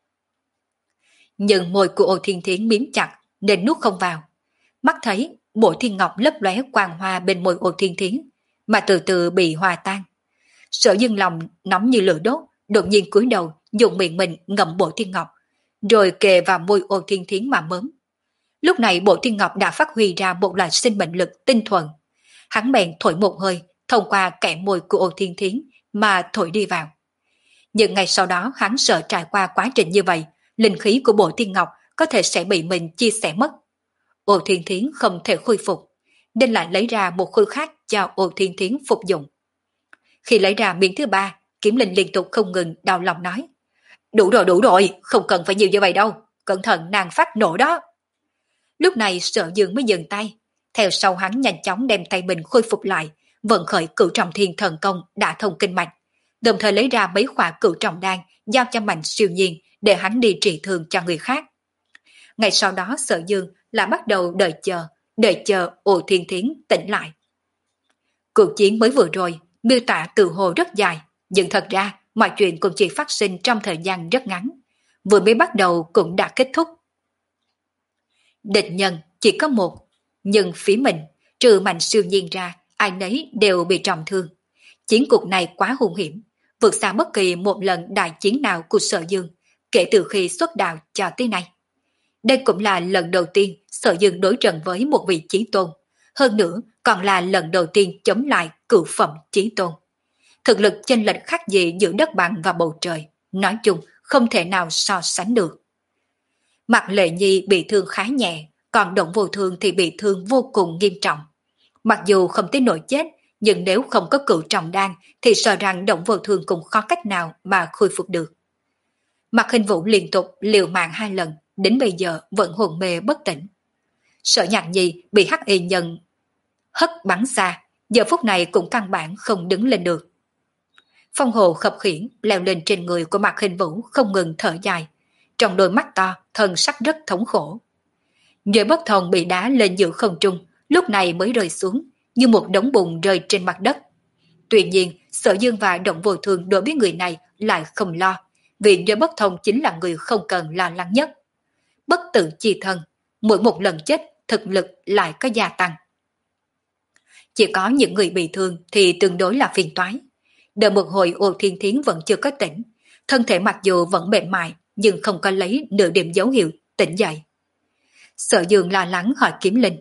Nhưng môi của Ô Thiên Thiến miếm chặt nên nuốt không vào. Mắt thấy Bộ Thiên Ngọc lấp lóe quang hoa bên môi Ô Thiên Thiến, mà từ từ bị hòa tan. Sở Dương lòng nóng như lửa đốt, đột nhiên cúi đầu dùng miệng mình ngậm Bộ Thiên Ngọc, rồi kề vào môi Ô Thiên Thiến mà mớm. Lúc này Bộ Thiên Ngọc đã phát huy ra một loại sinh mệnh lực tinh thuần. Hắn bèn thổi một hơi thông qua kẽ môi của Ô Thiên Thiến mà thổi đi vào. Nhưng ngay sau đó hắn sợ trải qua quá trình như vậy, linh khí của Bộ Thiên Ngọc có thể sẽ bị mình chia sẻ mất. Ô Thiên Thiến không thể khôi phục, nên lại lấy ra một khối khác cho Ô Thiên Thiến phục dụng. Khi lấy ra miếng thứ ba, Kiếm Linh liên tục không ngừng đau lòng nói. Đủ rồi, đủ rồi, không cần phải nhiều như vậy đâu, cẩn thận nàng phát nổ đó. Lúc này Sở Dương mới dừng tay, theo sau hắn nhanh chóng đem tay mình khôi phục lại, vận khởi cửu trọng thiên thần công đã thông kinh mạch, đồng thời lấy ra mấy khỏa cửu trọng đan giao cho Mạnh Siêu Nhiên để hắn đi trị thương cho người khác. Ngày sau đó Sở Dương là bắt đầu đợi chờ, đợi chờ Ô Thiên Thiến tỉnh lại. Cuộc chiến mới vừa rồi, miêu tả từ hồ rất dài, nhưng thật ra mọi chuyện cũng chỉ phát sinh trong thời gian rất ngắn. Vừa mới bắt đầu cũng đã kết thúc. Địch nhân chỉ có một, nhưng phía mình, trừ Mạnh Siêu Nhiên ra, ai nấy đều bị trọng thương. Chiến cuộc này quá hung hiểm, vượt xa bất kỳ một lần đại chiến nào của Sở Dương, kể từ khi xuất đạo cho tới nay. Đây cũng là lần đầu tiên Sở Dương đối trận với một vị chí tôn, hơn nữa còn là lần đầu tiên chống lại cửu phẩm chí tôn. Thực lực chênh lệch khác gì giữa đất bằng và bầu trời, nói chung không thể nào so sánh được. Mạc Lệ Nhi bị thương khá nhẹ, còn Động Vô Thương thì bị thương vô cùng nghiêm trọng. Mặc dù không tới nỗi chết, nhưng nếu không có cửu trọng đan thì sợ rằng Động Vô Thương cũng khó cách nào mà khôi phục được. Mạc Hình Vũ liên tục liều mạng hai lần, đến bây giờ vẫn hồn mê bất tỉnh. Sở Nhạc Nhi bị hắc y nhân hất bắn xa, giờ phút này cũng căn bản không đứng lên được. Phong Hồ khập khiễng leo lên trên người của Mạc Hình Vũ không ngừng thở dài, trong đôi mắt to thân sắc rất thống khổ. Nhớ Bất Thông bị đá lên giữa không trung, lúc này mới rơi xuống như một đống bùn rơi trên mặt đất. Tuy nhiên, Sở Dương và Động Vô Thương đối với người này lại không lo, vì Nhớ Bất Thông chính là người không cần lo lắng nhất. Bất tử chi thân, mỗi một lần chết thực lực lại có gia tăng. Chỉ có những người bị thương thì tương đối là phiền toái. Đợi một hồi Ô Thiên Thiến vẫn chưa có tỉnh, thân thể mặc dù vẫn mềm mại nhưng không có lấy nửa điểm dấu hiệu tỉnh dậy. Sở Dương lo lắng hỏi Kiếm Linh.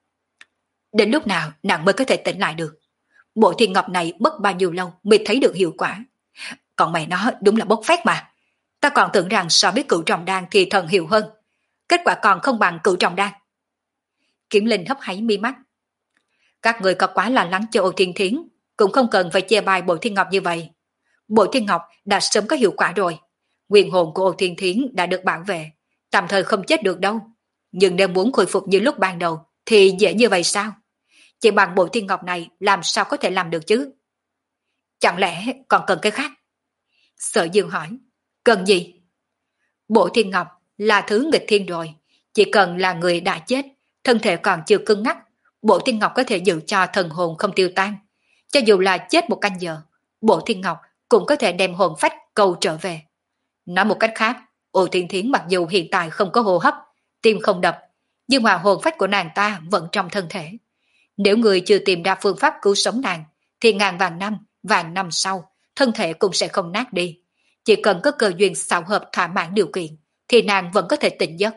Đến lúc nào nàng mới có thể tỉnh lại được? Bộ thiên ngọc này bất bao nhiêu lâu mới thấy được hiệu quả. Còn mày nó đúng là bốc phét mà. Ta còn tưởng rằng so với cửu trọng đan thì thần hiệu hơn. Kết quả còn không bằng cửu trọng đan. Kiếm Linh hấp háy mi mắt. Các người có quá lo lắng cho Ô Thiên Thiến, cũng không cần phải chê bai Bộ Thiên Ngọc như vậy. Bộ Thiên Ngọc đã sớm có hiệu quả rồi. Nguyên hồn của Ô Thiên Thiến đã được bảo vệ, tạm thời không chết được đâu. Nhưng nếu muốn khôi phục như lúc ban đầu thì dễ như vậy sao? Chỉ bằng Bộ Thiên Ngọc này làm sao có thể làm được chứ? Chẳng lẽ còn cần cái khác? Sở Dương hỏi. Cần gì? Bộ Thiên Ngọc là thứ nghịch thiên rồi. Chỉ cần là người đã chết, thân thể còn chưa cứng ngắc, Bộ Thiên Ngọc có thể giữ cho thần hồn không tiêu tan. Cho dù là chết một canh giờ, Bộ Thiên Ngọc cũng có thể đem hồn phách cầu trở về. Nói một cách khác, Ô Thiên Thiến mặc dù hiện tại không có hô hấp, tim không đập, nhưng mà hồn phách của nàng ta vẫn trong thân thể. Nếu người chưa tìm ra phương pháp cứu sống nàng, thì ngàn vàng năm, vàng năm sau, thân thể cũng sẽ không nát đi. Chỉ cần có cơ duyên xảo hợp thỏa mãn điều kiện, thì nàng vẫn có thể tỉnh giấc.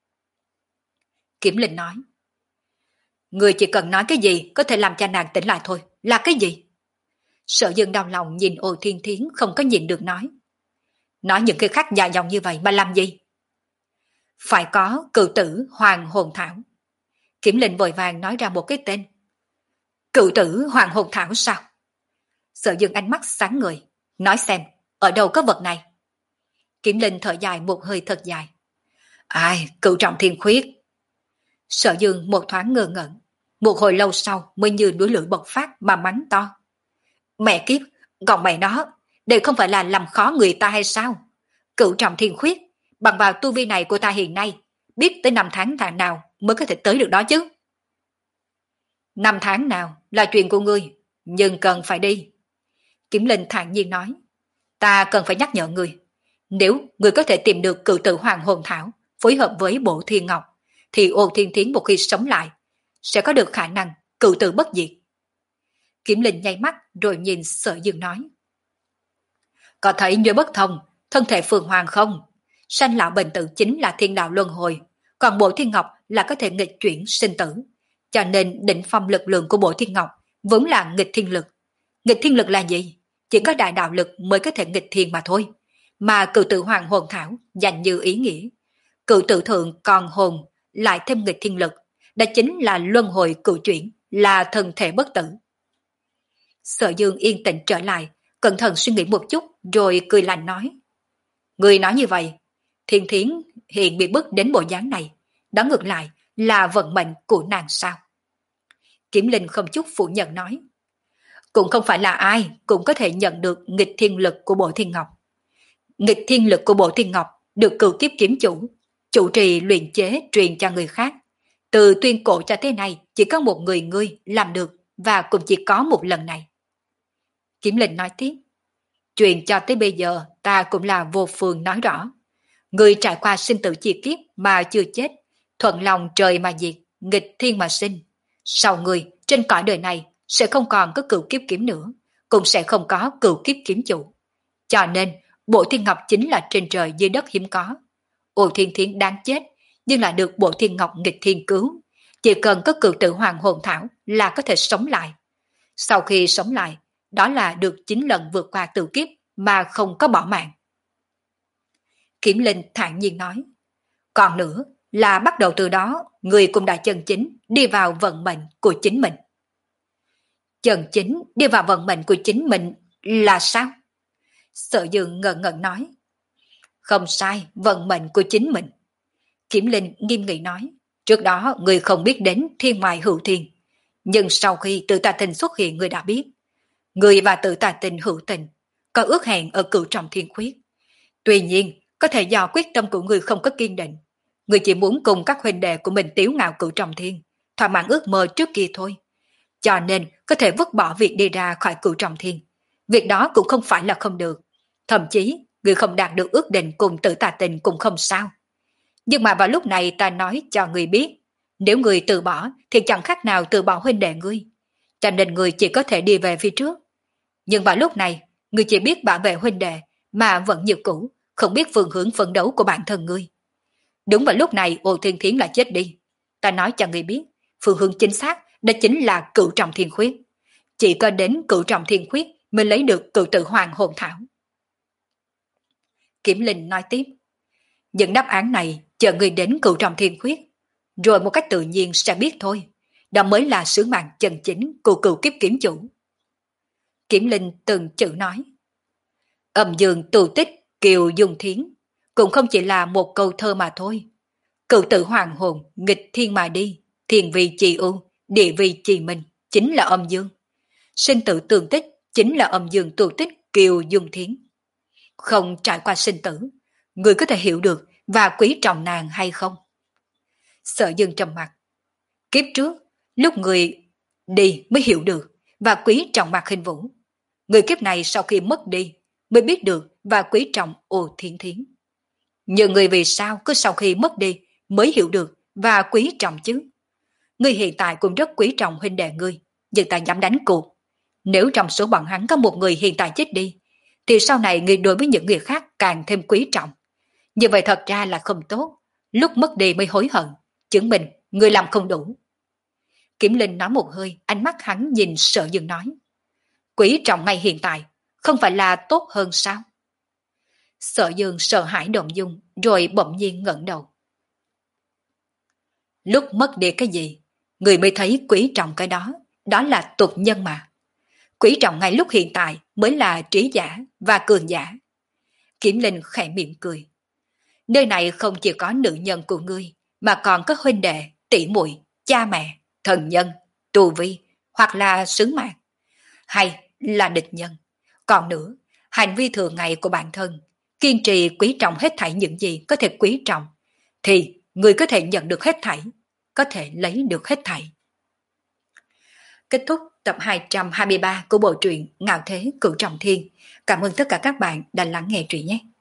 Kiếm Linh nói. Người chỉ cần nói cái gì có thể làm cho nàng tỉnh lại thôi, là cái gì? Sở Dương đau lòng nhìn Ô Thiên Thiến không có nhìn được nói. Nói những cái khác dài dòng như vậy mà làm gì? Phải có cựu tử Hoàng Hồn Thảo. Kiếm Linh vội vàng nói ra một cái tên. Cựu tử Hoàng Hồn Thảo sao? Sở Dương ánh mắt sáng người. Nói xem, ở đâu có vật này? Kiếm Linh thở dài một hơi thật dài. Ai, cựu trọng thiên khuyết. Sở Dương một thoáng ngơ ngẩn. Một hồi lâu sau mới như núi lửa bộc phát mà mắng to. Mẹ kiếp, còn mày nó, đều không phải là làm khó người ta hay sao? Cựu trọng thiên khuyết, bằng vào tu vi này của ta hiện nay, biết tới năm tháng tháng nào mới có thể tới được đó chứ? Năm tháng nào là chuyện của ngươi, nhưng cần phải đi. Kiếm Linh thản nhiên nói. Ta cần phải nhắc nhở ngươi. Nếu ngươi có thể tìm được cựu tử Hoàng Hồn Thảo, phối hợp với Bộ Thiên Ngọc, thì Ô Thiên Thiến một khi sống lại, sẽ có được khả năng cựu tử bất diệt. Kiếm Linh nháy mắt rồi nhìn Sở Dương nói. Có thấy Nhớ Bất Thông, thân thể Phượng Hoàng không? Sanh lão bệnh tử chính là thiên đạo luân hồi, còn Bộ Thiên Ngọc là có thể nghịch chuyển sinh tử. Cho nên đỉnh phong lực lượng của Bộ Thiên Ngọc vốn là nghịch thiên lực. Nghịch thiên lực là gì? Chỉ có đại đạo lực mới có thể nghịch thiên mà thôi. Mà cựu tử Hoàng Hồn Thảo dành như ý nghĩa. Cựu tử thượng còn hồn lại thêm nghịch thiên lực, đó chính là luân hồi cựu chuyển, là thân thể bất tử. Sở Dương yên tĩnh trở lại, cẩn thận suy nghĩ một chút rồi cười lạnh nói. Người nói như vậy, Thiên Thiến hiện bị bức đến bộ dáng này, đó ngược lại là vận mệnh của nàng sao? Kiếm Linh không chút phủ nhận nói. Cũng không phải là ai cũng có thể nhận được nghịch thiên lực của Bộ Thiên Ngọc. Nghịch thiên lực của Bộ Thiên Ngọc được cửu kiếp kiếm chủ, chủ trì luyện chế truyền cho người khác. Từ tuyên cổ cho tới nay, chỉ có một người ngươi làm được, và cũng chỉ có một lần này. Kiếm Linh nói tiếp, chuyện cho tới bây giờ ta cũng là vô phương nói rõ. Ngươi trải qua sinh tử chi kiếp mà chưa chết, thuận lòng trời mà diệt, nghịch thiên mà sinh. Sau ngươi, trên cõi đời này sẽ không còn có cửu kiếp kiếm nữa, cũng sẽ không có cửu kiếp kiếm chủ. Cho nên, Bộ Thiên Ngọc chính là trên trời dưới đất hiếm có. Ô Thiên Thiến đáng chết, nhưng là được Bộ Thiên Ngọc nghịch thiên cứu. Chỉ cần có cửu tử hoàng hồn thảo là có thể sống lại. Sau khi sống lại, đó là được chín lần vượt qua tử kiếp mà không có bỏ mạng. Kiếm Linh thản nhiên nói, còn nữa là bắt đầu từ đó, người cũng đã chân chính đi vào vận mệnh của chính mình. Chân chính đi vào vận mệnh của chính mình là sao? Sở Dương ngẩn ngẩn nói, không sai, vận mệnh của chính mình. Kiếm Linh nghiêm nghị nói, trước đó người không biết đến thiên ngoại hữu thiên, nhưng sau khi tự tà tình xuất hiện người đã biết. Người và tự tà tình hữu tình, có ước hẹn ở cửu trọng thiên khuyết. Tuy nhiên, có thể do quyết tâm của người không có kiên định. Người chỉ muốn cùng các huynh đệ của mình tiếu ngạo cửu trọng thiên, thỏa mãn ước mơ trước kia thôi. Cho nên có thể vứt bỏ việc đi ra khỏi cửu trọng thiên. Việc đó cũng không phải là không được. Thậm chí, người không đạt được ước định cùng tự tà tình cũng không sao. Nhưng mà vào lúc này ta nói cho người biết, nếu người từ bỏ thì chẳng khác nào từ bỏ huynh đệ ngươi. Cho nên người chỉ có thể đi về phía trước. Nhưng vào lúc này, người chỉ biết bảo vệ huynh đệ mà vẫn như cũ, không biết phương hướng phấn đấu của bản thân ngươi. Đúng vào lúc này Ô Thiên Thiến lại chết đi. Ta nói cho người biết, phương hướng chính xác đó chính là cửu trọng thiên khuyết. Chỉ có đến cửu trọng thiên khuyết mới lấy được cửu tự hoàng hồn thảo. Kiếm Linh nói tiếp, những đáp án này chờ người đến cửu trọng thiên khuyết, rồi một cách tự nhiên sẽ biết thôi. Đó mới là sứ mạng chân chính của cửu kiếp kiếm chủ. Kiếm Linh từng chữ nói, âm dương tù tích kiều dung thiến, cũng không chỉ là một câu thơ mà thôi. Cửu tự hoàng hồn nghịch thiên mà đi, thiên vị trì ưu, địa vị trì minh, chính là âm dương. Sinh tử tương tích chính là âm dương tù tích kiều dung thiến. Không trải qua sinh tử, người có thể hiểu được và quý trọng nàng hay không? Sở Dương trầm mặt. Kiếp trước, lúc người đi mới hiểu được và quý trọng Mạc Khinh Vũ. Người kiếp này sau khi mất đi mới biết được và quý trọng Ô Thiên Thiến. Nhưng người vì sao cứ sau khi mất đi mới hiểu được và quý trọng chứ? Người hiện tại cũng rất quý trọng huynh đệ ngươi, nhưng ta dám đánh cuộc. Nếu trong số bọn hắn có một người hiện tại chết đi, thì sau này người đối với những người khác càng thêm quý trọng. Như vậy thật ra là không tốt, lúc mất đi mới hối hận, chứng minh người làm không đủ. Kiếm Linh nói một hơi, ánh mắt hắn nhìn Sở Dương nói, quý trọng ngay hiện tại, không phải là tốt hơn sao? Sở Dương sợ hãi động dung, rồi bỗng nhiên ngẩng đầu. Lúc mất đi cái gì, người mới thấy quý trọng cái đó, đó là tục nhân mà. Quý trọng ngay lúc hiện tại mới là trí giả và cường giả. Kiếm Linh khẽ mỉm cười. Nơi này không chỉ có nữ nhân của ngươi, mà còn có huynh đệ, tỷ muội, cha mẹ, thần nhân, tù vi, hoặc là sứ mạng, hay là địch nhân. Còn nữa, hành vi thường ngày của bản thân, kiên trì quý trọng hết thảy những gì có thể quý trọng, thì người có thể nhận được hết thảy, có thể lấy được hết thảy. Kết thúc tập hai trăm hai mươi ba của bộ truyện Ngạo Thế Cửu Trọng Thiên. Cảm ơn tất cả các bạn đã lắng nghe truyện nhé.